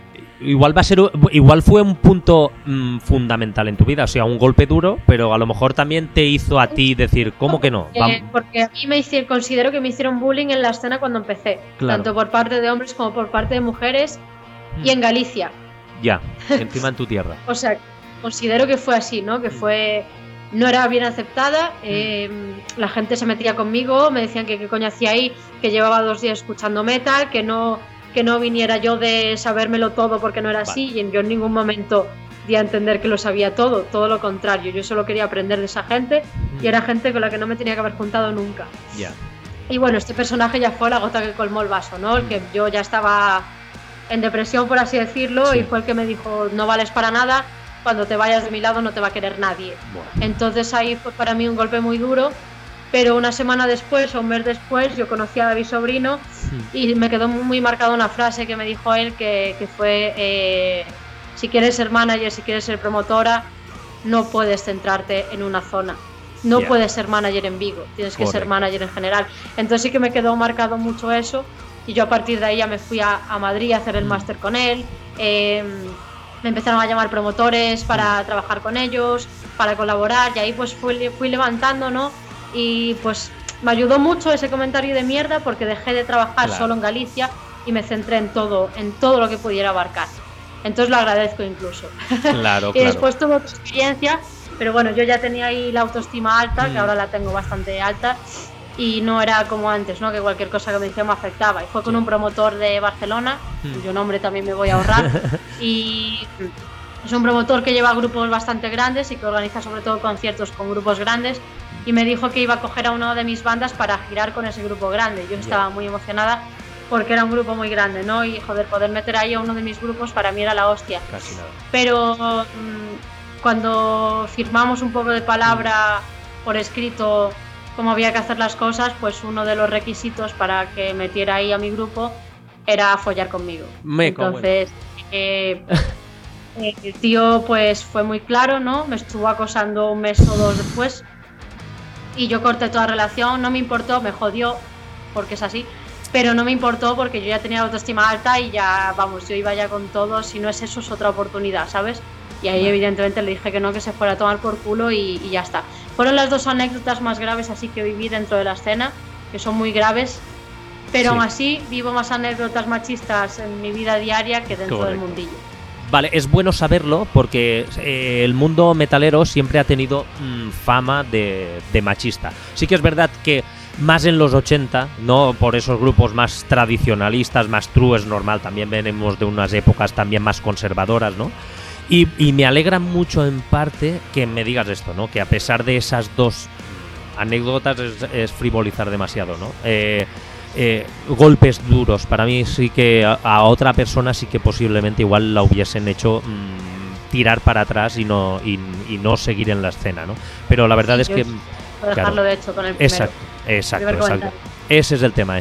Igual fue un punto fundamental en tu vida, o sea, un golpe duro, pero a lo mejor también te hizo a ti decir, ¿cómo que no? Porque a mí considero que me hicieron bullying en la escena cuando empecé, Claro. tanto por parte de hombres como por parte de mujeres, y en Galicia. Ya, encima en tu tierra. O sea, considero que fue así, ¿no? Que no era bien aceptada, la gente se metía conmigo, me decían que qué coño hacía ahí, que llevaba 2 días escuchando metal, que no viniera yo de sabérmelo todo porque no era así, y yo en ningún momento di a entender que lo sabía todo lo contrario, yo solo quería aprender de esa gente y era gente con la que no me tenía que haber juntado nunca. Ya. Y bueno, este personaje ya fue la gota que colmó el vaso, ¿no? El que yo ya estaba en depresión, por así decirlo, y fue el que me dijo, no vales para nada, cuando te vayas de mi lado no te va a querer nadie. Bueno. Entonces ahí fue para mí un golpe muy duro, pero una semana después o un mes después yo conocí a David Sobrino y me quedó muy marcada una frase que me dijo él que fue si quieres ser manager, si quieres ser promotora, no puedes centrarte en una zona, no puedes ser manager en Vigo, tienes que ser manager en general. Entonces sí que me quedó marcado mucho eso y yo a partir de ahí ya me fui a Madrid a hacer el máster con él. Me empezaron a llamar promotores para trabajar con ellos, para colaborar, y ahí pues fui levantando, ¿no? Y pues me ayudó mucho ese comentario de mierda porque dejé de trabajar solo en Galicia y me centré en todo lo que pudiera abarcar. Entonces lo agradezco incluso. Claro, Y después tuve otra experiencia, pero bueno, yo ya tenía ahí la autoestima alta, que ahora la tengo bastante alta, y no era como antes, ¿no? Que cualquier cosa que me decía me afectaba. Y fue con un promotor de Barcelona, cuyo nombre también me voy a ahorrar, y es un promotor que lleva grupos bastante grandes y que organiza sobre todo conciertos con grupos grandes, y me dijo que iba a coger a una de mis bandas para girar con ese grupo grande. Yo estaba muy emocionada porque era un grupo muy grande, ¿no? Y joder, poder meter ahí a uno de mis grupos para mí era la hostia. Casi nada. Pero cuando firmamos un poco de palabra por escrito cómo había que hacer las cosas, pues uno de los requisitos para que metiera ahí a mi grupo era follar conmigo. Entonces el tío pues fue muy claro, ¿no? Me estuvo acosando 1 mes o 2 después y yo corté toda relación, no me importó, me jodió porque es así, pero no me importó porque yo ya tenía autoestima alta y ya, vamos, yo iba ya con todo, si no es eso es otra oportunidad, ¿sabes? Y ahí evidentemente le dije que no, que se fuera a tomar por culo y ya está. Fueron las 2 anécdotas más graves así que viví dentro de la escena, que son muy graves, pero aún así vivo más anécdotas machistas en mi vida diaria que dentro del mundillo. Vale, es bueno saberlo porque el mundo metalero siempre ha tenido fama de machista. Sí que es verdad que más en los 80, ¿no? Por esos grupos más tradicionalistas, más true es normal, también venimos de unas épocas también más conservadoras, ¿no? Y me alegra mucho en parte que me digas esto, ¿no? Que a pesar de esas 2 anécdotas es frivolizar demasiado, ¿no? Golpes duros, para mí sí que a otra persona sí que posiblemente igual la hubiesen hecho tirar para atrás y no seguir en la escena, ¿no? Pero la verdad es que dejarlo de hecho con el primero. Exacto. Ese es el tema.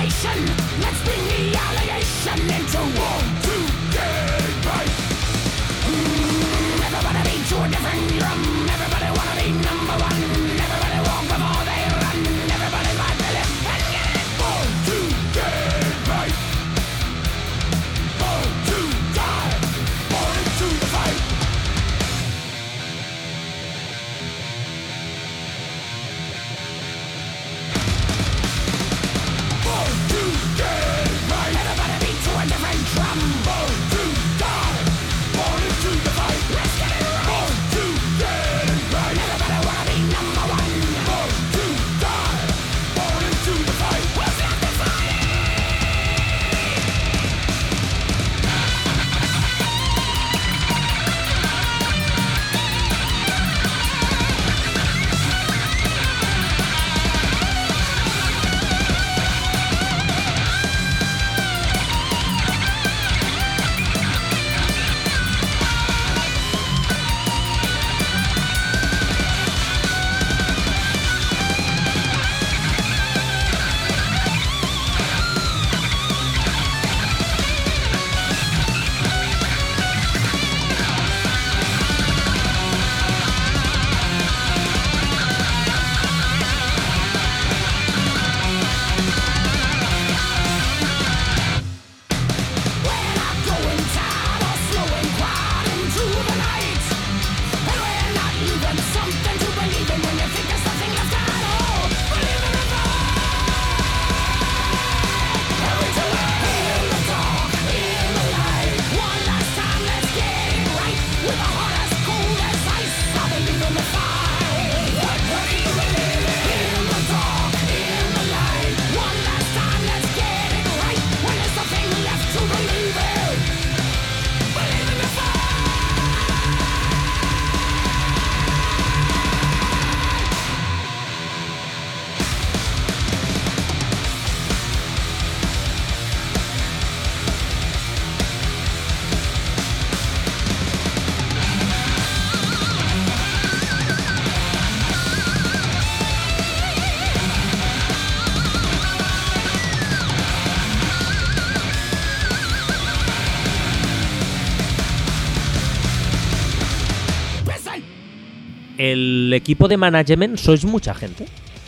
¿El equipo de management sois mucha gente?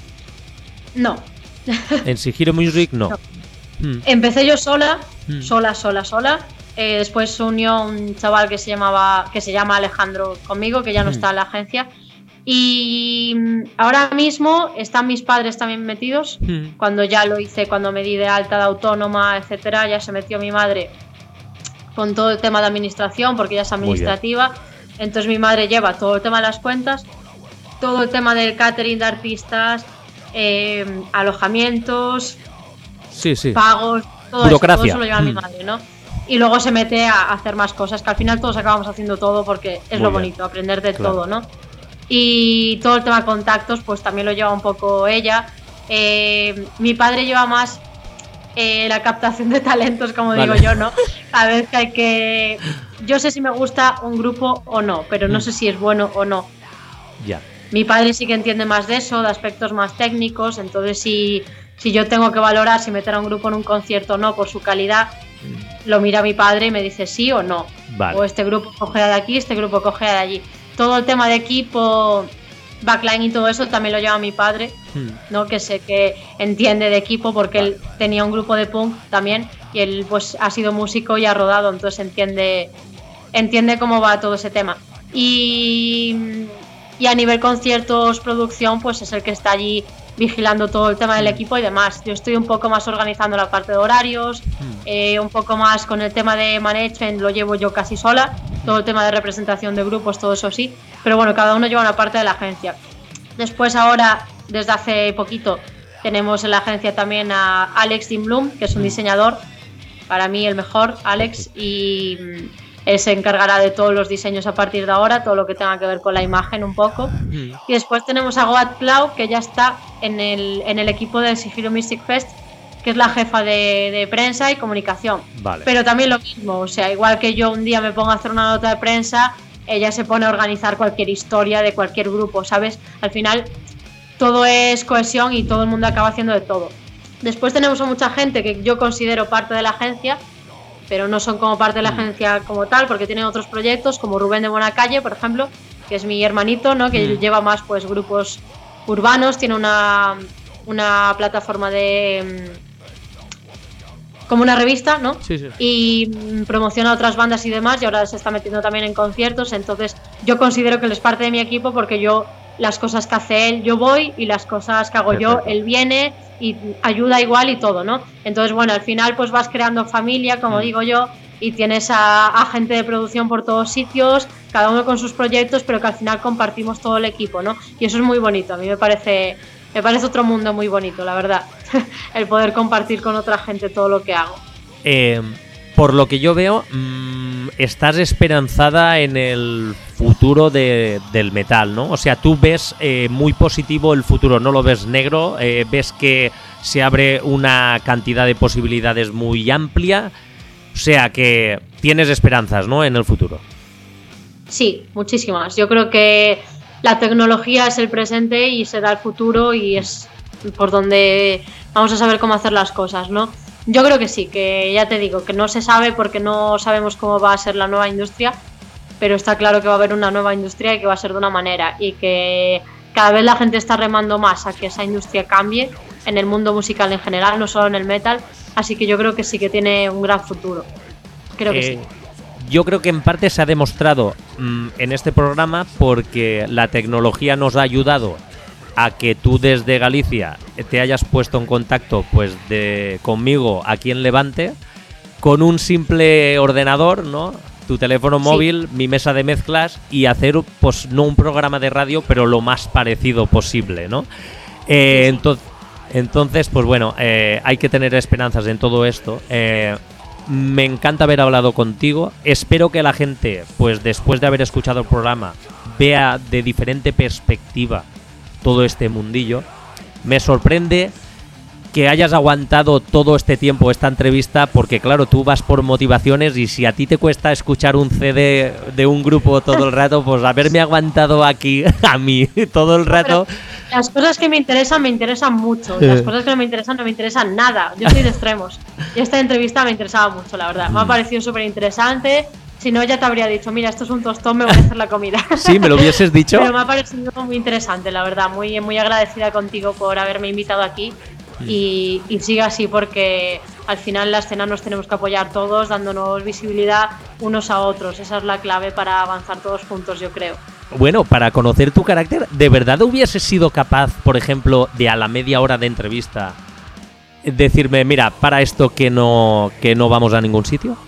No. En Sigiro Music no. Empecé yo sola. Después se unió un chaval que se llama Alejandro conmigo, que ya no está en la agencia. Y ahora mismo están mis padres también metidos. Cuando ya lo hice, cuando me di de alta de autónoma, etcétera, ya se metió mi madre con todo el tema de administración, porque ella es administrativa. Entonces mi madre lleva todo el tema de las cuentas, todo el tema del catering de artistas, alojamientos, pagos, todo eso lo lleva mi madre, ¿no? Y luego se mete a hacer más cosas, que al final todos acabamos haciendo todo porque es lo bonito, aprender de todo, ¿no? Y todo el tema de contactos, pues también lo lleva un poco ella. Mi padre lleva más la captación de talentos, como digo yo, ¿no? A ver que hay que... Yo sé si me gusta un grupo o no, pero no sé si es bueno o no. Ya. Mi padre sí que entiende más de eso, de aspectos más técnicos, entonces si yo tengo que valorar si meter a un grupo en un concierto o no por su calidad, lo mira mi padre y me dice sí o no. Vale. O este grupo cogerá de aquí, este grupo cogerá de allí. Todo el tema de equipo, backline y todo eso también lo lleva mi padre, ¿no? Que sé que entiende de equipo porque él tenía un grupo de punk también y él pues ha sido músico y ha rodado, entonces entiende cómo va todo ese tema. Y a nivel conciertos, producción, pues es el que está allí vigilando todo el tema del equipo y demás. Yo estoy un poco más organizando la parte de horarios, un poco más con el tema de management lo llevo yo casi sola, todo el tema de representación de grupos, todo eso sí, pero bueno, cada uno lleva una parte de la agencia. Después ahora, desde hace poquito, tenemos en la agencia también a Alex Dimblum, que es un diseñador, para mí el mejor, Alex, y él se encargará de todos los diseños a partir de ahora, todo lo que tenga que ver con la imagen un poco. Y después tenemos a Goat Cloud, que ya está en el equipo del Sigiro Music Fest, que es la jefa de prensa y comunicación. Vale. Pero también lo mismo, o sea, igual que yo un día me pongo a hacer una nota de prensa, ella se pone a organizar cualquier historia de cualquier grupo, ¿sabes? Al final todo es cohesión y todo el mundo acaba haciendo de todo. Después tenemos a mucha gente que yo considero parte de la agencia, pero no son como parte de la agencia como tal, porque tienen otros proyectos, como Rubén de Buenacalle, por ejemplo, que es mi hermanito, ¿no? Que lleva más pues grupos urbanos, tiene una plataforma de como una revista, ¿no? Sí. Y promociona otras bandas y demás, y ahora se está metiendo también en conciertos. Entonces yo considero que él es parte de mi equipo, porque yo las cosas que hace él yo voy, y las cosas que hago yo él viene y ayuda igual y todo, ¿no? Entonces bueno, al final pues vas creando familia, como digo yo, y tienes a gente de producción por todos sitios, cada uno con sus proyectos, pero que al final compartimos todo el equipo, ¿no? Y eso es muy bonito, a mí me parece otro mundo muy bonito, la verdad, el poder compartir con otra gente todo lo que hago. Por lo que yo veo, estás esperanzada en el futuro del metal, ¿no? O sea, tú ves muy positivo el futuro, no lo ves negro, ves que se abre una cantidad de posibilidades muy amplia, o sea que tienes esperanzas, ¿no?, en el futuro. Sí, muchísimas. Yo creo que la tecnología es el presente y será el futuro, y es por donde vamos a saber cómo hacer las cosas, ¿no? Yo creo que sí, que ya te digo, que no se sabe porque no sabemos cómo va a ser la nueva industria, pero está claro que va a haber una nueva industria y que va a ser de una manera, y que cada vez la gente está remando más a que esa industria cambie en el mundo musical en general, no solo en el metal, así que yo creo que sí que tiene un gran futuro. Creo que sí. Yo creo que en parte se ha demostrado en este programa, porque la tecnología nos ha ayudado a que tú desde Galicia te hayas puesto en contacto pues conmigo aquí en Levante con un simple ordenador, ¿no? Tu teléfono móvil, mi mesa de mezclas, y hacer pues no un programa de radio, pero lo más parecido posible, ¿no? Entonces, pues bueno, hay que tener esperanzas en todo esto. Me encanta haber hablado contigo. Espero que la gente, pues después de haber escuchado el programa, vea de diferente perspectiva todo este mundillo. Me sorprende que hayas aguantado todo este tiempo esta entrevista, porque claro, tú vas por motivaciones, y si a ti te cuesta escuchar un CD de un grupo todo el rato, pues haberme aguantado aquí a mí todo el rato. Pero las cosas que me interesan mucho, las cosas que no me interesan nada. Yo soy de extremos, y esta entrevista me interesaba mucho, la verdad. Me ha parecido súper interesante. Si no, ya te habría dicho, mira, esto es un tostón, me voy a hacer la comida. Sí, me lo hubieses dicho. Pero me ha parecido muy interesante, la verdad. Muy, muy agradecida contigo por haberme invitado aquí. Y siga así, porque al final la escena nos tenemos que apoyar todos, dándonos visibilidad unos a otros. Esa es la clave para avanzar todos juntos, yo creo. Bueno, para conocer tu carácter, ¿de verdad hubieses sido capaz, por ejemplo, de a la media hora de entrevista decirme, mira, para esto que no vamos a ningún sitio?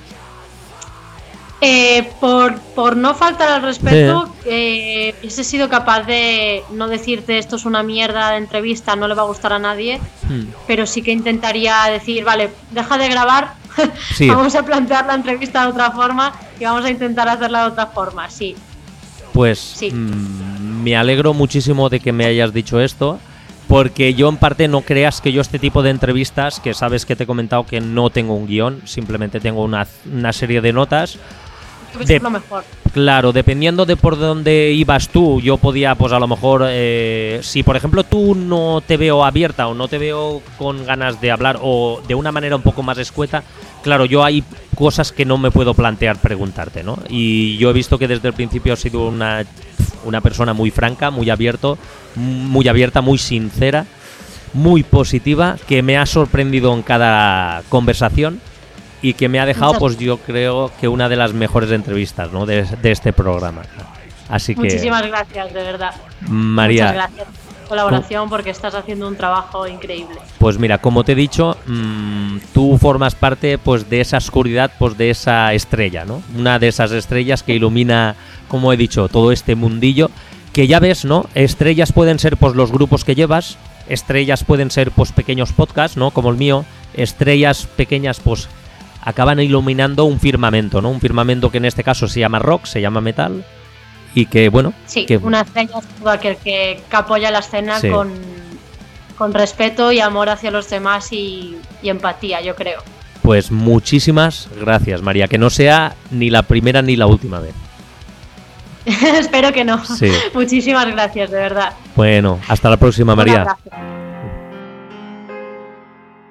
Por no faltar al respeto, he sido capaz de no decirte esto es una mierda de entrevista, no le va a gustar a nadie, pero sí que intentaría decir, vale, deja de grabar, sí. Vamos a plantear la entrevista de otra forma y vamos a intentar hacerla de otra forma, sí. Pues sí. Me alegro muchísimo de que me hayas dicho esto, porque yo en parte no creas que yo este tipo de entrevistas, que sabes que te he comentado que no tengo un guión, simplemente tengo una serie de notas. Lo mejor. Claro, dependiendo de por dónde ibas tú, yo podía, pues a lo mejor, si por ejemplo tú no te veo abierta o no te veo con ganas de hablar o de una manera un poco más escueta, claro, yo hay cosas que no me puedo plantear preguntarte, ¿no? Y yo he visto que desde el principio has sido una persona muy franca, muy abierta, muy sincera, muy positiva, que me ha sorprendido en cada conversación. Y que me ha dejado, pues yo creo que una de las mejores entrevistas, ¿no?, de este programa. Así que muchísimas gracias, de verdad. María, muchas gracias por la colaboración, porque estás haciendo un trabajo increíble. Pues mira, como te he dicho, tú formas parte, pues, de esa oscuridad, pues, de esa estrella, ¿no? Una de esas estrellas que ilumina, como he dicho, todo este mundillo. Que ya ves, ¿no? Estrellas pueden ser, pues, los grupos que llevas. Estrellas pueden ser, pues, pequeños podcasts, ¿no?, como el mío. Estrellas pequeñas, pues, acaban iluminando un firmamento, ¿no? Un firmamento que en este caso se llama rock, se llama metal, y que, bueno... Sí, una estrella es todo aquel que apoya la escena, sí, con respeto y amor hacia los demás y empatía, yo creo. Pues muchísimas gracias, María, que no sea ni la primera ni la última vez. Espero que no. Sí. Muchísimas gracias, de verdad. Bueno, hasta la próxima, María. Un abrazo.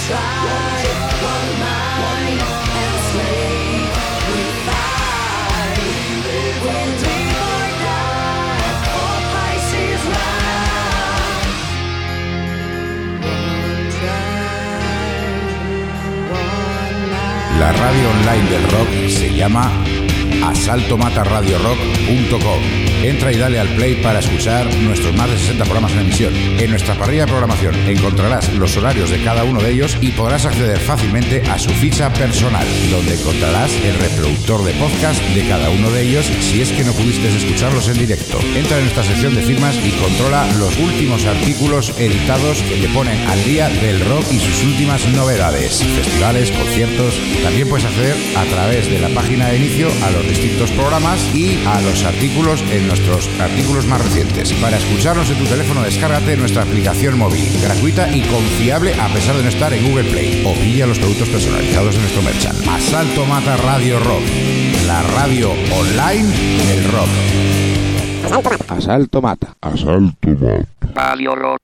La radio online del rock se llama asaltomataradiorock.com. Entra y dale al play para escuchar nuestros más de 60 programas en emisión. En nuestra parrilla de programación encontrarás los horarios de cada uno de ellos y podrás acceder fácilmente a su ficha personal, donde encontrarás el reproductor de podcast de cada uno de ellos si es que no pudiste escucharlos en directo. Entra en nuestra sección de firmas y controla los últimos artículos editados que te ponen al día del rock y sus últimas novedades, festivales, conciertos. También puedes acceder a través de la página de inicio a los distintos programas y a los artículos en nuestros artículos más recientes. Para escucharnos en tu teléfono, descárgate nuestra aplicación móvil, gratuita y confiable a pesar de no estar en Google Play, o pilla los productos personalizados en nuestro merchant. Asalto Mata Radio Rock, la radio online del rock. Asalto Mata. Radio Rock.